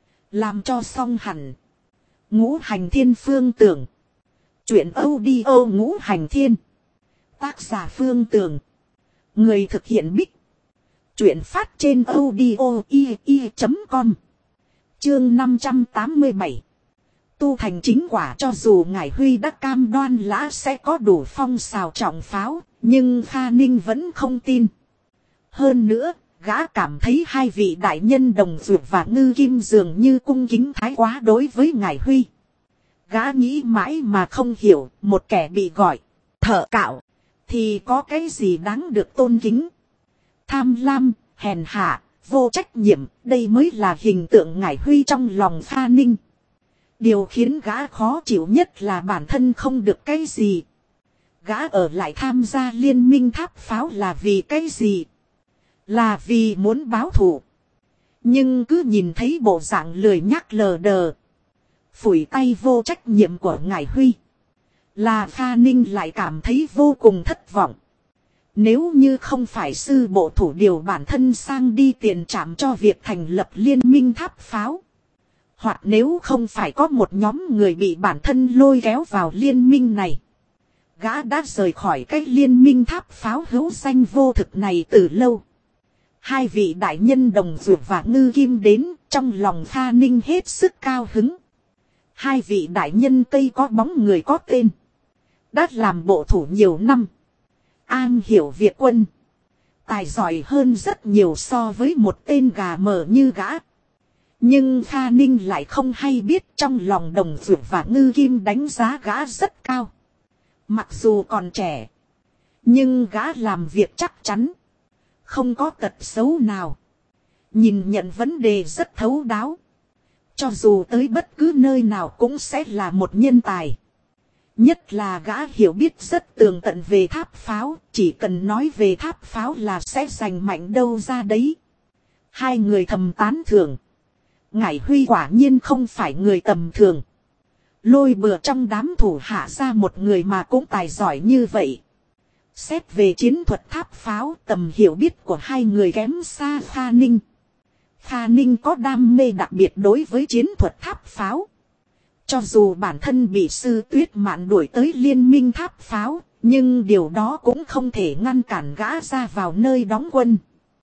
Làm cho xong hẳn. Ngũ Hành Thiên Phương Tưởng. Chuyện audio Ngũ Hành Thiên. Tác giả Phương Tưởng. Người thực hiện Bích. Chuyện phát trên audio.com. Chương 587. Tu thành chính quả. Cho dù Ngải Huy đã cam đoan lã sẽ có đủ phong xào trọng pháo, nhưng Kha Ninh vẫn không tin. Hơn nữa, gã cảm thấy hai vị đại nhân Đồng Dược và Ngư Kim dường như cung kính thái quá đối với Ngải Huy. Gã nghĩ mãi mà không hiểu, một kẻ bị gọi thợ cạo thì có cái gì đáng được tôn kính. Tham lam, hèn hạ, vô trách nhiệm, đây mới là hình tượng Ngải Huy trong lòng Kha Ninh. Điều khiến gã khó chịu nhất là bản thân không được cái gì. Gã ở lại tham gia liên minh tháp pháo là vì cái gì? Là vì muốn báo thù. Nhưng cứ nhìn thấy bộ dạng lười nhác lờ đờ, phủi tay vô trách nhiệm của Ngải Huy, là Kha Ninh lại cảm thấy vô cùng thất vọng. Nếu như không phải sư bộ thủ điều bản thân sang đi tiền trảm cho việc thành lập liên minh tháp pháo, hoặc nếu không phải có một nhóm người bị bản thân lôi kéo vào liên minh này, gã đã rời khỏi cái liên minh tháp pháo hữu danh vô thực này từ lâu. Hai vị đại nhân Đồng Dược và Ngư Kim đến, trong lòng Kha Ninh hết sức cao hứng. Hai vị đại nhân cây có bóng người có tên, đã làm bộ thủ nhiều năm, An hiểu việc quân. Tài giỏi hơn rất nhiều so với một tên gà mờ như gã. Nhưng Kha Ninh lại không hay biết trong lòng Đồng Dược và Ngư Kim đánh giá gã rất cao. Mặc dù còn trẻ, nhưng gã làm việc chắc chắn, không có tật xấu nào. Nhìn nhận vấn đề rất thấu đáo. Cho dù tới bất cứ nơi nào cũng sẽ là một nhân tài. Nhất là gã hiểu biết rất tường tận về tháp pháo. Chỉ cần nói về tháp pháo là sẽ giành mạnh đâu ra đấy. Hai người thầm tán thưởng. Ngải Huy quả nhiên không phải người tầm thường. Lôi bừa trong đám thủ hạ ra một người mà cũng tài giỏi như vậy. Xét về chiến thuật tháp pháo, tầm hiểu biết của hai người kém xa Kha Ninh. Kha Ninh có đam mê đặc biệt đối với chiến thuật tháp pháo. Cho dù bản thân bị Sư Tuyết Mạn đuổi tới liên minh tháp pháo, nhưng điều đó cũng không thể ngăn cản gã ra vào nơi đóng quân.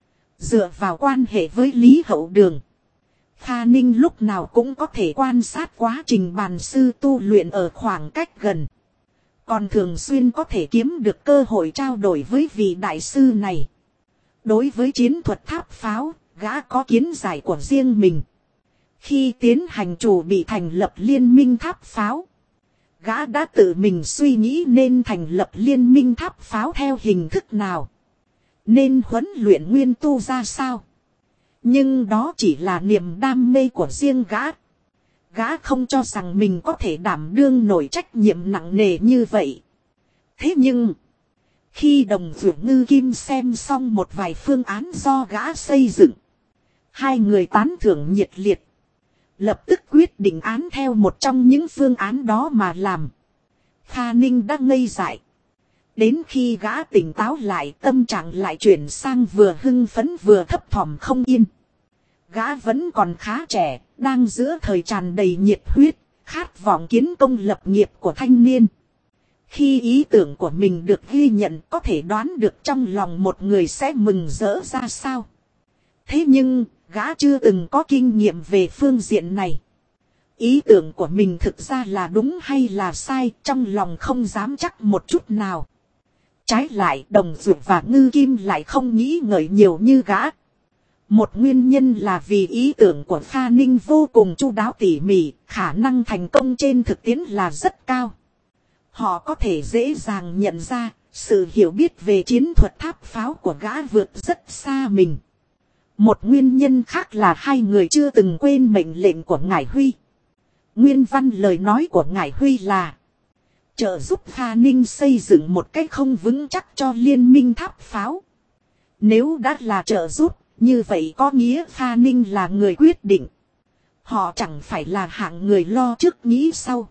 Dựa vào quan hệ với Lý Hậu Đường, Kha Ninh lúc nào cũng có thể quan sát quá trình bàn sư tu luyện ở khoảng cách gần. Còn thường xuyên có thể kiếm được cơ hội trao đổi với vị đại sư này. Đối với chiến thuật tháp pháo, gã có kiến giải của riêng mình. Khi tiến hành chủ bị thành lập liên minh tháp pháo, gã đã tự mình suy nghĩ nên thành lập liên minh tháp pháo theo hình thức nào, nên huấn luyện nguyên tu ra sao. Nhưng đó chỉ là niềm đam mê của riêng gã. Gã không cho rằng mình có thể đảm đương nổi trách nhiệm nặng nề như vậy. Thế nhưng, khi Đồng Dược Ngư Kim xem xong một vài phương án do gã xây dựng, hai người tán thưởng nhiệt liệt. Lập tức quyết định án theo một trong những phương án đó mà làm. Kha Ninh đã ngây dại. Đến khi gã tỉnh táo lại, tâm trạng lại chuyển sang vừa hưng phấn vừa thấp thỏm không yên. Gã vẫn còn khá trẻ, đang giữa thời tràn đầy nhiệt huyết, khát vọng kiến công lập nghiệp của thanh niên. Khi ý tưởng của mình được ghi nhận, có thể đoán được trong lòng một người sẽ mừng rỡ ra sao. Thế nhưng, gã chưa từng có kinh nghiệm về phương diện này. Ý tưởng của mình thực ra là đúng hay là sai, trong lòng không dám chắc một chút nào. Trái lại, Đồng Dược và Ngư Kim lại không nghĩ ngợi nhiều như gã. Một nguyên nhân là vì ý tưởng của Kha Ninh vô cùng chu đáo tỉ mỉ, khả năng thành công trên thực tiễn là rất cao. Họ có thể dễ dàng nhận ra, sự hiểu biết về chiến thuật tháp pháo của gã vượt rất xa mình. Một nguyên nhân khác là hai người chưa từng quên mệnh lệnh của Ngải Huy. Nguyên văn lời nói của Ngải Huy là trợ giúp Kha Ninh xây dựng một cách không vững chắc cho liên minh tháp pháo. Nếu đã là trợ giúp, như vậy có nghĩa Kha Ninh là người quyết định. Họ chẳng phải là hạng người lo trước nghĩ sau,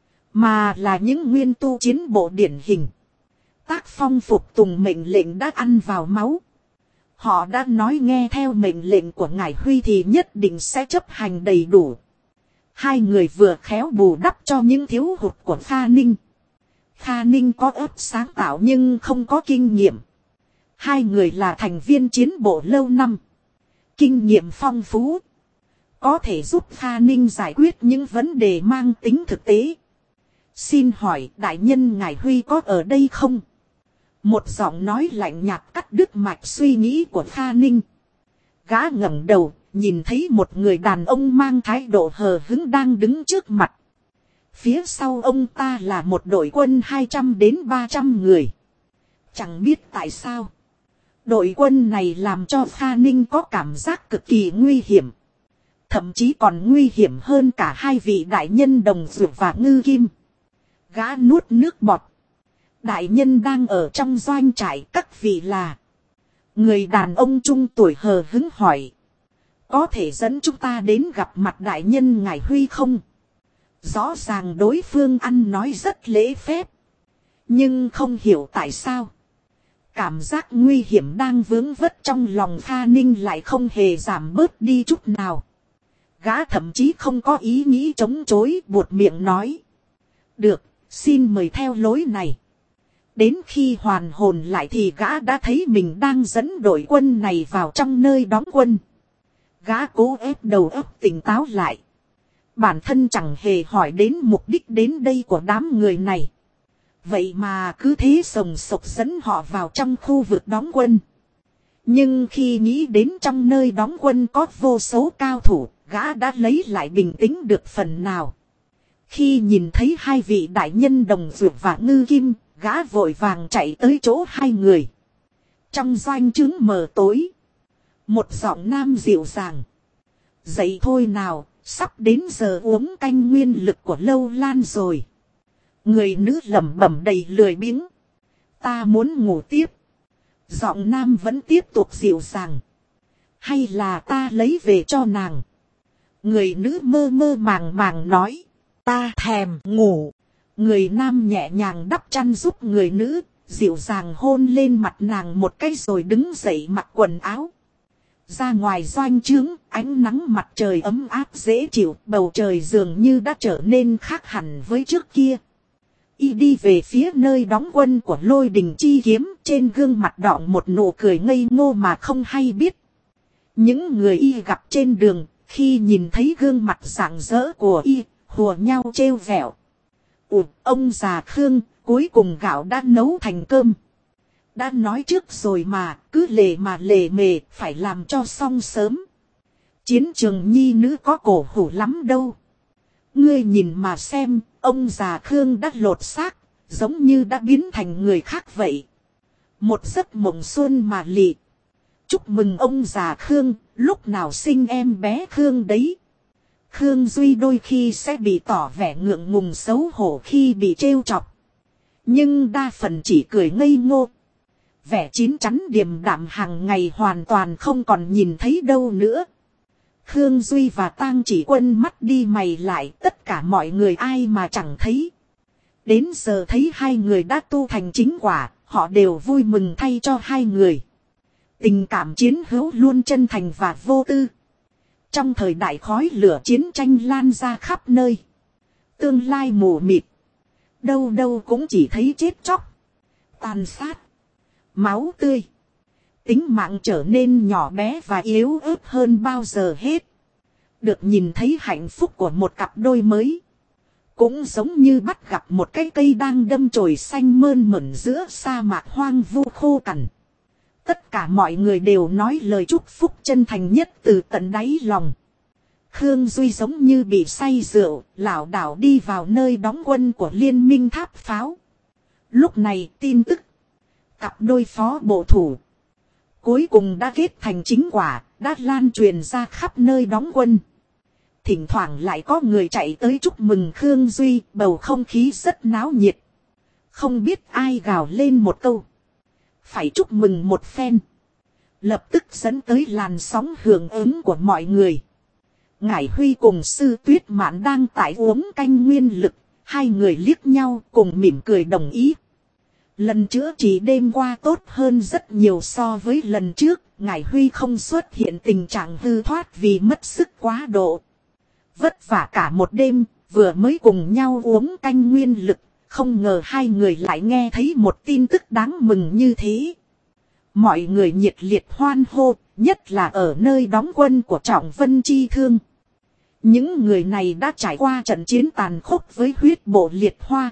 mà là những nguyên tu chiến bộ điển hình. Tác phong phục tùng mệnh lệnh đã ăn vào máu. Họ đã nói nghe theo mệnh lệnh của Ngải Huy thì nhất định sẽ chấp hành đầy đủ. Hai người vừa khéo bù đắp cho những thiếu hụt của Kha Ninh. Kha Ninh có óc sáng tạo nhưng không có kinh nghiệm. Hai người là thành viên chiến bộ lâu năm, kinh nghiệm phong phú, có thể giúp Kha Ninh giải quyết những vấn đề mang tính thực tế. Xin hỏi đại nhân Ngải Huy có ở đây không? Một giọng nói lạnh nhạt cắt đứt mạch suy nghĩ của Kha Ninh. Gã ngẩng đầu, nhìn thấy một người đàn ông mang thái độ hờ hững đang đứng trước mặt. Phía sau ông ta là một đội quân 200 đến 300 người. Chẳng biết tại sao, đội quân này làm cho Kha Ninh có cảm giác cực kỳ nguy hiểm. Thậm chí còn nguy hiểm hơn cả hai vị đại nhân Đồng Dược và Ngư Kim. Gã nuốt nước bọt. Đại nhân đang ở trong doanh trại, các vị là? Người đàn ông trung tuổi hờ hững hỏi. Có thể dẫn chúng ta đến gặp mặt đại nhân Ngải Huy không? Rõ ràng đối phương ăn nói rất lễ phép, nhưng không hiểu tại sao cảm giác nguy hiểm đang vướng vất trong lòng Kha Ninh lại không hề giảm bớt đi chút nào. Gã thậm chí không có ý nghĩ chống chối, buột miệng nói. Được, xin mời theo lối này. Đến khi hoàn hồn lại thì gã đã thấy mình đang dẫn đội quân này vào trong nơi đóng quân. Gã cố ép đầu óc tỉnh táo lại. Bản thân chẳng hề hỏi đến mục đích đến đây của đám người này. Vậy mà cứ thế sồng sộc dẫn họ vào trong khu vực đóng quân. Nhưng khi nghĩ đến trong nơi đóng quân có vô số cao thủ, gã đã lấy lại bình tĩnh được phần nào. Khi nhìn thấy hai vị đại nhân Đồng Dược và Ngư Kim, gã vội vàng chạy tới chỗ hai người. Trong doanh trướng mờ tối, một giọng nam dịu dàng: "Dậy thôi nào, sắp đến giờ uống canh nguyên lực của Lâu Lan rồi." Người nữ lẩm bẩm đầy lười biếng: "Ta muốn ngủ tiếp." Giọng nam vẫn tiếp tục dịu dàng: "Hay là ta lấy về cho nàng?" Người nữ mơ mơ màng màng nói: "Ta thèm ngủ." Người nam nhẹ nhàng đắp chăn giúp người nữ, dịu dàng hôn lên mặt nàng một cái rồi đứng dậy mặc quần áo. Ra ngoài doanh trướng, ánh nắng mặt trời ấm áp dễ chịu, bầu trời dường như đã trở nên khác hẳn với trước kia. Y đi về phía nơi đóng quân của Lôi Đình Chi Kiếm, trên gương mặt đọng một nụ cười ngây ngô mà không hay biết. Những người Y gặp trên đường, khi nhìn thấy gương mặt rạng rỡ của Y, hùa nhau trêu vẹo: Ông già Khương, cuối cùng gạo đã nấu thành cơm. Đã nói trước rồi mà, cứ lề mà lề mề, phải làm cho xong sớm. Chiến trường nhi nữ có cổ hủ lắm đâu. Ngươi nhìn mà xem, ông già Khương đã lột xác, giống như đã biến thành người khác vậy. Một giấc mộng xuân mà lị. Chúc mừng ông già Khương, lúc nào sinh em bé Khương đấy. Khương Duy đôi khi sẽ bị tỏ vẻ ngượng ngùng xấu hổ khi bị trêu chọc. Nhưng đa phần chỉ cười ngây ngô. Vẻ chín chắn điềm đạm hàng ngày hoàn toàn không còn nhìn thấy đâu nữa. Khương Duy và Tang Chỉ Quân mắt đi mày lại, tất cả mọi người ai mà chẳng thấy. Đến giờ thấy hai người đã tu thành chính quả, họ đều vui mừng thay cho hai người. Tình cảm chiến hữu luôn chân thành và vô tư. Trong thời đại khói lửa chiến tranh lan ra khắp nơi, tương lai mù mịt, đâu đâu cũng chỉ thấy chết chóc, tàn sát, máu tươi. Tính mạng trở nên nhỏ bé và yếu ớt hơn bao giờ hết. Được nhìn thấy hạnh phúc của một cặp đôi mới, cũng giống như bắt gặp một cái cây đang đâm chồi xanh mơn mởn giữa sa mạc hoang vu khô cằn. Tất cả mọi người đều nói lời chúc phúc chân thành nhất từ tận đáy lòng. Khương Duy giống như bị say rượu, lảo đảo đi vào nơi đóng quân của Liên minh Tháp Pháo. Lúc này tin tức cặp đôi phó bộ thủ cuối cùng đã kết thành chính quả, đã lan truyền ra khắp nơi đóng quân. Thỉnh thoảng lại có người chạy tới chúc mừng Khương Duy, bầu không khí rất náo nhiệt. Không biết ai gào lên một câu: "Phải chúc mừng một phen." Lập tức dẫn tới làn sóng hưởng ứng của mọi người. Ngải Huy cùng Sư Tuyết Mạn đang tại uống canh nguyên lực, hai người liếc nhau cùng mỉm cười đồng ý. Lần chữa trị đêm qua tốt hơn rất nhiều so với lần trước, Ngải Huy không xuất hiện tình trạng hư thoát vì mất sức quá độ. Vất vả cả một đêm, vừa mới cùng nhau uống canh nguyên lực, không ngờ hai người lại nghe thấy một tin tức đáng mừng như thế. Mọi người nhiệt liệt hoan hô, nhất là ở nơi đóng quân của Trọng Vân Chi Thương. Những người này đã trải qua trận chiến tàn khốc với huyết bộ liệt hoa.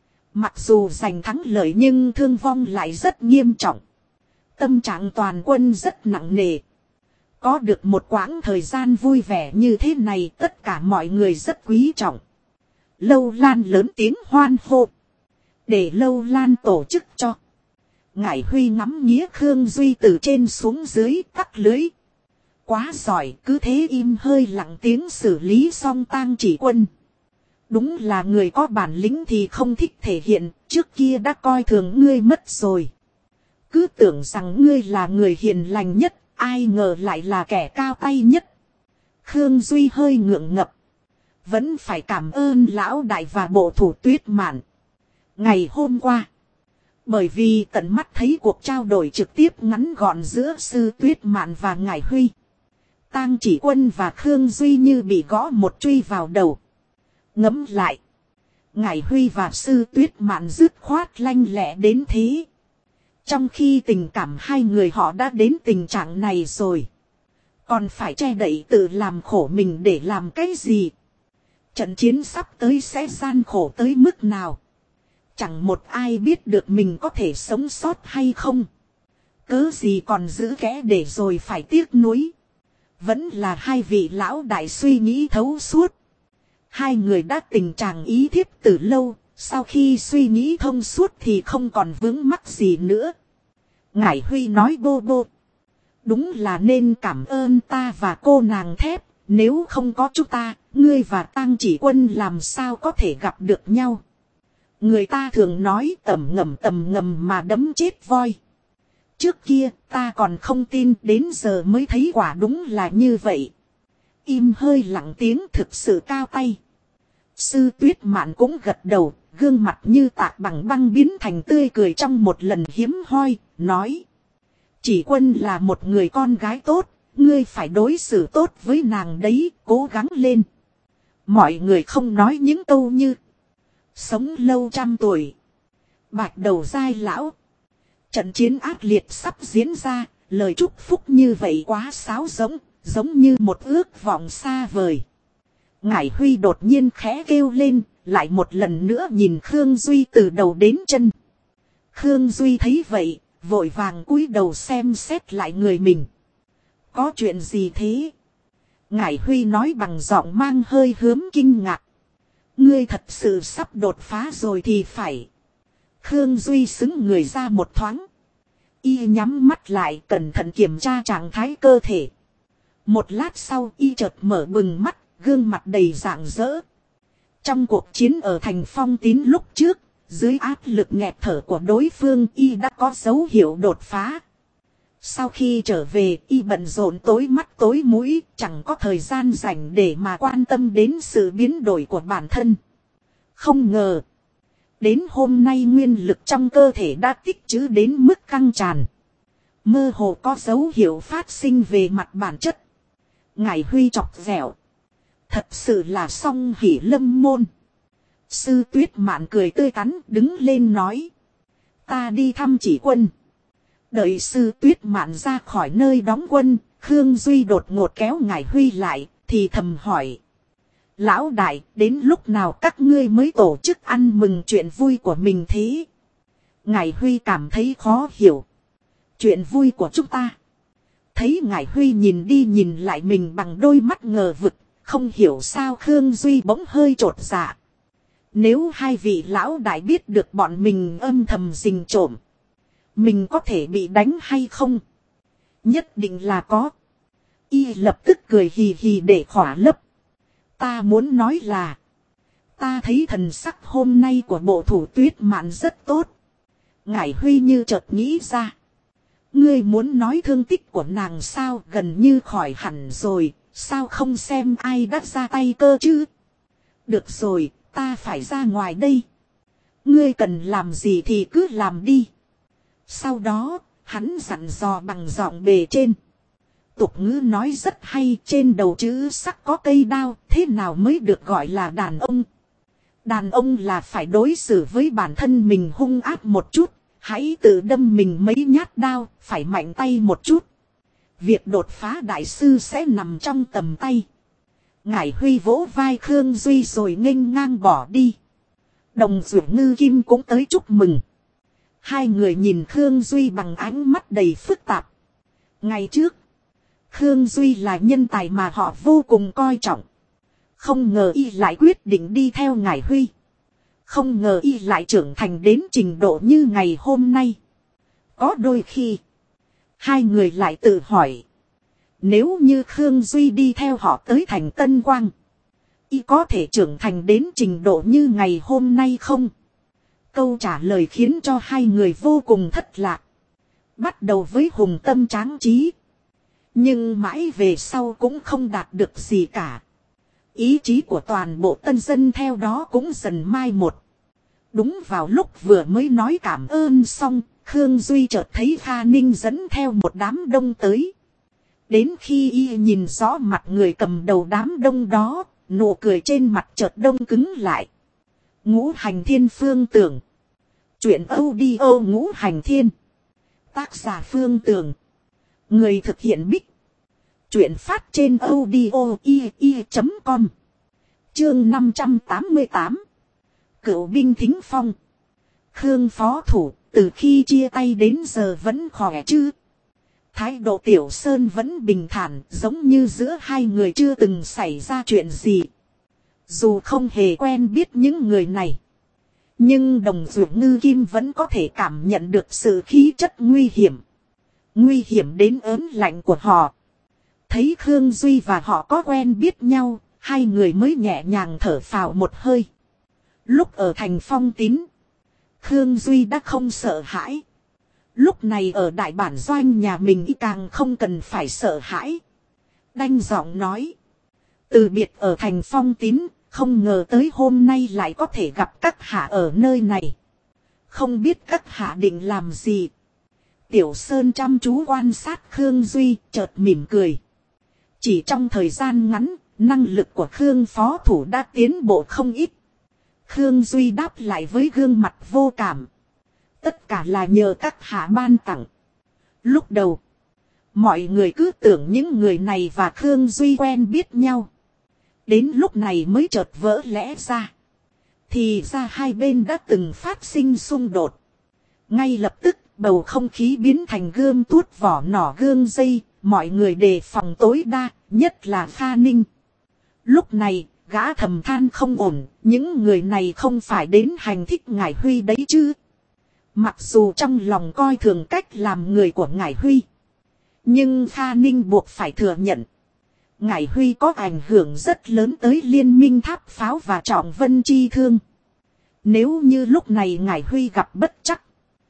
Mặc dù giành thắng lợi nhưng thương vong lại rất nghiêm trọng. Tâm trạng toàn quân rất nặng nề. Có được một quãng thời gian vui vẻ như thế này, tất cả mọi người rất quý trọng. Lâu Lan lớn tiếng hoan hô: "Để Lâu Lan tổ chức cho." Ngải Huy ngắm nghía Khương Duy từ trên xuống dưới, cắt lưới: "Quá giỏi, cứ thế im hơi lặng tiếng xử lý xong Tang Chỉ Quân. Đúng là người có bản lĩnh thì không thích thể hiện, trước kia đã coi thường ngươi mất rồi. Cứ tưởng rằng ngươi là người hiền lành nhất, ai ngờ lại là kẻ cao tay nhất." Khương Duy hơi ngượng ngập: "Vẫn phải cảm ơn lão đại và bộ thủ Tuyết Mạn. Ngày hôm qua, bởi vì tận mắt thấy cuộc trao đổi trực tiếp ngắn gọn giữa Sư Tuyết Mạn và Ngải Huy, Tang Chỉ Quân và Khương Duy như bị gõ một truy vào đầu. Ngẫm lại, Ngải Huy và Sư Tuyết Mạn dứt khoát lanh lẹ đến thế. Trong khi tình cảm hai người họ đã đến tình trạng này rồi, còn phải che đậy tự làm khổ mình để làm cái gì? Trận chiến sắp tới sẽ gian khổ tới mức nào? Chẳng một ai biết được mình có thể sống sót hay không. Cớ gì còn giữ kẽ để rồi phải tiếc nuối. Vẫn là hai vị lão đại suy nghĩ thấu suốt. Hai người đã tình trạng ý thiếp từ lâu. Sau khi suy nghĩ thông suốt thì không còn vướng mắc gì nữa. Ngải Huy nói bô bô. Đúng là nên cảm ơn ta và cô nàng thép. Nếu không có chúng ta, ngươi và Tang Chỉ Quân làm sao có thể gặp được nhau. Người ta thường nói tầm ngầm mà đấm chết voi. Trước kia ta còn không tin, đến giờ mới thấy quả đúng là như vậy. Im hơi lặng tiếng thực sự cao tay. Sư Tuyết Mạn cũng gật đầu, gương mặt như tạc bằng băng biến thành tươi cười trong một lần hiếm hoi, nói. Chỉ Quân là một người con gái tốt, ngươi phải đối xử tốt với nàng đấy, cố gắng lên. Mọi người không nói những câu như sống lâu trăm tuổi, bạch đầu dai lão. Trận chiến ác liệt sắp diễn ra, lời chúc phúc như vậy quá sáo rỗng, giống như một ước vọng xa vời. Ngải Huy đột nhiên khẽ kêu lên, lại một lần nữa nhìn Khương Duy từ đầu đến chân. Khương Duy thấy vậy, vội vàng cúi đầu xem xét lại người mình. Có chuyện gì thế? Ngải Huy nói bằng giọng mang hơi hướng kinh ngạc. Ngươi thật sự sắp đột phá rồi thì phải. Khương Duy xứng người ra một thoáng. Y nhắm mắt lại cẩn thận kiểm tra trạng thái cơ thể. Một lát sau y chợt mở bừng mắt, gương mặt đầy rạng rỡ. Trong cuộc chiến ở thành Phong Tín lúc trước, dưới áp lực nghẹt thở của đối phương y đã có dấu hiệu đột phá. Sau khi trở về y bận rộn tối mắt tối mũi, chẳng có thời gian rảnh để mà quan tâm đến sự biến đổi của bản thân. Không ngờ, đến hôm nay nguyên lực trong cơ thể đã tích trữ đến mức căng tràn. Mơ hồ có dấu hiệu phát sinh về mặt bản chất. Ngải Huy chọc ghẹo. Thật sự là song hỷ lâm môn. Sư Tuyết Mạn cười tươi tắn đứng lên nói. Ta đi thăm Chỉ Quân. Đợi Sư Tuyết Mạn ra khỏi nơi đóng quân, Khương Duy đột ngột kéo Ngải Huy lại, thì thầm hỏi. Lão đại, đến lúc nào các ngươi mới tổ chức ăn mừng chuyện vui của mình thế? Ngải Huy cảm thấy khó hiểu. Chuyện vui của chúng ta. Thấy Ngải Huy nhìn đi nhìn lại mình bằng đôi mắt ngờ vực, không hiểu sao Khương Duy bỗng hơi chột dạ. Nếu hai vị lão đại biết được bọn mình âm thầm rình trộm, mình có thể bị đánh hay không? Nhất định là có. Y lập tức cười hì hì để khỏa lấp. Ta muốn nói là, ta thấy thần sắc hôm nay của bộ thủ Tuyết Mạn rất tốt. Ngải Huy như chợt nghĩ ra. Ngươi muốn nói thương tích của nàng sao, gần như khỏi hẳn rồi, sao không xem ai đã ra tay cơ chứ? Được rồi, ta phải ra ngoài đây. Ngươi cần làm gì thì cứ làm đi. Sau đó, hắn dặn dò bằng giọng bề trên. Tục ngữ nói rất hay, trên đầu chữ sắc có cây đao, thế nào mới được gọi là đàn ông? Đàn ông là phải đối xử với bản thân mình hung ác một chút, hãy tự đâm mình mấy nhát đao, phải mạnh tay một chút. Việc đột phá đại sư sẽ nằm trong tầm tay. Ngải Huy vỗ vai Khương Duy rồi nghênh ngang bỏ đi. Đồng Dụ Ngư Kim cũng tới chúc mừng. Hai người nhìn Khương Duy bằng ánh mắt đầy phức tạp. Ngày trước, Khương Duy là nhân tài mà họ vô cùng coi trọng. Không ngờ y lại quyết định đi theo Ngải Huy. Không ngờ y lại trưởng thành đến trình độ như ngày hôm nay. Có đôi khi, hai người lại tự hỏi. Nếu như Khương Duy đi theo họ tới thành Tân Quang, y có thể trưởng thành đến trình độ như ngày hôm nay không? Câu trả lời khiến cho hai người vô cùng thất lạc. Bắt đầu với hùng tâm tráng trí, nhưng mãi về sau cũng không đạt được gì cả. Ý chí của toàn bộ tân dân theo đó cũng dần mai một. Đúng vào lúc vừa mới nói cảm ơn xong, Khương Duy chợt thấy Kha Ninh dẫn theo một đám đông tới. Đến khi y nhìn rõ mặt người cầm đầu đám đông đó, nụ cười trên mặt chợt đông cứng lại. Ngũ Hành Thiên Phương Tưởng. Chuyện audio Ngũ Hành Thiên. Tác giả Phương Tưởng. Người thực hiện Bích. Chuyện phát trên audio.com. Chương 588. Cửu binh thính phong. Khương phó thủ, từ khi chia tay đến giờ vẫn khỏe chứ? Thái độ Tiểu Sơn vẫn bình thản, giống như giữa hai người chưa từng xảy ra chuyện gì. Dù không hề quen biết những người này, nhưng Đồng Dược Ngư Kim vẫn có thể cảm nhận được sự khí chất nguy hiểm. Nguy hiểm đến ớn lạnh của họ. Thấy Khương Duy và họ có quen biết nhau, hai người mới nhẹ nhàng thở phào một hơi. Lúc ở thành Phong Tín, Khương Duy đã không sợ hãi. Lúc này ở đại bản doanh nhà mình càng không cần phải sợ hãi. Đanh giọng nói. Từ biệt ở thành Phong Tín, không ngờ tới hôm nay lại có thể gặp các hạ ở nơi này. Không biết các hạ định làm gì. Tiểu Sơn chăm chú quan sát Khương Duy, chợt mỉm cười. Chỉ trong thời gian ngắn, năng lực của Khương phó thủ đã tiến bộ không ít. Khương Duy đáp lại với gương mặt vô cảm. Tất cả là nhờ các hạ ban tặng. Lúc đầu, mọi người cứ tưởng những người này và Khương Duy quen biết nhau. Đến lúc này mới chợt vỡ lẽ ra. Thì ra hai bên đã từng phát sinh xung đột. Ngay lập tức bầu không khí biến thành gươm tuốt vỏ nỏ gương dây. Mọi người đề phòng tối đa, nhất là Kha Ninh. Lúc này, gã thầm than không ổn. Những người này không phải đến hành thích Ngải Huy đấy chứ. Mặc dù trong lòng coi thường cách làm người của Ngải Huy. Nhưng Kha Ninh buộc phải thừa nhận. Ngải Huy có ảnh hưởng rất lớn tới liên minh tháp pháo và Trọng Vân Chi Thương. Nếu như lúc này Ngải Huy gặp bất trắc.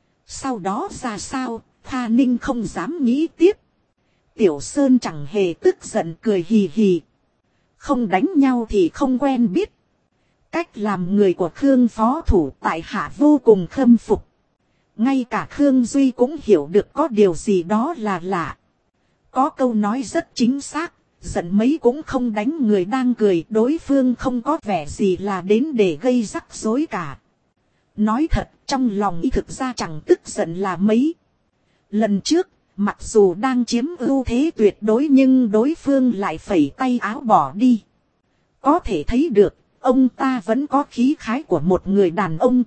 Sau đó ra sao, Kha Ninh không dám nghĩ tiếp. Tiểu Sơn chẳng hề tức giận cười hì hì. Không đánh nhau thì không quen biết. Cách làm người của Khương phó thủ tại hạ vô cùng khâm phục. Ngay cả Khương Duy cũng hiểu được có điều gì đó là lạ. Có câu nói rất chính xác. Giận mấy cũng không đánh người đang cười. Đối phương không có vẻ gì là đến để gây rắc rối cả. Nói thật trong lòng y thực ra chẳng tức giận là mấy. Lần trước mặc dù đang chiếm ưu thế tuyệt đối nhưng đối phương lại phẩy tay áo bỏ đi. Có thể thấy được ông ta vẫn có khí khái của một người đàn ông.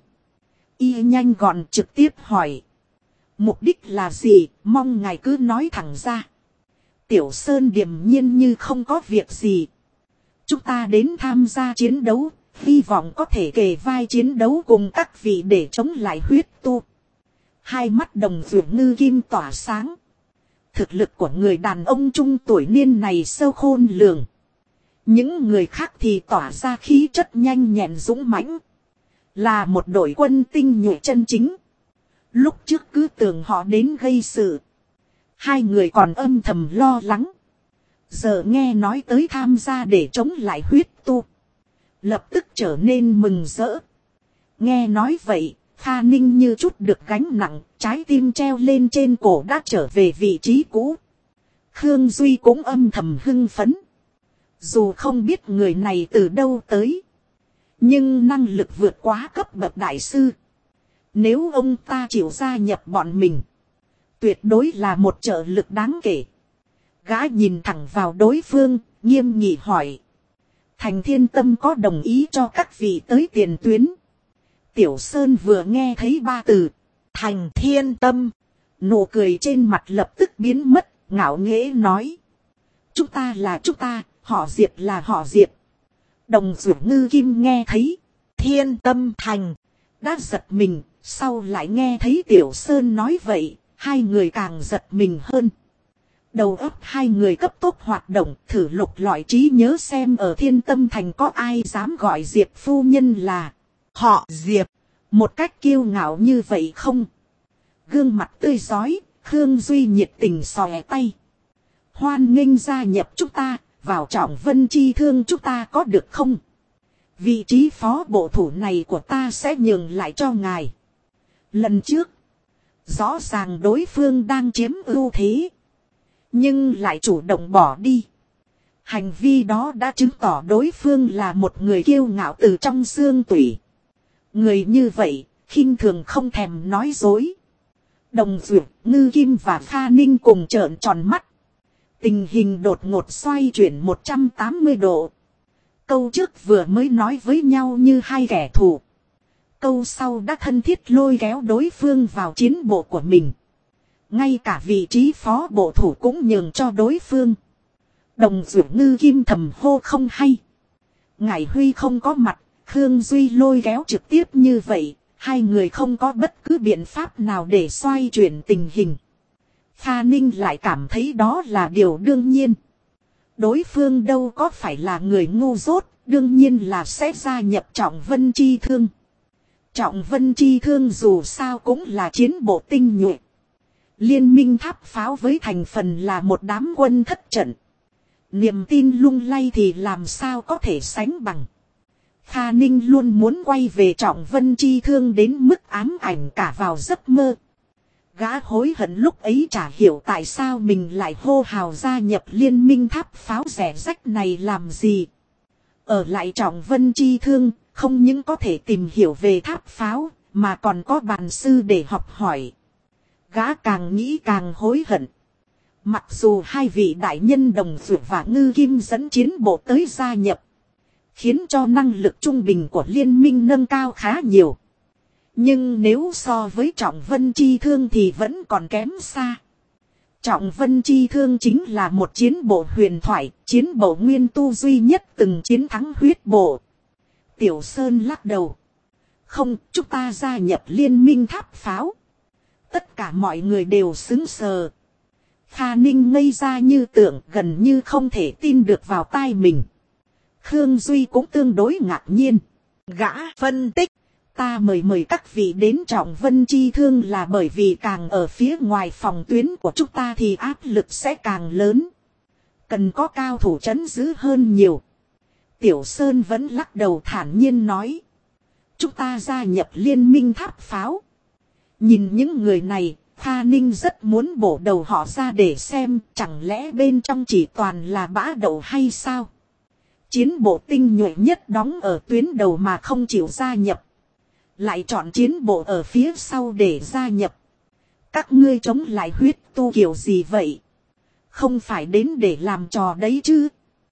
Y nhanh gọn trực tiếp hỏi. Mục đích là gì, mong ngài cứ nói thẳng ra. Tiểu Sơn điềm nhiên như không có việc gì. Chúng ta đến tham gia chiến đấu, hy vọng có thể kề vai chiến đấu cùng các vị để chống lại huyết tu. Hai mắt Đồng Dược Ngư Kim tỏa sáng. Thực lực của người đàn ông trung tuổi niên này sâu khôn lường. Những người khác thì tỏa ra khí chất nhanh nhẹn dũng mãnh. Là một đội quân tinh nhuệ chân chính. Lúc trước cứ tưởng họ đến gây sự. Hai người còn âm thầm lo lắng. Giờ nghe nói tới tham gia để chống lại huyết tu. Lập tức trở nên mừng rỡ. Nghe nói vậy, Kha Ninh như chút được gánh nặng, trái tim treo lên trên cổ đã trở về vị trí cũ. Khương Duy cũng âm thầm hưng phấn. Dù không biết người này từ đâu tới. Nhưng năng lực vượt quá cấp bậc đại sư. Nếu ông ta chịu gia nhập bọn mình. Tuyệt đối là một trợ lực đáng kể. Gã nhìn thẳng vào đối phương, nghiêm nghị hỏi. Thành Thiên Tâm có đồng ý cho các vị tới tiền tuyến. Tiểu Sơn vừa nghe thấy ba từ. Thành Thiên Tâm. Nụ cười trên mặt lập tức biến mất, ngạo nghễ nói. Chúng ta là chúng ta, họ Diệp là họ Diệp. Đồng Dược Ngư Kim nghe thấy. Thiên Tâm Thành. Đã giật mình, sau lại nghe thấy Tiểu Sơn nói vậy. Hai người càng giật mình hơn. Đầu óc hai người cấp tốc hoạt động, thử lục lọi trí nhớ xem ở Thiên Tâm Thành có ai dám gọi Diệp phu nhân là họ Diệp. Một cách kiêu ngạo như vậy không? Gương mặt tươi rói, Khương Duy nhiệt tình xòe tay. Hoan nghênh gia nhập chúng ta, vào Trọng Vân Chi Thương chúng ta có được không? Vị trí phó bộ thủ này của ta sẽ nhường lại cho ngài. Lần trước, rõ ràng đối phương đang chiếm ưu thế. Nhưng lại chủ động bỏ đi. Hành vi đó đã chứng tỏ đối phương là một người kiêu ngạo từ trong xương tủy. Người như vậy, khinh thường không thèm nói dối. Đồng Dược, Ngư Kim và Kha Ninh cùng trợn tròn mắt. Tình hình đột ngột xoay chuyển 180 độ. Câu trước vừa mới nói với nhau như hai kẻ thù. câu sau đã thân thiết lôi kéo đối phương vào chiến bộ của mình. Ngay cả vị trí phó bộ thủ cũng nhường cho đối phương. Đồng Dụ Ngư Kim thầm hô không hay. Ngải Huy không có mặt, Khương Duy lôi kéo trực tiếp như vậy, hai người không có bất cứ biện pháp nào để xoay chuyển tình hình. Kha Ninh lại cảm thấy đó là điều đương nhiên. Đối phương đâu có phải là người ngu dốt, đương nhiên là sẽ gia nhập Trọng Vân Chi Thương. Trọng Vân Chi Thương dù sao cũng là chiến bộ tinh nhuệ. Liên minh tháp pháo với thành phần là một đám quân thất trận. Niềm tin lung lay thì làm sao có thể sánh bằng. Kha Ninh luôn muốn quay về Trọng Vân Chi Thương đến mức ám ảnh cả vào giấc mơ. Gã hối hận lúc ấy chả hiểu tại sao mình lại hô hào gia nhập liên minh tháp pháo rẻ rách này làm gì. Ở lại Trọng Vân Chi Thương, không những có thể tìm hiểu về tháp pháo, mà còn có bàn sư để học hỏi. Gã càng nghĩ càng hối hận. Mặc dù hai vị đại nhân Đồng Dụ và Ngư Kim dẫn chiến bộ tới gia nhập, khiến cho năng lực trung bình của liên minh nâng cao khá nhiều. Nhưng nếu so với Trọng Vân Chi Thương thì vẫn còn kém xa. Trọng Vân Chi Thương chính là một chiến bộ huyền thoại, chiến bộ nguyên tu duy nhất từng chiến thắng huyết bộ. Tiểu Sơn lắc đầu. Không, chúng ta gia nhập liên minh tháp pháo. Tất cả mọi người đều sững sờ. Kha Ninh ngây ra như tượng, gần như không thể tin được vào tai mình. Khương Duy cũng tương đối ngạc nhiên. Gã phân tích. Ta mời các vị đến Trọng Vân Chi Thương là bởi vì càng ở phía ngoài phòng tuyến của chúng ta thì áp lực sẽ càng lớn. Cần có cao thủ trấn giữ hơn nhiều. Tiểu Sơn vẫn lắc đầu thản nhiên nói. Chúng ta gia nhập liên minh tháp pháo. Nhìn những người này, Kha Ninh rất muốn bổ đầu họ ra để xem chẳng lẽ bên trong chỉ toàn là bã đậu hay sao. Chiến bộ tinh nhuệ nhất đóng ở tuyến đầu mà không chịu gia nhập. Lại chọn chiến bộ ở phía sau để gia nhập. Các ngươi chống lại huyết tu kiểu gì vậy? Không phải đến để làm trò đấy chứ?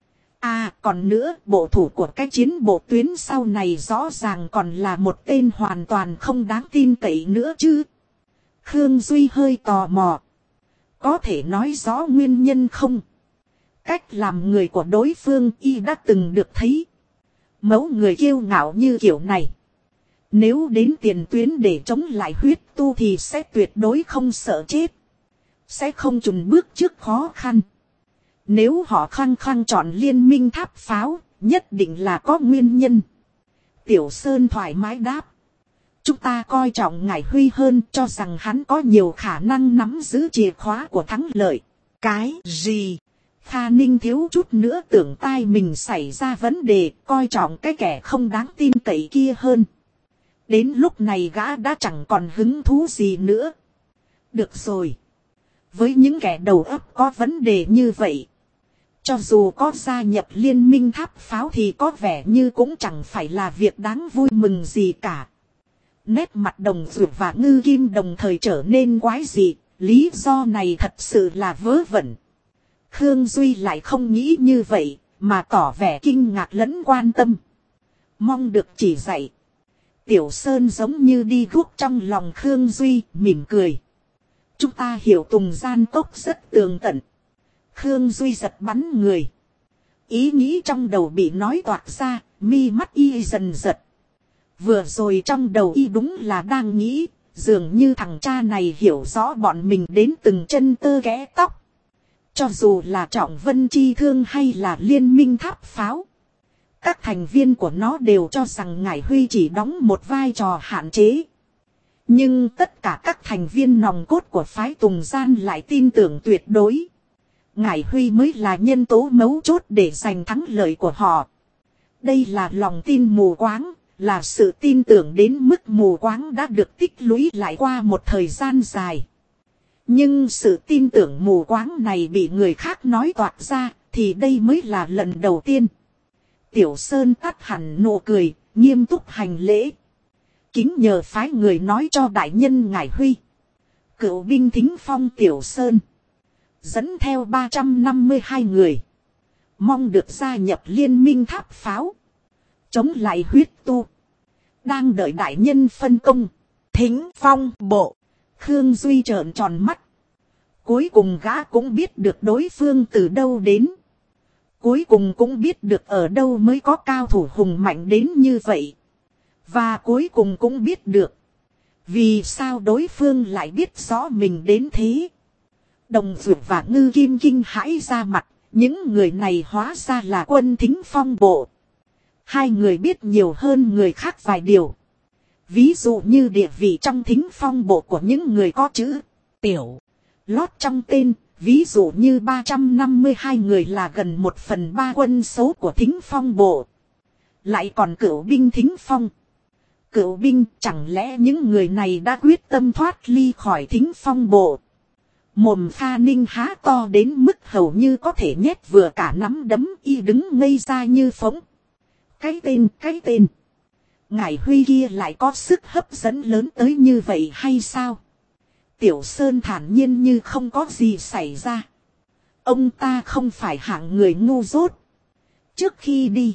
À còn nữa, bộ thủ của cái chiến bộ tuyến sau này rõ ràng còn là một tên hoàn toàn không đáng tin cậy nữa chứ. Khương Duy hơi tò mò. Có thể nói rõ nguyên nhân không? Cách làm người của đối phương y đã từng được thấy. Mẫu người kiêu ngạo như kiểu này. Nếu đến tiền tuyến để chống lại huyết tu thì sẽ tuyệt đối không sợ chết. Sẽ không chùn bước trước khó khăn. Nếu họ khăng khăng chọn liên minh tháp pháo, nhất định là có nguyên nhân. Tiểu Sơn thoải mái đáp. Chúng ta coi trọng Ngải Huy hơn, cho rằng hắn có nhiều khả năng nắm giữ chìa khóa của thắng lợi. Cái gì? Kha Ninh thiếu chút nữa tưởng tai mình xảy ra vấn đề, coi trọng cái kẻ không đáng tin cậy kia hơn. Đến lúc này gã đã chẳng còn hứng thú gì nữa. Được rồi. Với những kẻ đầu óc có vấn đề như vậy, cho dù có gia nhập liên minh tháp pháo thì có vẻ như cũng chẳng phải là việc đáng vui mừng gì cả. Nét mặt Đồng Dụ và Ngư Kim đồng thời trở nên quái dị, lý do này thật sự là vớ vẩn. Khương Duy lại không nghĩ như vậy, mà tỏ vẻ kinh ngạc lẫn quan tâm. Mong được chỉ dạy. Tiểu Sơn giống như đi guốc trong lòng Khương Duy, mỉm cười. Chúng ta hiểu Tùng Gian Cốc rất tường tận. Khương Duy giật bắn người. Ý nghĩ trong đầu bị nói toạc ra, mi mắt y dần giật. Vừa rồi trong đầu y đúng là đang nghĩ, dường như thằng cha này hiểu rõ bọn mình đến từng chân tơ ghé tóc. Cho dù là Trọng Vân Chi Thương hay là liên minh tháp pháo, các thành viên của nó đều cho rằng Ngải Huy chỉ đóng một vai trò hạn chế. Nhưng tất cả các thành viên nòng cốt của phái Tùng Gian lại tin tưởng tuyệt đối. Ngải Huy mới là nhân tố mấu chốt để giành thắng lợi của họ. Đây là lòng tin mù quáng, là sự tin tưởng đến mức mù quáng đã được tích lũy lại qua một thời gian dài. Nhưng sự tin tưởng mù quáng này bị người khác nói toạc ra, thì đây mới là lần đầu tiên. Tiểu Sơn tắt hẳn nụ cười, nghiêm túc hành lễ. Kính nhờ phái người nói cho đại nhân Ngải Huy. Cựu binh thính phong Tiểu Sơn. Dẫn theo 352 người. Mong được gia nhập liên minh tháp pháo. Chống lại huyết tu. Đang đợi đại nhân phân công. Thính Phong bộ. Khương Duy trợn tròn mắt. Cuối cùng gã cũng biết được đối phương từ đâu đến. Cuối cùng cũng biết được ở đâu mới có cao thủ hùng mạnh đến như vậy. Và cuối cùng cũng biết được. Vì sao đối phương lại biết rõ mình đến thế. Đồng Dược và Ngư Kim kinh hãi ra mặt. Những người này hóa ra là quân Thính Phong bộ. Hai người biết nhiều hơn người khác vài điều. Ví dụ như địa vị trong Thính Phong bộ của những người có chữ tiểu lót trong tên. Ví dụ như 352 người là gần 1/3 quân số của Thính Phong bộ. Lại còn cửu binh Thính Phong. Cửu binh chẳng lẽ những người này đã quyết tâm thoát ly khỏi Thính Phong bộ. Mồm Kha Ninh há to đến mức hầu như có thể nhét vừa cả nắm đấm, y đứng ngây ra như phỗng. Cái tên. Ngải Huy kia lại có sức hấp dẫn lớn tới như vậy hay sao? Tiểu Sơn thản nhiên như không có gì xảy ra. Ông ta không phải hạng người ngu dốt. Trước khi đi,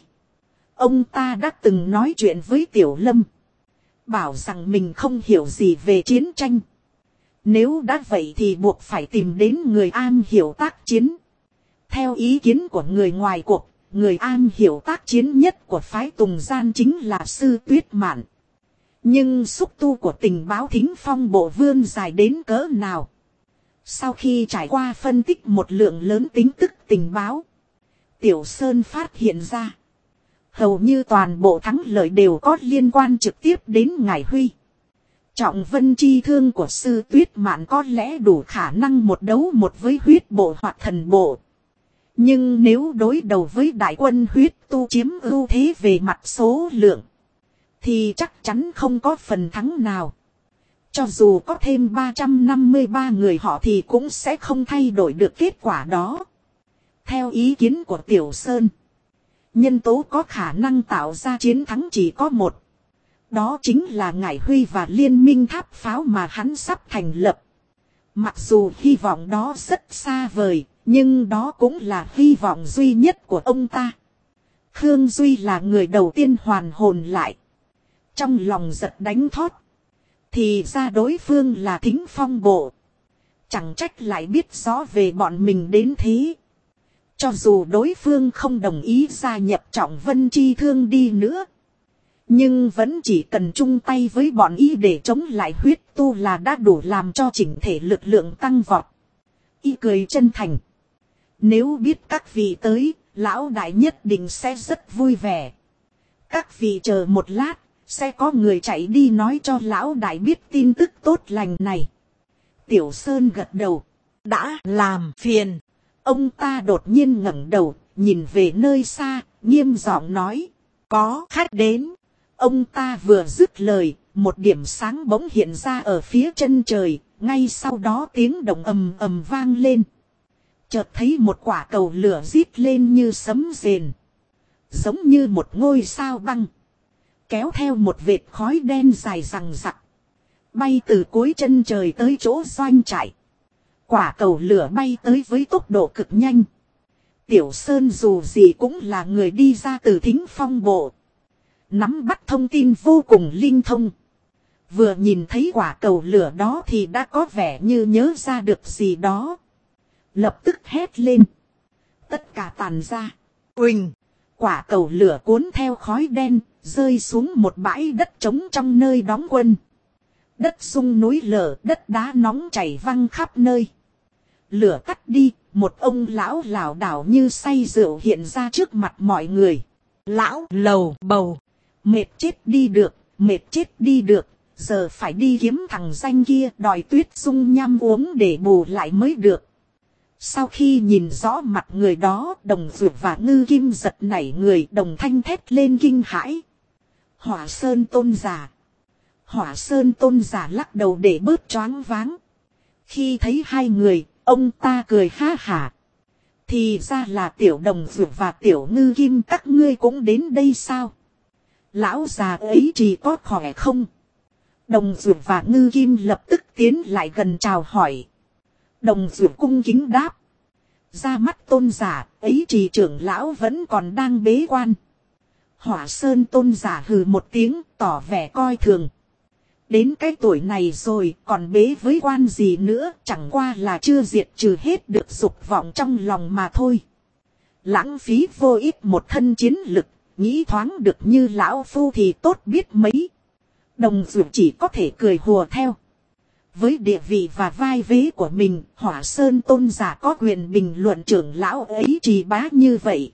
ông ta đã từng nói chuyện với Tiểu Lâm. Bảo rằng mình không hiểu gì về chiến tranh. Nếu đã vậy thì buộc phải tìm đến người am hiểu tác chiến. Theo ý kiến của người ngoài cuộc, người am hiểu tác chiến nhất của phái Tùng Gian chính là Sư Tuyết Mạn. Nhưng xúc tu của tình báo Thính Phong bộ vươn dài đến cỡ nào? Sau khi trải qua phân tích một lượng lớn tin tức tình báo, Tiểu Sơn phát hiện ra. Hầu như toàn bộ thắng lợi đều có liên quan trực tiếp đến Ngải Huy. Trọng Vân chi thương của Sư Tuyết Mạn có lẽ đủ khả năng một đấu một với huyết bộ hoặc thần bộ. Nhưng nếu đối đầu với đại quân huyết tu chiếm ưu thế về mặt số lượng, thì chắc chắn không có phần thắng nào. Cho dù có thêm 353 người họ thì cũng sẽ không thay đổi được kết quả đó. Theo ý kiến của Tiểu Sơn, nhân tố có khả năng tạo ra chiến thắng chỉ có một. Đó chính là Ngải Huy và liên minh tháp pháo mà hắn sắp thành lập. Mặc dù hy vọng đó rất xa vời, nhưng đó cũng là hy vọng duy nhất của ông ta. Khương Duy là người đầu tiên hoàn hồn lại. Trong lòng giật đánh thót. Thì ra đối phương là Thính Phong bộ. Chẳng trách lại biết rõ về bọn mình đến thế. Cho dù đối phương không đồng ý gia nhập Trọng Vân chi thương đi nữa, nhưng vẫn chỉ cần chung tay với bọn y để chống lại huyết tu là đã đủ làm cho chỉnh thể lực lượng tăng vọt. Y cười chân thành. Nếu biết các vị tới, lão đại nhất định sẽ rất vui vẻ. Các vị chờ một lát, sẽ có người chạy đi nói cho lão đại biết tin tức tốt lành này. Tiểu Sơn gật đầu. Đã làm phiền. Ông ta đột nhiên ngẩng đầu, nhìn về nơi xa, nghiêm giọng nói. Có khách đến. Ông ta vừa dứt lời, một điểm sáng bỗng hiện ra ở phía chân trời, ngay sau đó tiếng động ầm ầm vang lên. Chợt thấy một quả cầu lửa rít lên như sấm rền. Giống như một ngôi sao băng. Kéo theo một vệt khói đen dài rằng rặc. Bay từ cuối chân trời tới chỗ doanh trại. Quả cầu lửa bay tới với tốc độ cực nhanh. Tiểu Sơn dù gì cũng là người đi ra từ Thính Phong bộ. Nắm bắt thông tin vô cùng linh thông. Vừa nhìn thấy quả cầu lửa đó thì đã có vẻ như nhớ ra được gì đó. Lập tức hét lên. Tất cả tàn ra. Uỳnh. Quả cầu lửa cuốn theo khói đen, rơi xuống một bãi đất trống trong nơi đóng quân. Đất sung núi lở, đất đá nóng chảy văng khắp nơi. Lửa tắt đi, một ông lão lảo đảo như say rượu hiện ra trước mặt mọi người. Lão lầu bầu. Mệt chết đi được, mệt chết đi được. Giờ phải đi kiếm thằng danh kia đòi Tuyết Dung nhăm uống để bù lại mới được. Sau khi nhìn rõ mặt người đó, Đồng Dược và Ngư Kim giật nảy người, đồng thanh thét lên kinh hãi. Hỏa Sơn Tôn giả. Hỏa Sơn Tôn giả lắc đầu để bớt choáng váng. Khi thấy hai người, ông ta cười ha hả. Thì ra là Tiểu Đồng Dược và Tiểu Ngư Kim, các ngươi cũng đến đây sao? Lão già ấy chỉ có khỏe không? Đồng Dược và Ngư Kim lập tức tiến lại gần chào hỏi. Đồng Dược cung kính đáp. Ra mắt Tôn giả, ấy chỉ trưởng lão vẫn còn đang bế quan. Hỏa Sơn tôn giả hừ một tiếng tỏ vẻ coi thường. Đến cái tuổi này rồi còn bế với quan gì nữa, chẳng qua là chưa diệt trừ hết được dục vọng trong lòng mà thôi. Lãng phí vô ích một thân chiến lực, nghĩ thoáng được như lão phu thì tốt biết mấy. Đồng Dược chỉ có thể cười hùa theo. Với địa vị và vai vế của mình, Hỏa Sơn tôn giả có quyền bình luận trưởng lão ấy trì bá như vậy.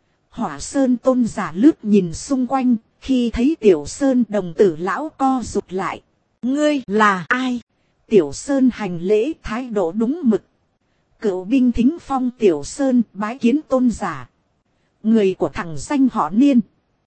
Hỏa Sơn tôn giả lướt nhìn xung quanh, khi thấy Tiểu Sơn đồng tử lão co rụt lại. Ngươi là ai? Tiểu Sơn hành lễ thái độ đúng mực. Cựu binh thính phong Tiểu Sơn bái kiến tôn giả. Người của thằng danh họ Niên.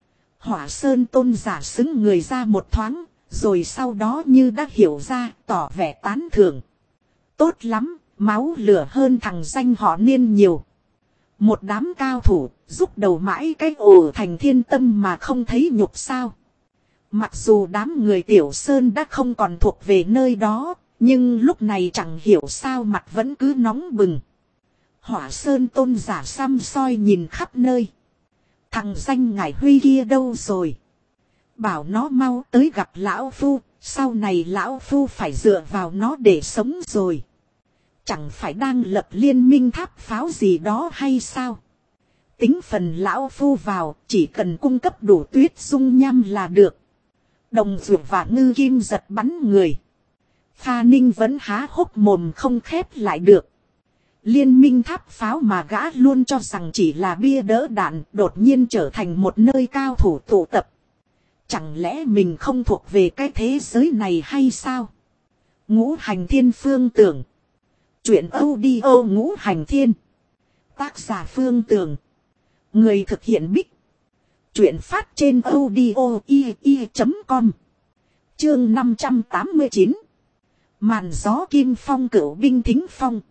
Hỏa Sơn tôn giả xứng người ra một thoáng, rồi sau đó như đã hiểu ra, tỏ vẻ tán thưởng. Tốt lắm, máu lửa hơn thằng danh họ Niên nhiều. Một đám cao thủ, giúp đầu mãi cái ổ thành thiên tâm mà không thấy nhục sao. Mặc dù đám người Tiểu Sơn đã không còn thuộc về nơi đó, nhưng lúc này chẳng hiểu sao mặt vẫn cứ nóng bừng. Hỏa Sơn tôn giả xăm soi nhìn khắp nơi. Thằng danh Ngải Huy kia đâu rồi? Bảo nó mau tới gặp lão phu, sau này lão phu phải dựa vào nó để sống rồi. Chẳng phải đang lập liên minh tháp pháo gì đó hay sao? Tính phần lão phu vào, chỉ cần cung cấp đủ tuyết dung nham là được. Đồng Dược và Ngư Kim giật bắn người. Kha Ninh vẫn há hốc mồm không khép lại được. Liên minh tháp pháo mà gã luôn cho rằng chỉ là bia đỡ đạn, đột nhiên trở thành một nơi cao thủ tụ tập. Chẳng lẽ mình không thuộc về cái thế giới này hay sao? Ngũ Hành Thiên Phương Tưởng. Chuyện audio Ngũ Hành Thiên. Tác giả Phương Tưởng. Người thực hiện Bích. Chuyện phát trên audio.com. Chương 589. Màn gió kim phong cửu binh thính phong.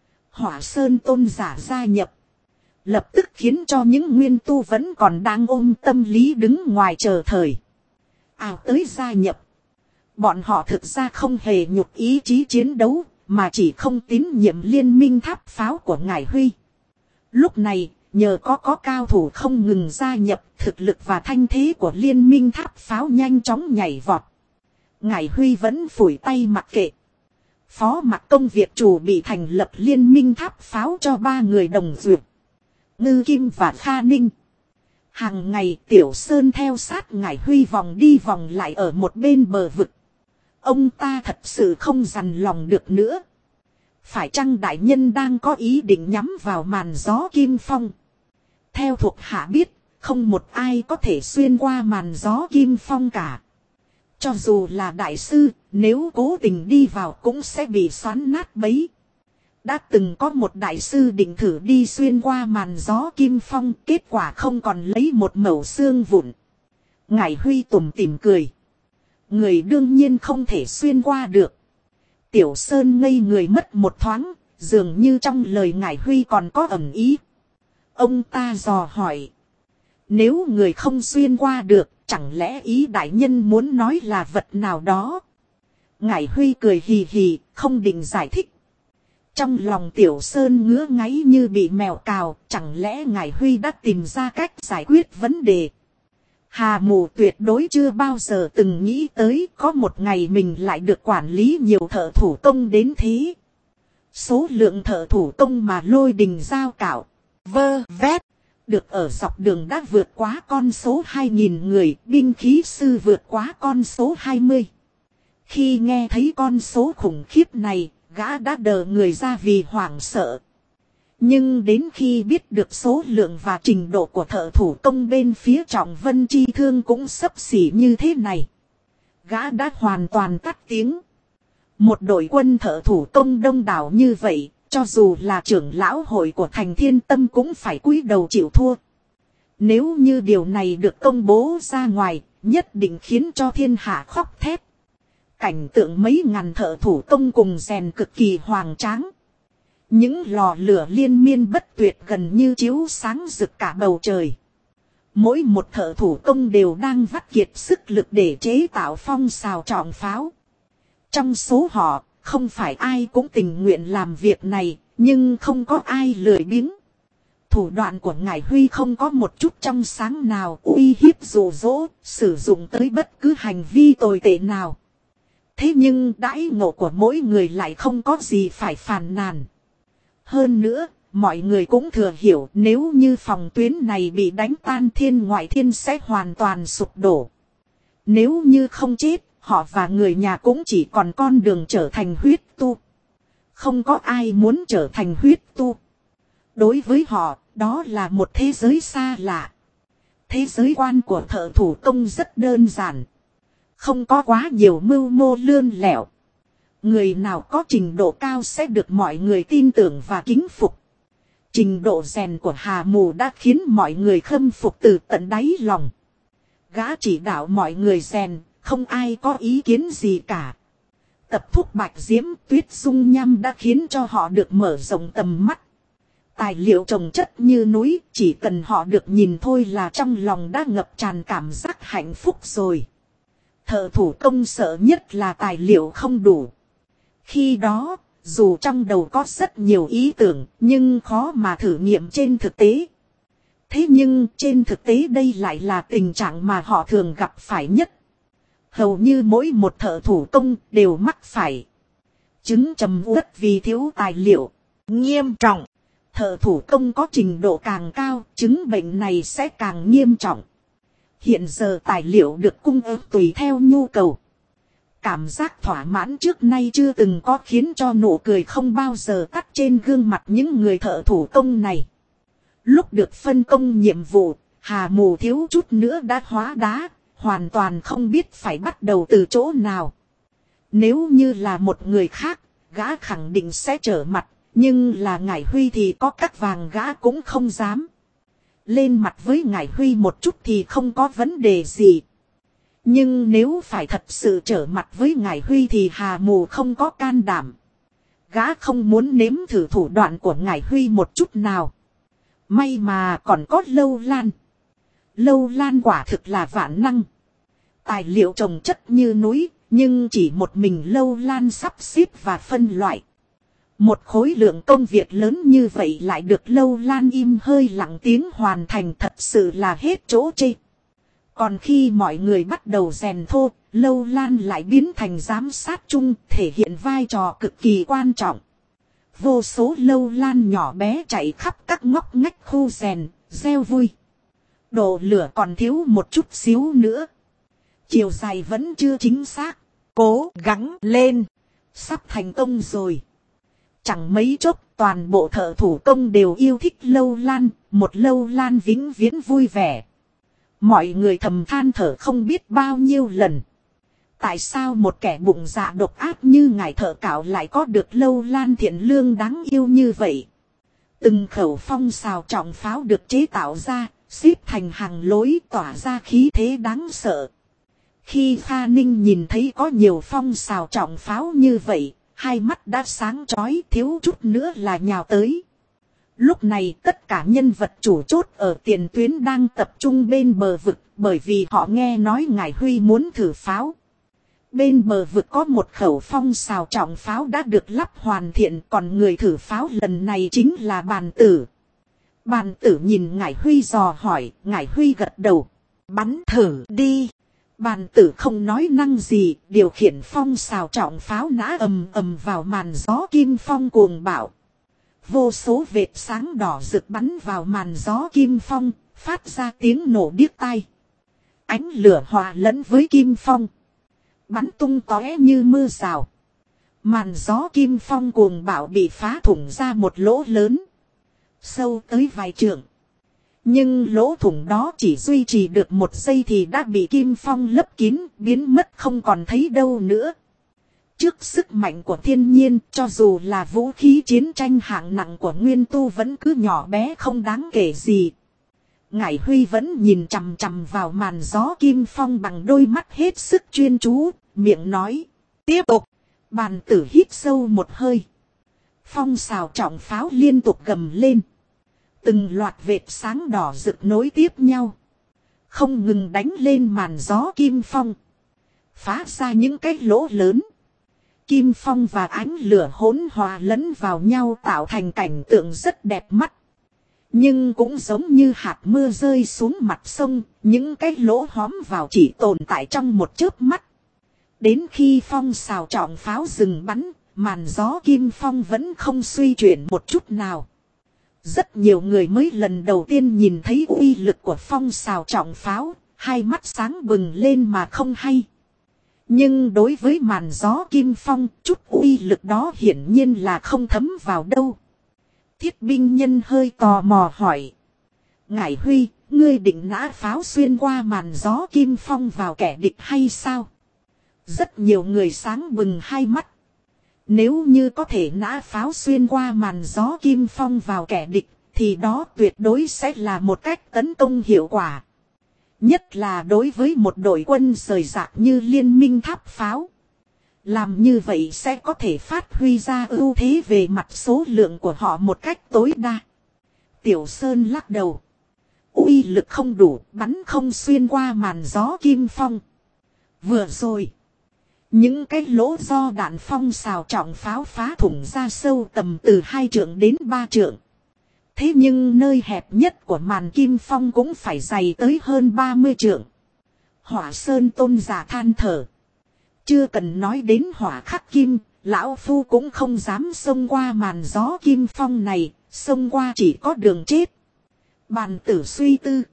Hỏa Sơn tôn giả gia nhập. Lập tức khiến cho những nguyên tu vẫn còn đang ôm tâm lý đứng ngoài chờ thời. Ào tới gia nhập. Bọn họ thực ra không hề nhục ý chí chiến đấu, mà chỉ không tín nhiệm liên minh tháp pháo của Ngải Huy. Lúc này, nhờ có cao thủ không ngừng gia nhập, thực lực và thanh thế của liên minh tháp pháo nhanh chóng nhảy vọt. Ngải Huy vẫn phủi tay mặc kệ. Phó mặc công việc chủ bị thành lập liên minh tháp pháo cho 3 người Đồng Dược, Ngư Kim và Kha Ninh. Hàng ngày Tiểu Sơn theo sát Ngải Huy vòng đi vòng lại ở một bên bờ vực. Ông ta thật sự không dằn lòng được nữa. Phải chăng đại nhân đang có ý định nhắm vào màn gió kim phong? Theo thuộc hạ biết, không một ai có thể xuyên qua màn gió kim phong cả. Cho dù là đại sư, nếu cố tình đi vào cũng sẽ bị xoắn nát bấy. Đã từng có một đại sư định thử đi xuyên qua màn gió kim phong, kết quả không còn lấy một mẩu xương vụn. Ngải Huy tủm tỉm cười. Người đương nhiên không thể xuyên qua được. Tiểu Sơn ngây người mất một thoáng, dường như trong lời Ngải Huy còn có ẩn ý. Ông ta dò hỏi. Nếu người không xuyên qua được, chẳng lẽ ý đại nhân muốn nói là vật nào đó? Ngải Huy cười hì hì, không định giải thích. Trong lòng Tiểu Sơn ngứa ngáy như bị mèo cào, chẳng lẽ Ngải Huy đã tìm ra cách giải quyết vấn đề? Hà Mù tuyệt đối chưa bao giờ từng nghĩ tới có một ngày mình lại được quản lý nhiều thợ thủ công đến thế. Số lượng thợ thủ công mà Lôi Đình giao cạo, vơ vét, được ở dọc đường đã vượt quá con số 2.000 người, binh khí sư vượt quá con số 20. Khi nghe thấy con số khủng khiếp này, gã đã đờ người ra vì hoảng sợ. Nhưng đến khi biết được số lượng và trình độ của thợ thủ công bên phía Trọng Vân Chi Thương cũng xấp xỉ như thế này, gã đã hoàn toàn tắt tiếng. Một đội quân thợ thủ công đông đảo như vậy, cho dù là trưởng lão hội của thành Thiên Tâm cũng phải cúi đầu chịu thua. Nếu như điều này được công bố ra ngoài, nhất định khiến cho thiên hạ khóc thét. Cảnh tượng mấy ngàn thợ thủ công cùng rèn cực kỳ hoành tráng. Những lò lửa liên miên bất tuyệt gần như chiếu sáng rực cả bầu trời. Mỗi một thợ thủ công đều đang vắt kiệt sức lực để chế tạo phong xào trọng pháo. Trong số họ, không phải ai cũng tình nguyện làm việc này, nhưng không có ai lười biếng. Thủ đoạn của ngải Huy không có một chút trong sáng nào uy hiếp dụ dỗ, sử dụng tới bất cứ hành vi tồi tệ nào. Thế nhưng đãi ngộ của mỗi người lại không có gì phải phàn nàn. Hơn nữa, mọi người cũng thừa hiểu nếu như phòng tuyến này bị đánh tan thiên ngoại thiên sẽ hoàn toàn sụp đổ. Nếu như không chết, họ và người nhà cũng chỉ còn con đường trở thành huyết tu. Không có ai muốn trở thành huyết tu. Đối với họ, đó là một thế giới xa lạ. Thế giới quan của thợ thủ công rất đơn giản. Không có quá nhiều mưu mô lươn lẹo. Người nào có trình độ cao sẽ được mọi người tin tưởng và kính phục. Trình độ rèn của Hà Mù đã khiến mọi người khâm phục từ tận đáy lòng. Gã chỉ đạo mọi người rèn, không ai có ý kiến gì cả. Tập thuốc bạch diễm tuyết dung nham đã khiến cho họ được mở rộng tầm mắt. Tài liệu trồng chất như núi, chỉ cần họ được nhìn thôi là trong lòng đã ngập tràn cảm giác hạnh phúc rồi. Thợ thủ công sợ nhất là tài liệu không đủ. Khi đó, dù trong đầu có rất nhiều ý tưởng, nhưng khó mà thử nghiệm trên thực tế. Thế nhưng trên thực tế đây lại là tình trạng mà họ thường gặp phải nhất. Hầu như mỗi một thợ thủ công đều mắc phải chứng trầm uất vì thiếu tài liệu. Nghiêm trọng. Thợ thủ công có trình độ càng cao, chứng bệnh này sẽ càng nghiêm trọng. Hiện giờ tài liệu được cung ứng tùy theo nhu cầu. Cảm giác thỏa mãn trước nay chưa từng có khiến cho nụ cười không bao giờ tắt trên gương mặt những người thợ thủ công này. Lúc được phân công nhiệm vụ, Hà Mù thiếu chút nữa đã hóa đá, hoàn toàn không biết phải bắt đầu từ chỗ nào. Nếu như là một người khác, gã khẳng định sẽ trở mặt, nhưng là ngải Huy thì có cắt vàng gã cũng không dám. Lên mặt với ngải Huy một chút thì không có vấn đề gì. Nhưng nếu phải thật sự trở mặt với ngải Huy thì Hà Mù không có can đảm. Gã không muốn nếm thử thủ đoạn của ngải Huy một chút nào. May mà còn có Lâu Lan. Lâu Lan quả thực là vạn năng. Tài liệu trồng chất như núi, nhưng chỉ một mình Lâu Lan sắp xếp và phân loại. Một khối lượng công việc lớn như vậy lại được Lâu Lan im hơi lặng tiếng hoàn thành, thật sự là hết chỗ chê. Còn khi mọi người bắt đầu rèn thô, Lâu Lan lại biến thành giám sát chung, thể hiện vai trò cực kỳ quan trọng. Vô số Lâu Lan nhỏ bé chạy khắp các ngóc ngách khu rèn, reo vui. Độ lửa còn thiếu một chút xíu nữa. Chiều dài vẫn chưa chính xác. Cố gắng lên. Sắp thành công rồi. Chẳng mấy chốc toàn bộ thợ thủ công đều yêu thích Lâu Lan, một Lâu Lan vĩnh viễn vui vẻ. Mọi người thầm than thở không biết bao nhiêu lần. Tại sao một kẻ bụng dạ độc ác như ngài thợ cạo lại có được Lâu Lan thiện lương đáng yêu như vậy? Từng khẩu phong xào trọng pháo được chế tạo ra, xếp thành hàng lối tỏa ra khí thế đáng sợ. Khi Kha Ninh nhìn thấy có nhiều phong xào trọng pháo như vậy, hai mắt đã sáng chói, thiếu chút nữa là nhào tới. Lúc này tất cả nhân vật chủ chốt ở tiền tuyến đang tập trung bên bờ vực, bởi vì họ nghe nói ngài Huy muốn thử pháo. Bên bờ vực có một khẩu phong xào trọng pháo đã được lắp hoàn thiện, còn người thử pháo lần này chính là Bàn Tử. Bàn Tử nhìn ngài Huy dò hỏi, ngài Huy gật đầu. Bắn thử đi. Bàn Tử không nói năng gì, điều khiển phong xào trọng pháo nã ầm ầm vào màn gió kim phong cuồng bạo. Vô số vệt sáng đỏ rực bắn vào màn gió kim phong, phát ra tiếng nổ điếc tai. Ánh lửa hòa lẫn với kim phong, bắn tung tóe như mưa rào. Màn gió kim phong cuồng bạo bị phá thủng ra một lỗ lớn, sâu tới vài trượng. Nhưng lỗ thủng đó chỉ duy trì được một giây thì đã bị kim phong lấp kín, biến mất không còn thấy đâu nữa. Trước sức mạnh của thiên nhiên, cho dù là vũ khí chiến tranh hạng nặng của Nguyên Tu vẫn cứ nhỏ bé không đáng kể gì. Ngải Huy vẫn nhìn chằm chằm vào màn gió kim phong bằng đôi mắt hết sức chuyên chú, miệng nói. Tiếp tục. Bàn Tử hít sâu một hơi. Phong xào trọng pháo liên tục gầm lên. Từng loạt vệt sáng đỏ rực nối tiếp nhau, không ngừng đánh lên màn gió kim phong, phá ra những cái lỗ lớn. Kim phong và ánh lửa hỗn hòa lẫn vào nhau tạo thành cảnh tượng rất đẹp mắt. Nhưng cũng giống như hạt mưa rơi xuống mặt sông, những cái lỗ hóm vào chỉ tồn tại trong một chớp mắt. Đến khi phong xào trọng pháo dừng bắn, màn gió kim phong vẫn không suy chuyển một chút nào. Rất nhiều người mới lần đầu tiên nhìn thấy uy lực của phong xào trọng pháo, hai mắt sáng bừng lên mà không hay. Nhưng đối với màn gió kim phong, chút uy lực đó hiển nhiên là không thấm vào đâu. Thiết binh nhân hơi tò mò hỏi. Ngải Huy, ngươi định nã pháo xuyên qua màn gió kim phong vào kẻ địch hay sao? Rất nhiều người sáng bừng hai mắt. Nếu như có thể nã pháo xuyên qua màn gió kim phong vào kẻ địch, thì đó tuyệt đối sẽ là một cách tấn công hiệu quả. Nhất là đối với một đội quân rời rạc như liên minh tháp pháo. Làm như vậy sẽ có thể phát huy ra ưu thế về mặt số lượng của họ một cách tối đa. Tiểu Sơn lắc đầu. Uy lực không đủ, bắn không xuyên qua màn gió kim phong. Vừa rồi, những cái lỗ do đạn phong xào trọng pháo phá thủng ra sâu tầm từ 2 trượng đến 3 trượng. Thế nhưng nơi hẹp nhất của màn kim phong cũng phải dày tới hơn 30 trượng. Hỏa Sơn tôn giả than thở. Chưa cần nói đến hỏa khắc kim, lão phu cũng không dám xông qua màn gió kim phong này, xông qua chỉ có đường chết. Bàn tử suy tư.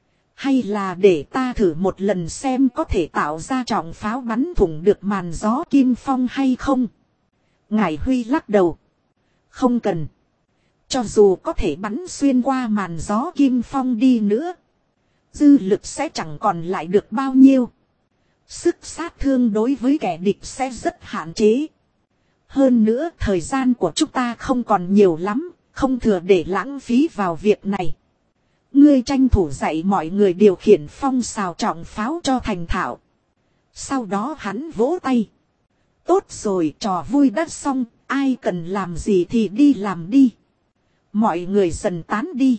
Hay là để ta thử một lần xem có thể tạo ra trọng pháo bắn thủng được màn gió kim phong hay không? Ngải Huy lắc đầu. Không cần. Cho dù có thể bắn xuyên qua màn gió kim phong đi nữa, dư lực sẽ chẳng còn lại được bao nhiêu. Sức sát thương đối với kẻ địch sẽ rất hạn chế. Hơn nữa thời gian của chúng ta không còn nhiều lắm, không thừa để lãng phí vào việc này. Ngươi tranh thủ dạy mọi người điều khiển phong xào trọng pháo cho thành thạo. Sau đó hắn vỗ tay. Tốt rồi, trò vui đã xong, ai cần làm gì thì đi làm đi. Mọi người dần tán đi.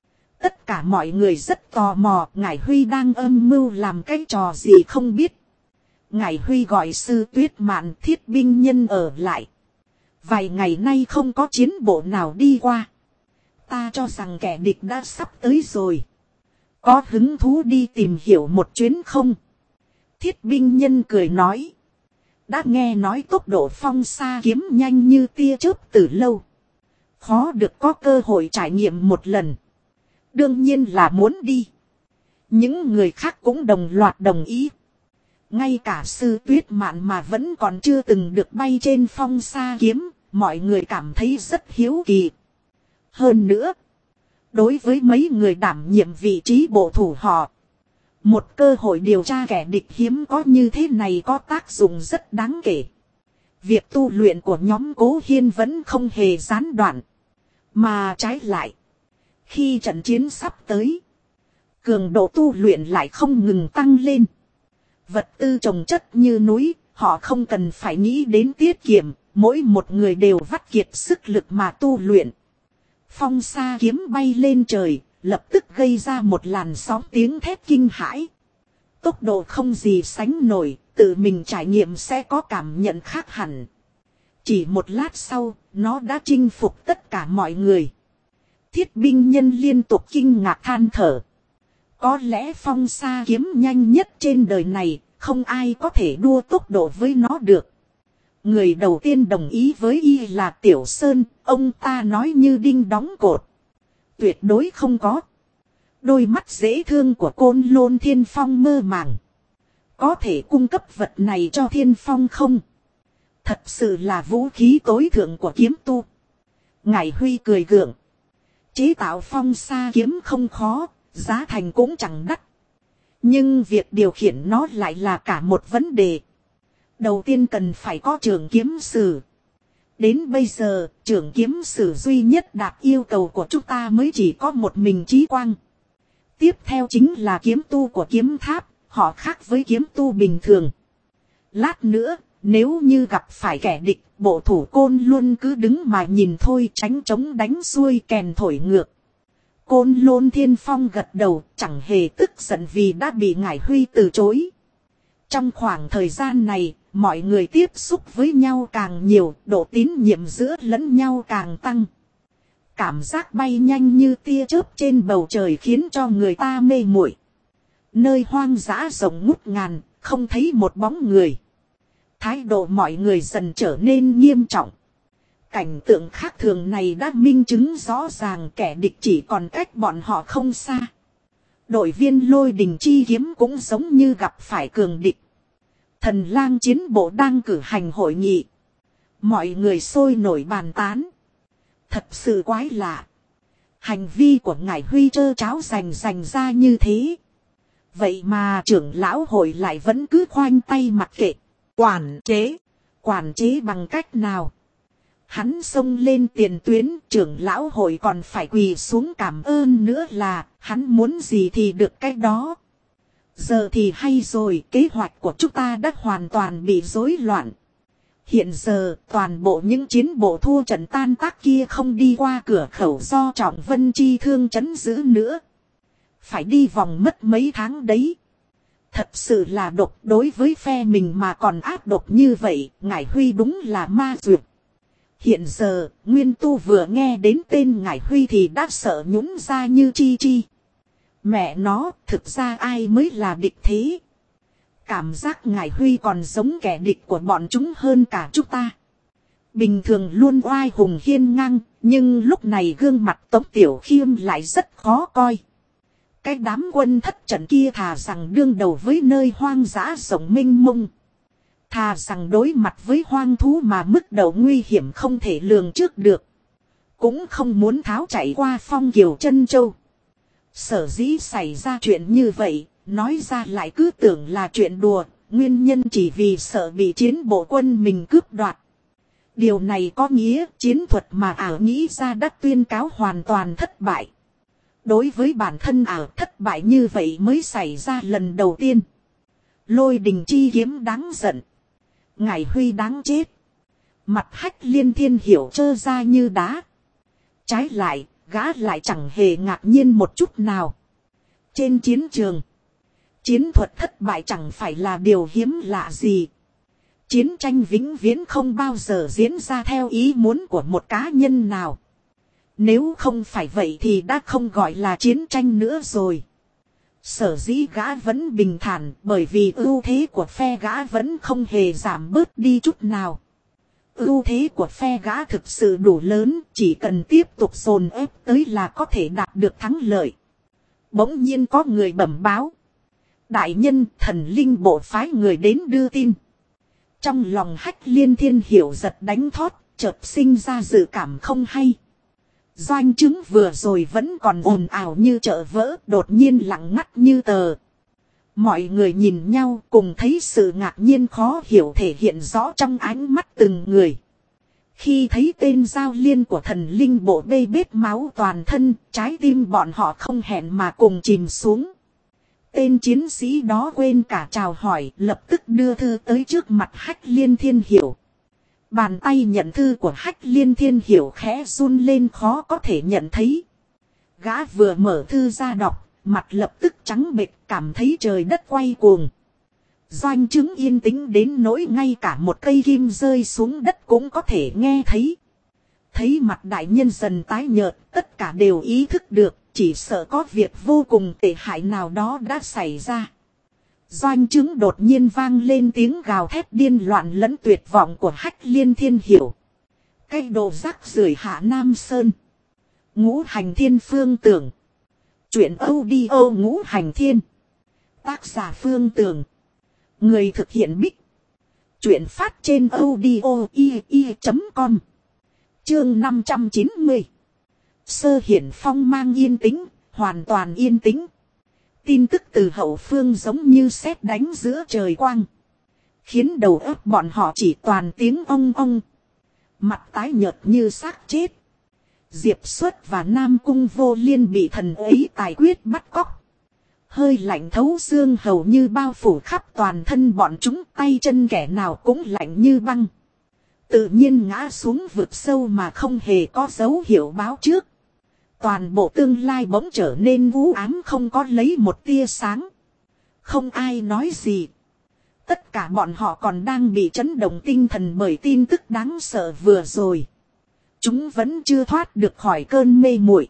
Tất cả mọi người rất tò mò, Ngải Huy đang âm mưu làm cái trò gì không biết. Ngải Huy gọi Sư Tuyết Mạn Thiết binh nhân ở lại. Vài ngày nay không có chiến bộ nào đi qua. Ta cho rằng kẻ địch đã sắp tới rồi. Có hứng thú đi tìm hiểu một chuyến không? Thiết binh nhân cười nói. Đã nghe nói tốc độ phong xa kiếm nhanh như tia chớp từ lâu. Khó được có cơ hội trải nghiệm một lần. Đương nhiên là muốn đi. Những người khác cũng đồng loạt đồng ý. Ngay cả Sư Tuyết Mạn mà vẫn còn chưa từng được bay trên phong xa kiếm, mọi người cảm thấy rất hiếu kỳ. Hơn nữa, đối với mấy người đảm nhiệm vị trí bộ thủ họ, một cơ hội điều tra kẻ địch hiếm có như thế này có tác dụng rất đáng kể. Việc tu luyện của nhóm Cố Hiên vẫn không hề gián đoạn. Mà trái lại, khi trận chiến sắp tới, cường độ tu luyện lại không ngừng tăng lên. Vật tư trồng chất như núi, họ không cần phải nghĩ đến tiết kiệm, mỗi một người đều vắt kiệt sức lực mà tu luyện. Phong sa kiếm bay lên trời, lập tức gây ra một làn sóng tiếng thét kinh hãi. Tốc độ không gì sánh nổi, tự mình trải nghiệm sẽ có cảm nhận khác hẳn. Chỉ một lát sau, nó đã chinh phục tất cả mọi người. Thiết binh nhân liên tục kinh ngạc than thở. Có lẽ phong sa kiếm nhanh nhất trên đời này, không ai có thể đua tốc độ với nó được. Người đầu tiên đồng ý với y là Tiểu Sơn, ông ta nói như đinh đóng cột. Tuyệt đối không có. Đôi mắt dễ thương của Côn Lôn Thiên Phong mơ màng. Có thể cung cấp vật này cho Thiên Phong không? Thật sự là vũ khí tối thượng của kiếm tu. Ngải Huy cười gượng. Chế tạo phong sa kiếm không khó, giá thành cũng chẳng đắt. Nhưng việc điều khiển nó lại là cả một vấn đề. Đầu tiên cần phải có trưởng kiếm sử. Đến bây giờ, trưởng kiếm sử duy nhất đạt yêu cầu của chúng ta mới chỉ có một mình Chí Quang. Tiếp theo chính là kiếm tu của kiếm tháp, họ khác với kiếm tu bình thường. Lát nữa, nếu như gặp phải kẻ địch, bộ thủ Côn luôn cứ đứng mà nhìn thôi, tránh chống đánh xuôi kèn thổi ngược. Côn Lôn Thiên Phong gật đầu, chẳng hề tức giận vì đã bị Ngải Huy từ chối. Trong khoảng thời gian này, mọi người tiếp xúc với nhau càng nhiều, độ tín nhiệm giữa lẫn nhau càng tăng. Cảm giác bay nhanh như tia chớp trên bầu trời khiến cho người ta mê muội. Nơi hoang dã rộng ngút ngàn, không thấy một bóng người. Thái độ mọi người dần trở nên nghiêm trọng. Cảnh tượng khác thường này đã minh chứng rõ ràng kẻ địch chỉ còn cách bọn họ không xa. Đội viên Lôi Đình chi kiếm cũng giống như gặp phải cường địch. Thần lang chiến bộ đang cử hành hội nghị. Mọi người sôi nổi bàn tán. Thật sự quái lạ. Hành vi của ngài Huy trơ tráo rành ra như thế. Vậy mà trưởng lão hội lại vẫn cứ khoanh tay mặc kệ. Quản chế bằng cách nào? Hắn xông lên tiền tuyến, trưởng lão hội còn phải quỳ xuống cảm ơn nữa là, hắn muốn gì thì được cái đó. Giờ thì hay rồi, kế hoạch của chúng ta đã hoàn toàn bị rối loạn. Hiện giờ, toàn bộ những chiến bộ thua trận tan tác kia không đi qua cửa khẩu do Trọng Vân Chi Thương trấn giữ nữa. Phải đi vòng mất mấy tháng đấy. Thật sự là độc, đối với phe mình mà còn ác độc như vậy, ngài Huy đúng là ma duyệt. Hiện giờ, Nguyên Tu vừa nghe đến tên ngài Huy thì đã sợ nhũn ra như chi chi. Mẹ nó, thực ra ai mới là địch thế? Cảm giác ngài Huy còn giống kẻ địch của bọn chúng hơn cả chúng ta. Bình thường luôn oai hùng hiên ngang, nhưng lúc này gương mặt Tống Tiểu Khiêm lại rất khó coi. Cái đám quân thất trận kia thà rằng đương đầu với nơi hoang dã rộng mênh mông. Thà rằng đối mặt với hoang thú mà mức độ nguy hiểm không thể lường trước được. Cũng không muốn tháo chạy qua Phong Kiều Trân Châu. Sở dĩ xảy ra chuyện như vậy, nói ra lại cứ tưởng là chuyện đùa, nguyên nhân chỉ vì sợ bị chiến bộ quân mình cướp đoạt. Điều này có nghĩa chiến thuật mà ả nghĩ ra đã tuyên cáo hoàn toàn thất bại. Đối với bản thân ả thất bại như vậy mới xảy ra lần đầu tiên. Lôi Đình chi kiếm đáng giận. Ngài Huy đáng chết. Mặt Hách Liên Thiên Hiểu trơ ra như đá. Trái lại, gã lại chẳng hề ngạc nhiên một chút nào. Trên chiến trường, chiến thuật thất bại chẳng phải là điều hiếm lạ gì. Chiến tranh vĩnh viễn không bao giờ diễn ra theo ý muốn của một cá nhân nào. Nếu không phải vậy thì đã không gọi là chiến tranh nữa rồi. Sở dĩ gã vẫn bình thản bởi vì ưu thế của phe gã vẫn không hề giảm bớt đi chút nào. Ưu thế của phe gã thực sự đủ lớn, chỉ cần tiếp tục dồn ép tới là có thể đạt được thắng lợi. Bỗng nhiên có người bẩm báo. Đại nhân, Thần Linh bộ phái người đến đưa tin. Trong lòng Hách Liên Thiên Hiểu giật đánh thót, chợt sinh ra dự cảm không hay. Doanh chứng vừa rồi vẫn còn ồn ào như chợ vỡ, đột nhiên lặng ngắt như tờ. Mọi người nhìn nhau cùng thấy sự ngạc nhiên khó hiểu thể hiện rõ trong ánh mắt từng người. Khi thấy tên giao liên của Thần Linh bộ bê bết máu toàn thân, trái tim bọn họ không hẹn mà cùng chìm xuống. Tên chiến sĩ đó quên cả chào hỏi, lập tức đưa thư tới trước mặt Hách Liên Thiên Hiểu. Bàn tay nhận thư của Hách Liên Thiên Hiểu khẽ run lên khó có thể nhận thấy. Gã vừa mở thư ra đọc, mặt lập tức trắng bệch, cảm thấy trời đất quay cuồng. Doanh chứng yên tĩnh đến nỗi ngay cả một cây kim rơi xuống đất cũng có thể nghe thấy. Thấy mặt đại nhân dần tái nhợt, tất cả đều ý thức được, chỉ sợ có việc vô cùng tệ hại nào đó đã xảy ra. Doanh chứng đột nhiên vang lên tiếng gào thét điên loạn lẫn tuyệt vọng của Hách Liên Thiên Hiểu. Cái đồ rác rưởi Hạ Nam Sơn. Ngũ Hành Thiên Phương Tưởng. Chuyện audio Ngũ Hành Thiên. Tác giả Phương Tưởng. Người thực hiện Bích. Chuyện phát trên audio.com. Chương 590. Sơ Hiển Phong mang yên tĩnh, hoàn toàn yên tĩnh. Tin tức từ hậu phương giống như sét đánh giữa trời quang. Khiến đầu óc bọn họ chỉ toàn tiếng ong ong. Mặt tái nhợt như xác chết. Diệp Xuất và Nam Cung Vô Liên bị thần ấy tài quyết bắt cóc. Hơi lạnh thấu xương hầu như bao phủ khắp toàn thân bọn chúng, tay chân kẻ nào cũng lạnh như băng. Tự nhiên ngã xuống vực sâu mà không hề có dấu hiệu báo trước. Toàn bộ tương lai bỗng trở nên u ám không có lấy một tia sáng. Không ai nói gì. Tất cả bọn họ còn đang bị chấn động tinh thần bởi tin tức đáng sợ vừa rồi. chúng vẫn chưa thoát được khỏi cơn mê muội.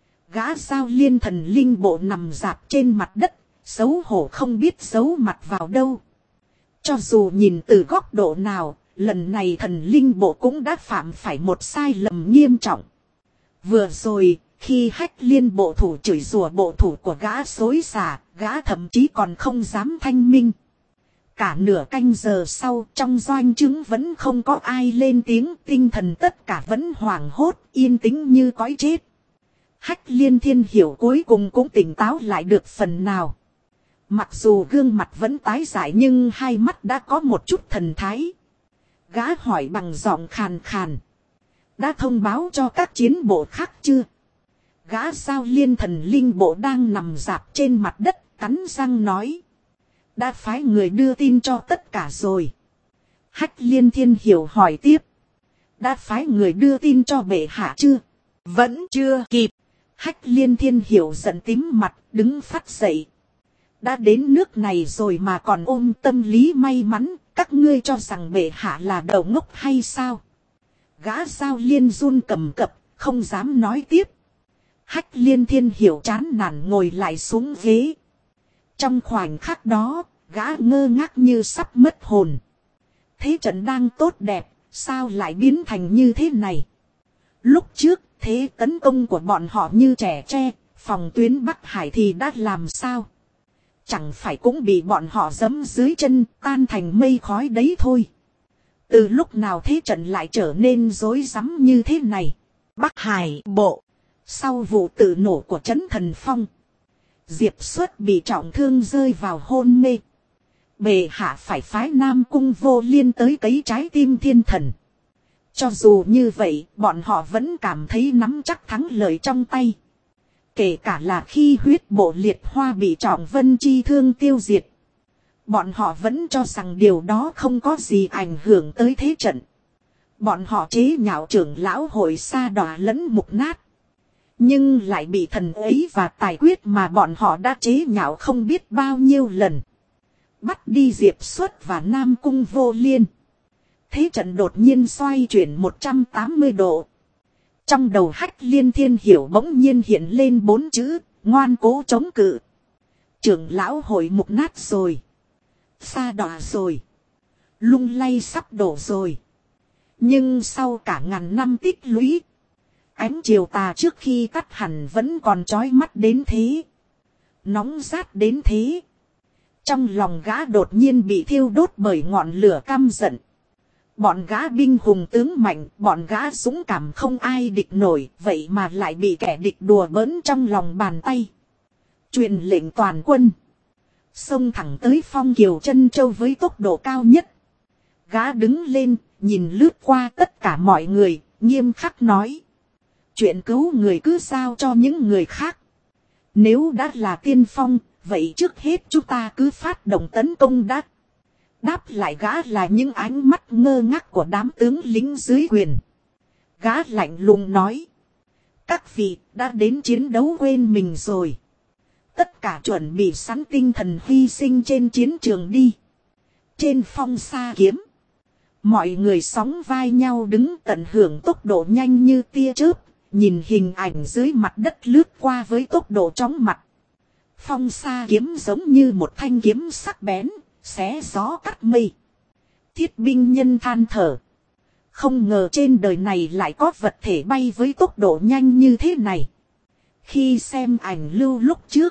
Gã Giao Liên thần linh bộ nằm rạp trên mặt đất, xấu hổ không biết giấu mặt vào đâu. Cho dù nhìn từ góc độ nào, lần này thần linh bộ cũng đã phạm phải một sai lầm nghiêm trọng. Vừa rồi, khi Hách Liên bộ thủ chửi rủa bộ thủ của gã xối xả, gã thậm chí còn không dám thanh minh. Cả nửa canh giờ sau, trong doanh trướng vẫn không có ai lên tiếng, tinh thần tất cả vẫn hoảng hốt, yên tĩnh như cõi chết. Hách Liên Thiên Hiểu cuối cùng cũng tỉnh táo lại được phần nào. Mặc dù gương mặt vẫn tái dại nhưng hai mắt đã có một chút thần thái. Gã hỏi bằng giọng khàn khàn. Đã thông báo cho các chiến bộ khác chưa? Gã Giao Liên thần linh bộ đang nằm rạp trên mặt đất, cắn răng nói. Đã phái người đưa tin cho tất cả rồi. Hách Liên Thiên Hiểu hỏi tiếp. Đã phái người đưa tin cho bệ hạ chưa? Vẫn chưa kịp. Hách Liên Thiên Hiểu giận tím mặt, đứng phát dậy. Đã đến nước này rồi mà còn ôm tâm lý may mắn, các ngươi cho rằng bệ hạ là đầu ngốc hay sao? Gã Giao Liên run cầm cập, không dám nói tiếp. Hách Liên Thiên Hiểu chán nản ngồi lại xuống ghế. Trong khoảnh khắc đó, gã ngơ ngác như sắp mất hồn. Thế trận đang tốt đẹp, sao lại biến thành như thế này? Lúc trước, thế tấn công của bọn họ như trẻ tre, phòng tuyến Bắc Hải thì đã làm sao? Chẳng phải cũng bị bọn họ giẫm dưới chân, tan thành mây khói đấy thôi. Từ lúc nào thế trận lại trở nên rối rắm như thế này? Bắc Hải bộ. Sau vụ tự nổ của Trấn Thần Phong, Diệp Xuất bị trọng thương rơi vào hôn mê. Bệ hạ phải phái Nam Cung Vô Liên tới cấy trái tim thiên thần. Cho dù như vậy, bọn họ vẫn cảm thấy nắm chắc thắng lợi trong tay. Kể cả là khi huyết bộ liệt hoa bị Trọng Vân chi thương tiêu diệt, bọn họ vẫn cho rằng điều đó không có gì ảnh hưởng tới thế trận. Bọn họ chế nhạo trưởng lão hội Sa Đọa lẫn mục nát, nhưng lại bị thần ấy và tài quyết mà bọn họ đã chế nhạo không biết bao nhiêu lần bắt đi Diệp Xuất và Nam Cung Vô Liên. Thế trận đột nhiên xoay chuyển 180 độ. Trong đầu Hách Liên Thiên Hiểu bỗng nhiên hiện lên 4 chữ, ngoan cố chống cự. Trưởng lão hội mục nát rồi. Sa Đọa rồi. Lung lay sắp đổ rồi. Nhưng sau cả ngàn năm tích lũy, ánh chiều tà trước khi tắt hẳn vẫn còn chói mắt đến thế. Nóng rát đến thế. Trong lòng gã đột nhiên bị thiêu đốt bởi ngọn lửa căm giận. Bọn gã binh hùng tướng mạnh, bọn gã dũng cảm không ai địch nổi, vậy mà lại bị kẻ địch đùa bỡn trong lòng bàn tay. Truyền lệnh toàn quân. Xông thẳng tới Phong Kiều Trân Châu với tốc độ cao nhất. Gã đứng lên, nhìn lướt qua tất cả mọi người, nghiêm khắc nói. Chuyện cứu người cứ giao cho những người khác. Nếu đã là tiên phong, vậy trước hết chúng ta cứ phát động tấn công đã. Đáp lại gã là những ánh mắt ngơ ngác của đám tướng lính dưới quyền. Gã lạnh lùng nói. Các vị đã đến chiến đấu quên mình rồi. Tất cả chuẩn bị sẵn tinh thần hy sinh trên chiến trường đi. Trên phong sa kiếm, mọi người sóng vai nhau đứng tận hưởng tốc độ nhanh như tia chớp. Nhìn hình ảnh dưới mặt đất lướt qua với tốc độ chóng mặt. Phong sa kiếm giống như một thanh kiếm sắc bén, xé gió cắt mây. Thiết binh nhân than thở. Không ngờ trên đời này lại có vật thể bay với tốc độ nhanh như thế này. Khi xem ảnh lưu lúc trước,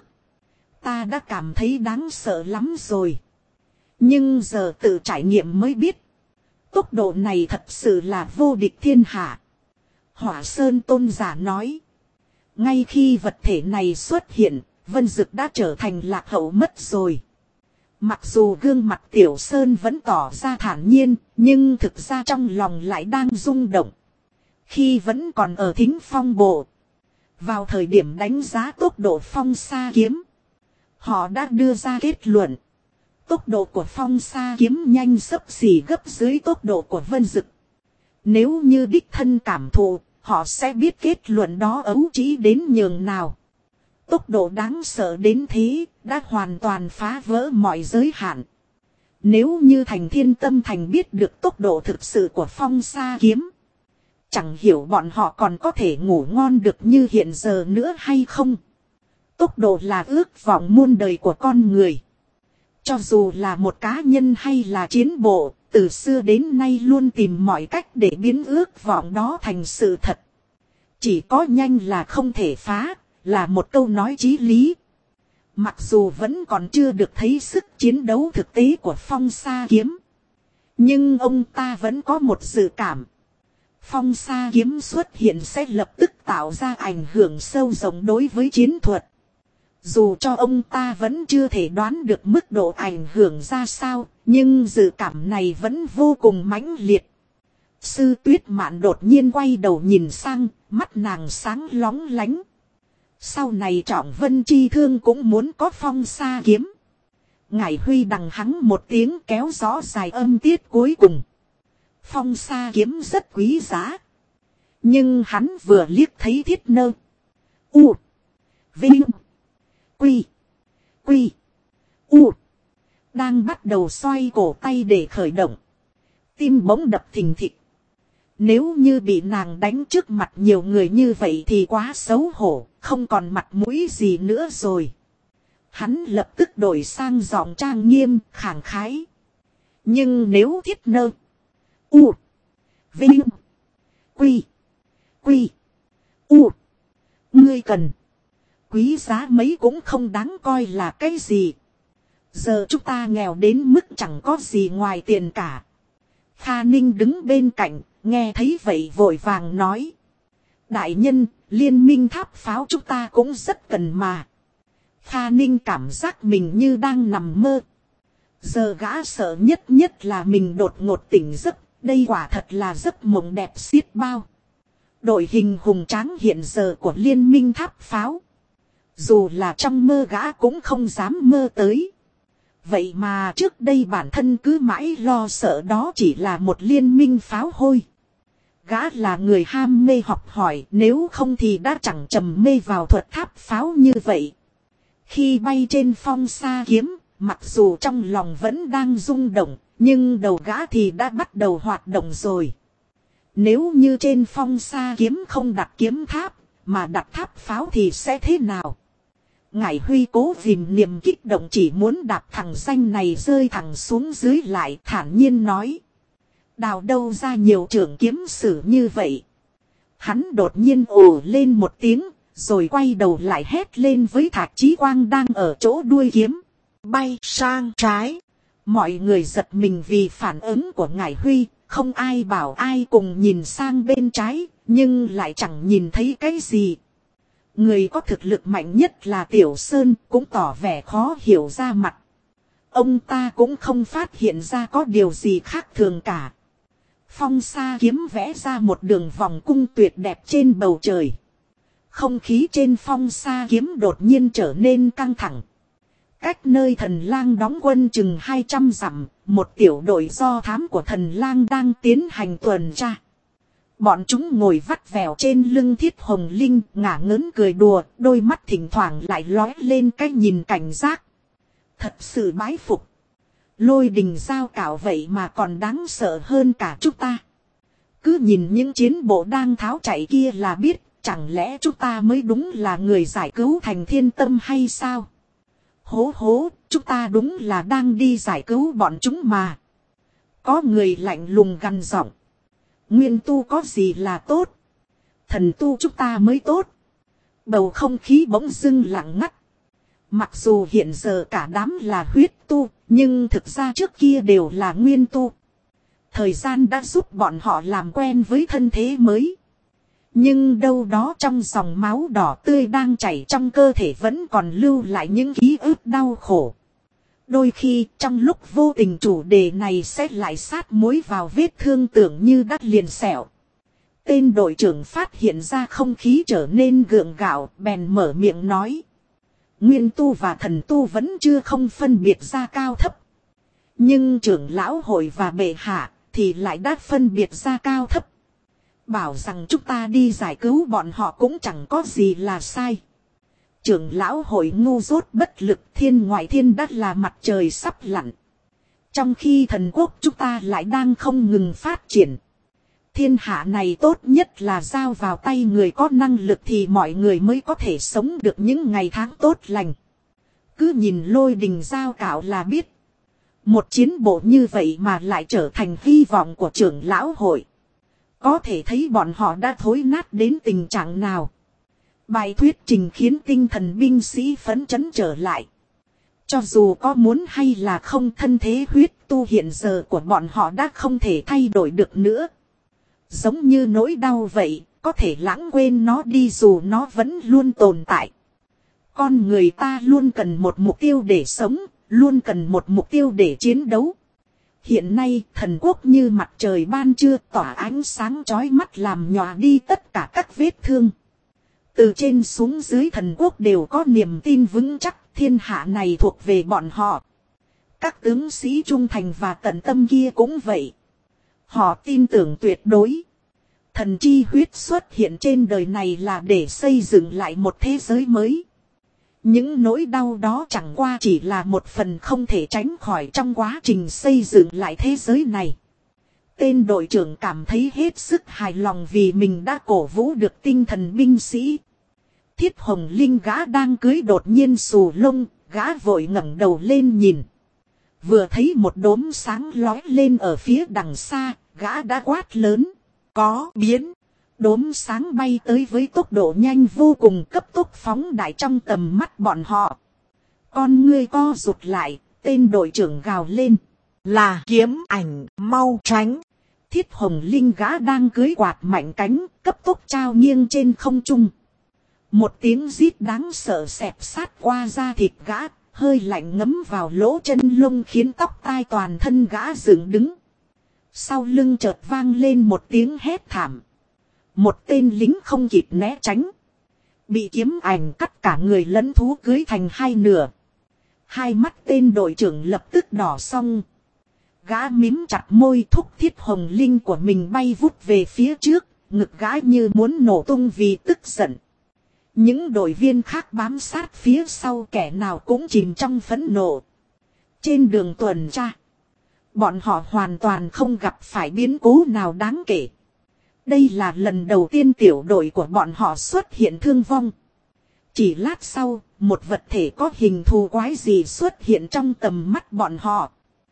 ta đã cảm thấy đáng sợ lắm rồi. Nhưng giờ tự trải nghiệm mới biết, tốc độ này thật sự là vô địch thiên hạ. Hỏa Sơn Tôn giả nói. Ngay khi vật thể này xuất hiện, Vân Dực đã trở thành lạc hậu mất rồi. Mặc dù gương mặt Tiểu Sơn vẫn tỏ ra thản nhiên, nhưng thực ra trong lòng lại đang rung động. Khi vẫn còn ở Thính Phong bộ, vào thời điểm đánh giá tốc độ phong sa kiếm, họ đã đưa ra kết luận. Tốc độ của phong sa kiếm nhanh xấp xỉ gấp dưới tốc độ của Vân Dực. Nếu như đích thân cảm thụ, họ sẽ biết kết luận đó ấu trĩ đến nhường nào. Tốc độ đáng sợ đến thế, đã hoàn toàn phá vỡ mọi giới hạn. Nếu như Thành Thiên Tâm Thành biết được tốc độ thực sự của phong sa kiếm, Chẳng hiểu bọn họ còn có thể ngủ ngon được như hiện giờ nữa hay không. Tốc độ là ước vọng muôn đời của con người. Cho dù là một cá nhân hay là chiến bộ, từ xưa đến nay luôn tìm mọi cách để biến ước vọng đó thành sự thật. Chỉ có nhanh là không thể phá, là một câu nói chí lý. Mặc dù vẫn còn chưa được thấy sức chiến đấu thực tế của Phong Sa Kiếm, nhưng ông ta vẫn có một dự cảm. Phong Sa Kiếm xuất hiện sẽ lập tức tạo ra ảnh hưởng sâu rộng đối với chiến thuật. Dù cho ông ta vẫn chưa thể đoán được mức độ ảnh hưởng ra sao, nhưng dự cảm này vẫn vô cùng mãnh liệt. Sư Tuyết Mạn đột nhiên quay đầu nhìn sang, mắt nàng sáng lóng lánh. Sau này Trọng Vân Chi Thương cũng muốn có Phong Sa Kiếm. Ngải Huy đằng hắng một tiếng kéo rõ dài âm tiết cuối cùng. Phong Sa Kiếm rất quý giá. Nhưng hắn vừa liếc thấy Thiết Nơ, U, Vinh, Quy, Quy, U đang bắt đầu xoay cổ tay để khởi động. Tim bỗng đập thình thịch. Nếu như bị nàng đánh trước mặt nhiều người như vậy thì quá xấu hổ, không còn mặt mũi gì nữa rồi. Hắn lập tức đổi sang giọng trang nghiêm, khẳng khái. Nhưng nếu Thiết Nơ, U, Vinh, Quy, Quy, U ngươi cần, quý giá mấy cũng không đáng coi là cái gì. Giờ chúng ta nghèo đến mức chẳng có gì ngoài tiền cả. Kha Ninh đứng bên cạnh, nghe thấy vậy vội vàng nói. Đại nhân, liên minh tháp pháo chúng ta cũng rất cần mà. Kha Ninh cảm giác mình như đang nằm mơ. Giờ gã sợ nhất là mình đột ngột tỉnh giấc. Đây quả thật là giấc mộng đẹp xiết bao. Đội hình hùng tráng hiện giờ của liên minh tháp pháo. Dù là trong mơ gã cũng không dám mơ tới. Vậy mà trước đây bản thân cứ mãi lo sợ đó chỉ là một liên minh pháo hôi. Gã là người ham mê học hỏi, nếu không thì đã chẳng trầm mê vào thuật tháp pháo như vậy. Khi bay trên Phong Sa Kiếm, mặc dù trong lòng vẫn đang rung động, nhưng đầu gã thì đã bắt đầu hoạt động rồi. Nếu như trên Phong Sa Kiếm không đặt kiếm tháp, mà đặt tháp pháo thì sẽ thế nào? Ngải Huy cố ghìm niềm kích động, chỉ muốn đạp thằng danh này rơi thẳng xuống dưới lại, thản nhiên nói. Đào đâu ra nhiều trưởng kiếm sử như vậy? Hắn đột nhiên ồ lên một tiếng, rồi quay đầu lại hét lên với Thạch Chí Quang đang ở chỗ đuôi kiếm. Bay sang trái. Mọi người giật mình vì phản ứng của Ngải Huy, không ai bảo ai cùng nhìn sang bên trái, nhưng lại chẳng nhìn thấy cái gì. Người có thực lực mạnh nhất là Tiểu Sơn cũng tỏ vẻ khó hiểu ra mặt. Ông ta cũng không phát hiện ra có điều gì khác thường cả. Phong Sa Kiếm vẽ ra một đường vòng cung tuyệt đẹp trên bầu trời. Không khí trên Phong Sa Kiếm đột nhiên trở nên căng thẳng. Cách nơi Thần Lang đóng quân chừng 200 dặm, một tiểu đội do thám của Thần Lang đang tiến hành tuần tra. Bọn chúng ngồi vắt vẻo trên lưng Thiết Hồng Linh, ngả ngớn cười đùa, đôi mắt thỉnh thoảng lại lóe lên cái nhìn cảnh giác. Thật sự bái phục. Lôi Đình Giao Cảo vậy mà còn đáng sợ hơn cả chúng ta. Cứ nhìn những chiến bộ đang tháo chạy kia là biết, chẳng lẽ chúng ta mới đúng là người giải cứu Thành Thiên Tâm hay sao? Hố hố, chúng ta đúng là đang đi giải cứu bọn chúng mà. Có người lạnh lùng gằn giọng. Nguyên tu có gì là tốt? Thần tu chúng ta mới tốt. Bầu không khí bỗng dưng lặng ngắt. Mặc dù hiện giờ cả đám là huyết tu, nhưng thực ra trước kia đều là nguyên tu. Thời gian đã giúp bọn họ làm quen với thân thế mới. Nhưng đâu đó trong dòng máu đỏ tươi đang chảy trong cơ thể vẫn còn lưu lại những ký ức đau khổ. Đôi khi trong lúc vô tình chủ đề này sẽ lại sát muối vào vết thương tưởng như đắt liền sẹo. Tên đội trưởng phát hiện ra không khí trở nên gượng gạo, bèn mở miệng nói. Nguyên tu và thần tu vẫn chưa không phân biệt ra cao thấp. Nhưng trưởng lão hội và bệ hạ thì lại đã phân biệt ra cao thấp. Bảo rằng chúng ta đi giải cứu bọn họ cũng chẳng có gì là sai. Trưởng lão hội ngu dốt bất lực, thiên ngoại thiên đất là mặt trời sắp lặn. Trong khi thần quốc chúng ta lại đang không ngừng phát triển. Thiên hạ này tốt nhất là giao vào tay người có năng lực thì mọi người mới có thể sống được những ngày tháng tốt lành. Cứ nhìn Lôi Đình giao cạo là biết. Một chiến bộ như vậy mà lại trở thành hy vọng của trưởng lão hội. Có thể thấy bọn họ đã thối nát đến tình trạng nào. Bài thuyết trình khiến tinh thần binh sĩ phấn chấn trở lại. Cho dù có muốn hay là không, thân thế huyết tu hiện giờ của bọn họ đã không thể thay đổi được nữa. Giống như nỗi đau vậy, có thể lãng quên nó đi dù nó vẫn luôn tồn tại. Con người ta luôn cần một mục tiêu để sống, luôn cần một mục tiêu để chiến đấu. Hiện nay thần quốc như mặt trời ban trưa tỏa ánh sáng chói mắt làm nhòa đi tất cả các vết thương. Từ trên xuống dưới thần quốc đều có niềm tin vững chắc thiên hạ này thuộc về bọn họ. Các tướng sĩ trung thành và tận tâm kia cũng vậy. Họ tin tưởng tuyệt đối. Thần chi huyết xuất hiện trên đời này là để xây dựng lại một thế giới mới. Những nỗi đau đó chẳng qua chỉ là một phần không thể tránh khỏi trong quá trình xây dựng lại thế giới này. Tên đội trưởng cảm thấy hết sức hài lòng vì mình đã cổ vũ được tinh thần binh sĩ. Thiết Hồng Linh gã đang cưới đột nhiên xù lông, gã vội ngẩng đầu lên nhìn. Vừa thấy một đốm sáng lói lên ở phía đằng xa, gã đã quát lớn. Có biến. Đốm sáng bay tới với tốc độ nhanh vô cùng, cấp tốc phóng đại trong tầm mắt bọn họ. Con ngươi co rụt lại, tên đội trưởng gào lên. Là kiếm ảnh, mau tránh. Thiết Hồng Linh gã đang cưới quạt mạnh cánh, cấp tốc trao nghiêng trên không trung. Một tiếng rít đáng sợ xẹp sát qua da thịt gã, hơi lạnh ngấm vào lỗ chân lông khiến tóc tai toàn thân gã dựng đứng. Sau lưng chợt vang lên một tiếng hét thảm. Một tên lính không kịp né tránh. Bị kiếm ảnh cắt cả người lẫn thú cưới thành hai nửa. Hai mắt tên đội trưởng lập tức đỏ xong. Gã mím chặt môi thúc Thiết Hồng Linh của mình bay vút về phía trước. Ngực gã như muốn nổ tung vì tức giận. Những đội viên khác bám sát phía sau, kẻ nào cũng chìm trong phẫn nộ. Trên đường tuần tra, bọn họ hoàn toàn không gặp phải biến cố nào đáng kể. Đây là lần đầu tiên tiểu đội của bọn họ xuất hiện thương vong. Chỉ lát sau, một vật thể có hình thù quái gì xuất hiện trong tầm mắt bọn họ.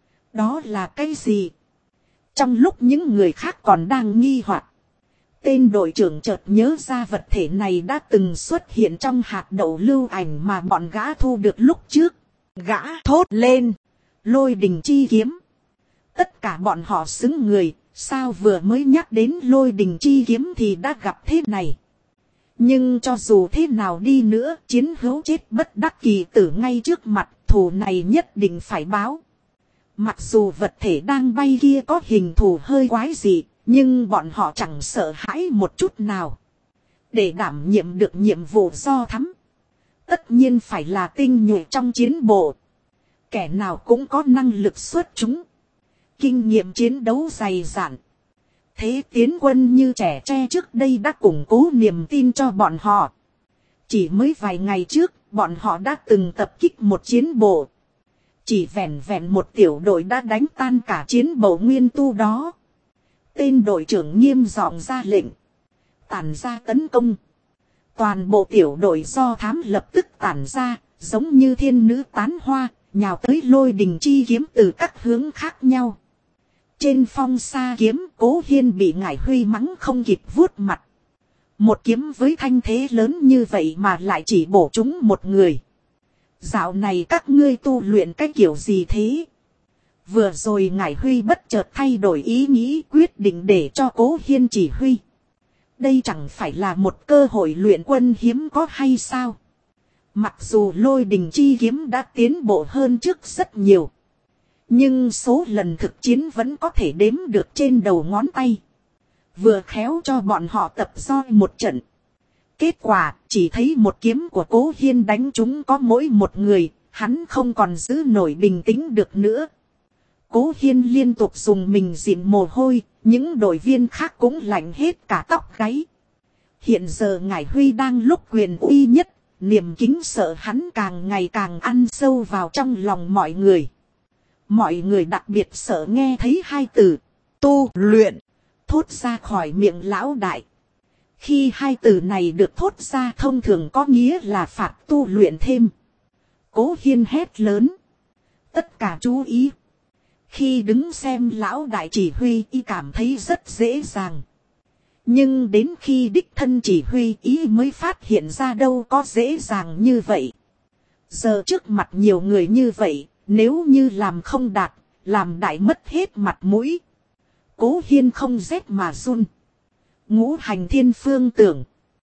Đó là cái gì? Trong lúc những người khác còn đang nghi hoặc, tên đội trưởng chợt nhớ ra vật thể này đã từng xuất hiện trong hạt đậu lưu ảnh mà bọn gã thu được lúc trước. Gã thốt lên. Lôi đình chi kiếm. Tất cả bọn họ xứng người. Sao vừa mới nhắc đến lôi đình chi kiếm thì đã gặp thế này. Nhưng cho dù thế nào đi nữa, chiến hữu chết bất đắc kỳ tử ngay trước mặt, thù này nhất định phải báo. Mặc dù vật thể đang bay kia có hình thù hơi quái dị, nhưng bọn họ chẳng sợ hãi một chút nào. Để đảm nhiệm được nhiệm vụ do thắm, tất nhiên phải là tinh nhuệ trong chiến bộ. Kẻ nào cũng có năng lực xuất chúng, kinh nghiệm chiến đấu dày dặn. Thế tiến quân như trẻ tre trước đây đã củng cố niềm tin cho bọn họ. Chỉ mới vài ngày trước, bọn họ đã từng tập kích một chiến bộ. Chỉ vẹn vẹn một tiểu đội đã đánh tan cả chiến bộ nguyên tu đó. Tên đội trưởng nghiêm giọng ra lệnh. Tản ra tấn công. Toàn bộ tiểu đội do thám lập tức tản ra, giống như thiên nữ tán hoa, nhào tới lôi đình chi kiếm từ các hướng khác nhau. Trên phong sa kiếm, Cố Hiên bị Ngải Huy mắng không kịp vuốt mặt. Một kiếm với thanh thế lớn như vậy mà lại chỉ bổ trúng một người. Dạo này các ngươi tu luyện cái kiểu gì thế? Vừa rồi Ngải Huy bất chợt thay đổi ý nghĩ, quyết định để cho Cố Hiên chỉ huy. Đây chẳng phải là một cơ hội luyện quân hiếm có hay sao? Mặc dù lôi đình chi kiếm đã tiến bộ hơn trước rất nhiều, nhưng số lần thực chiến vẫn có thể đếm được trên đầu ngón tay. Vừa khéo cho bọn họ tập roi một trận. Kết quả chỉ thấy một kiếm của Cố Hiên đánh trúng có mỗi một người, hắn không còn giữ nổi bình tĩnh được nữa. Cố Hiên liên tục dùng mình dịn mồ hôi, những đội viên khác cũng lạnh hết cả tóc gáy. Hiện giờ Ngải Huy đang lúc quyền uy nhất, niềm kính sợ hắn càng ngày càng ăn sâu vào trong lòng mọi người. Mọi người đặc biệt sợ nghe thấy hai từ tu luyện. thốt ra khỏi miệng lão đại. Khi hai từ này được thốt ra thông thường có nghĩa là phạt tu luyện thêm. Cố Hiên hét lớn. Tất cả chú ý. Khi đứng xem lão đại chỉ huy y cảm thấy rất dễ dàng. Nhưng đến khi đích thân chỉ huy ý mới phát hiện ra đâu có dễ dàng như vậy. Giờ trước mặt nhiều người như vậy, nếu như làm không đạt, làm đại mất hết mặt mũi. Cố Hiên không rét mà run. Ngũ hành thiên phương tưởng.